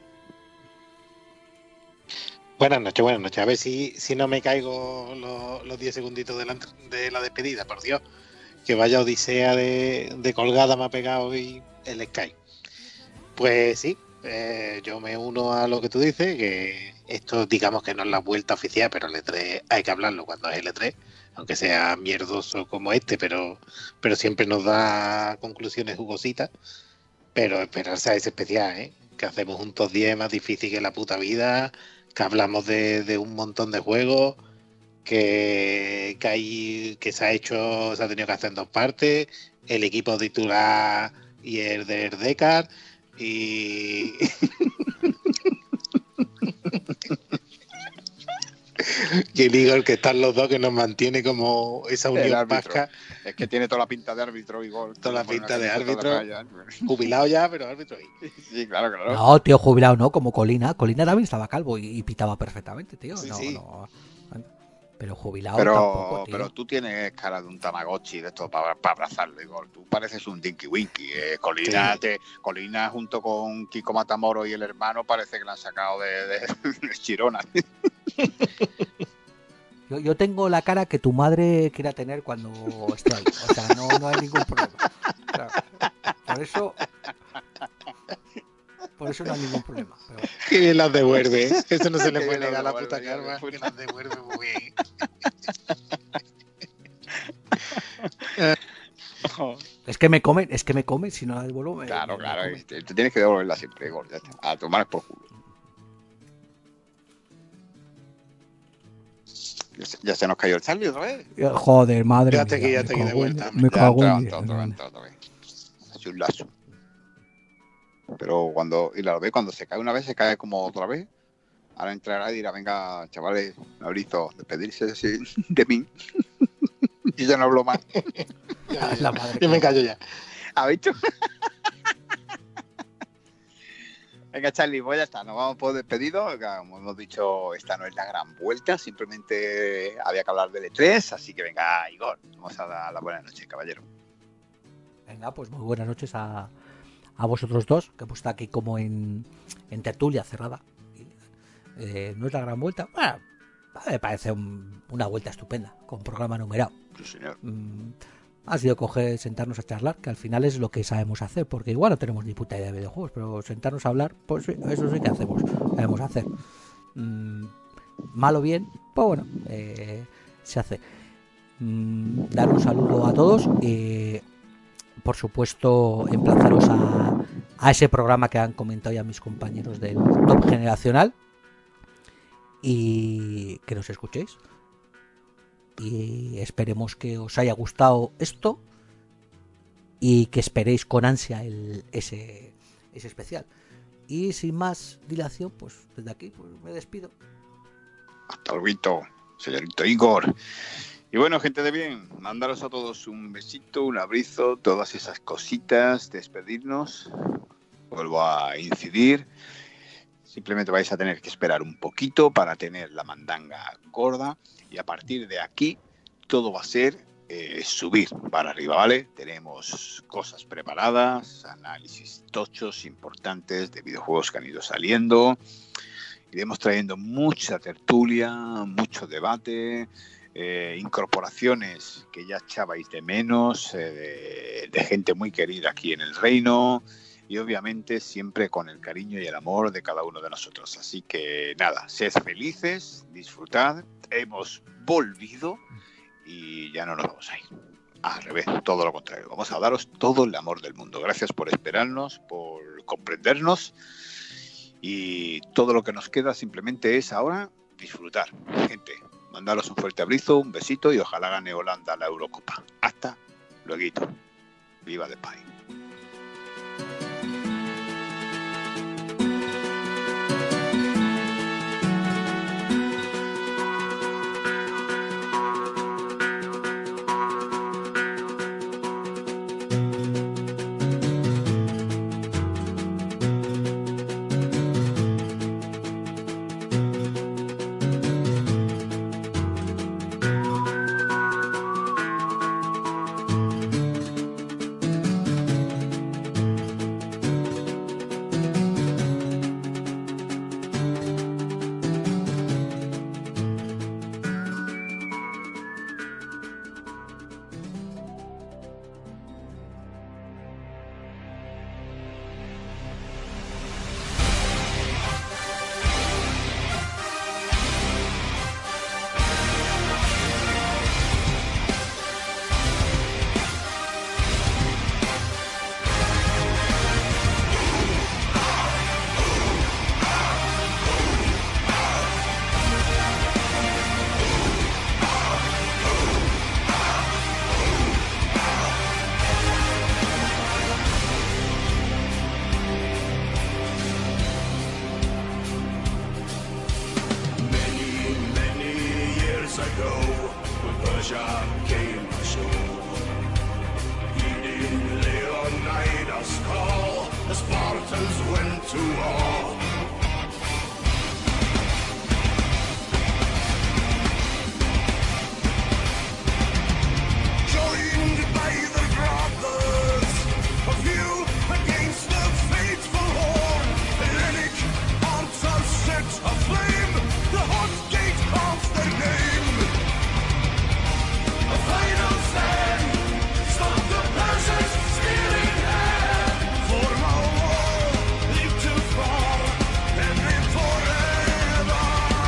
Buenas noches, buenas noches. A ver si, si no me caigo los, los diez segunditos de la, de la despedida, por Dios. Que vaya odisea de, de colgada me ha pegado hoy el Sky. Pues sí, eh, yo me uno a lo que tú dices, que esto digamos que no es la vuelta oficial, pero el E tres hay que hablarlo cuando es el E tres, aunque sea mierdoso como este, pero, pero siempre nos da conclusiones jugositas. Pero esperarse a ese especial, ¿eh? Que hacemos un top diez más difícil que la puta vida, que hablamos de, de un montón de juegos, que, que, hay, que se ha hecho, se ha tenido que hacer en dos partes, el equipo titular y el de Decar, y... y el Igor, que están los dos, que nos mantiene como esa unión vasca. Es que tiene toda la pinta de árbitro, Igor. Toda la pinta de árbitro. Jubilado ya, pero árbitro ahí. Sí, claro, claro. No, tío, jubilado no, como Colina. Colina también estaba calvo y, y pitaba perfectamente, tío. Sí, no, sí. no. Pero jubilado pero, tampoco, tío. Pero tú tienes cara de un Tamagotchi de esto para pa abrazarlo, Igor. Tú pareces un Dinky Winky. Eh. Colina, sí. te, Colina junto con Kiko Matamoro y el hermano parece que lo han sacado de, de, de Chirona. Yo, yo tengo la cara que tu madre quiera tener cuando estoy. O sea, no, no hay ningún problema. Claro. Por eso... Por eso no hay ningún problema. Pero... Qué bien las devuelve. Eso no se le puede negar a la puta Karma. Que las devuelve muy bien. Es que me come, es que me come, si no la devuelvo. Me, claro, me, claro. me Te, te tienes que devolverla siempre, Igor. Ya está. A tomar por culo. Ya se, ya se nos cayó el Charlie otra vez. Joder, madre. Ya te aquí, ya te aquí de vuelta. Me cago en Dios. Ha sido un lazo. Pero cuando, y la ve, cuando se cae una vez, se cae como otra vez. Ahora entrará y dirá, venga, chavales, un abrazo, despedirse de, de mí. Y ya no hablo más. ya, ya, ya. Yo me callo ya. ¿Ha visto? Venga, Charlie, pues ya está, nos vamos por despedido. Como hemos dicho, esta no es la gran vuelta, simplemente había que hablar del E tres, así que venga, Igor, vamos a dar la buena noche, caballero. Venga, pues muy buenas noches a... a vosotros dos, que hemos estado aquí como en, en tertulia cerrada. Eh, no es la gran vuelta. Bueno, me parece un, una vuelta estupenda, con programa numerado. Sí, señor. Mm, ha sido coger, sentarnos a charlar, que al final es lo que sabemos hacer, porque igual no tenemos ni puta idea de videojuegos, pero sentarnos a hablar, pues eso sí que hacemos, sabemos hacer. Mm, mal o bien, pues bueno, eh, se hace. Mm, dar un saludo a todos y... por supuesto, emplazaros a, a ese programa que han comentado ya mis compañeros del Top Generacional y que nos escuchéis. Y esperemos que os haya gustado esto y que esperéis con ansia el, ese, ese especial. Y sin más dilación, pues desde aquí pues me despido. Hasta luego, señorito Igor. Y bueno, gente de bien, mandaros a todos un besito, un abrazo, todas esas cositas, despedirnos. Vuelvo a incidir. Simplemente vais a tener que esperar un poquito para tener la mandanga gorda. Y a partir de aquí, todo va a ser eh, subir para arriba, ¿vale? Tenemos cosas preparadas, análisis tochos importantes de videojuegos que han ido saliendo. Iremos trayendo mucha tertulia, mucho debate... Eh, incorporaciones que ya echabais de menos, eh, de, de gente muy querida aquí en el reino y obviamente siempre con el cariño y el amor de cada uno de nosotros. Así que nada, sed felices, disfrutad, hemos volvido y ya no nos vamos a ir. Al revés, todo lo contrario, vamos a daros todo el amor del mundo. Gracias por esperarnos, por comprendernos y todo lo que nos queda simplemente es ahora disfrutar, gente. Mandaros un fuerte abrazo, un besito y ojalá gane Holanda la Eurocopa. Hasta luego. Viva the Pie. the Spartans went to war. Joined by the brothers, a few against the faithful horde, Hellenic hearts are set aflame, the hot gate of their name. A final stand, stop the Persians stealing hand. Form a wall, live to fall, and live forever.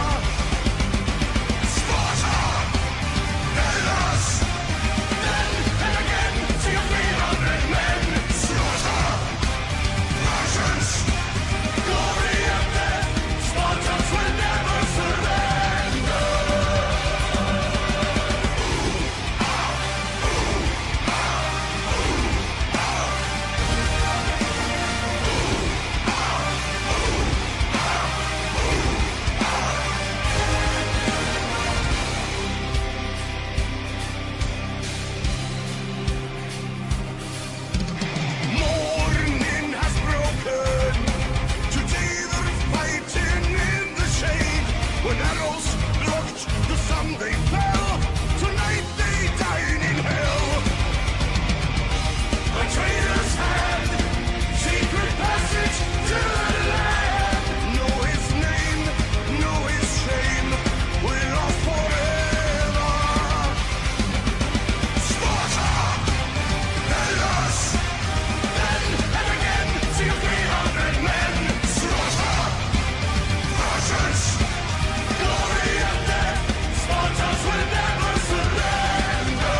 Sparta, Hellas, then and again, see three hundred men. Slaughter, Persians, glory and death, Spartans will never surrender. Morning has broken. Today they're fighting in the shade. When arrows blocked the sun, they fell. Tonight they dine in hell. A traitor's hand, secret passage to the land. Know his name, know his shame. We're lost forever. Sparta, Hellas, then and again, see three hundred men. Slaughter, Persians, glory and death, Spartans will never surrender.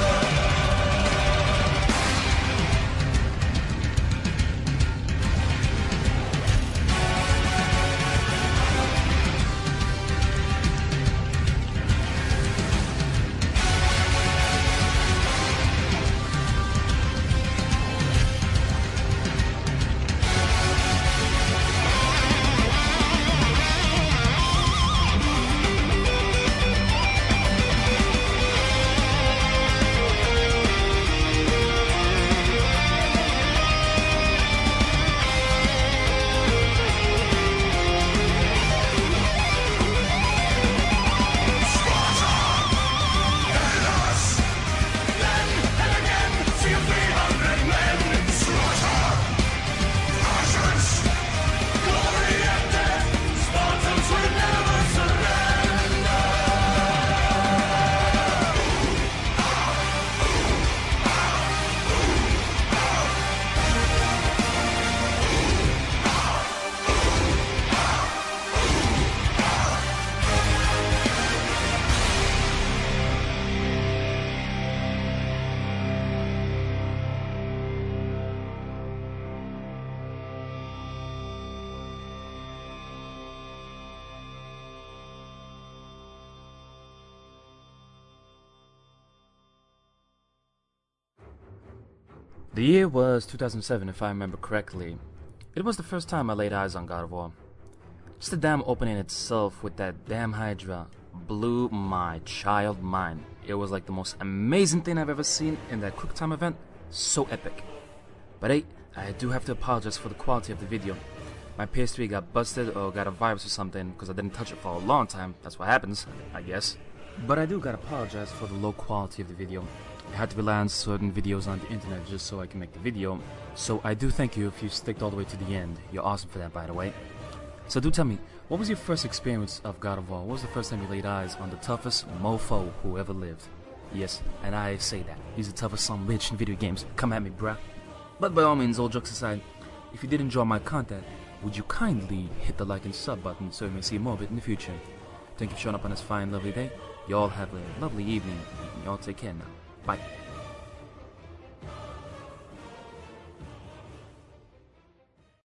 The year was two thousand seven, if I remember correctly. It was the first time I laid eyes on God of War. Just the damn opening itself with that damn Hydra blew my child mind. It was like the most amazing thing I've ever seen in that QuickTime event. So epic. But hey, I do have to apologize for the quality of the video. My P S three got busted or got a virus or something because I didn't touch it for a long time. That's what happens, I guess. But I do gotta apologize for the low quality of the video. I had to rely on certain videos on the internet just so I can make the video. So I do thank you if you sticked all the way to the end. You're awesome for that, by the way. So do tell me, what was your first experience of God of War? What was the first time you laid eyes on the toughest mofo who ever lived? Yes, and I say that. He's the toughest son of a bitch in video games. Come at me, bruh. But by all means, all jokes aside, if you did enjoy my content, would you kindly hit the like and sub button so you may see more of it in the future? Thank you for showing up on this fine, lovely day. Y'all have a lovely evening. Y'all take care now. Bye.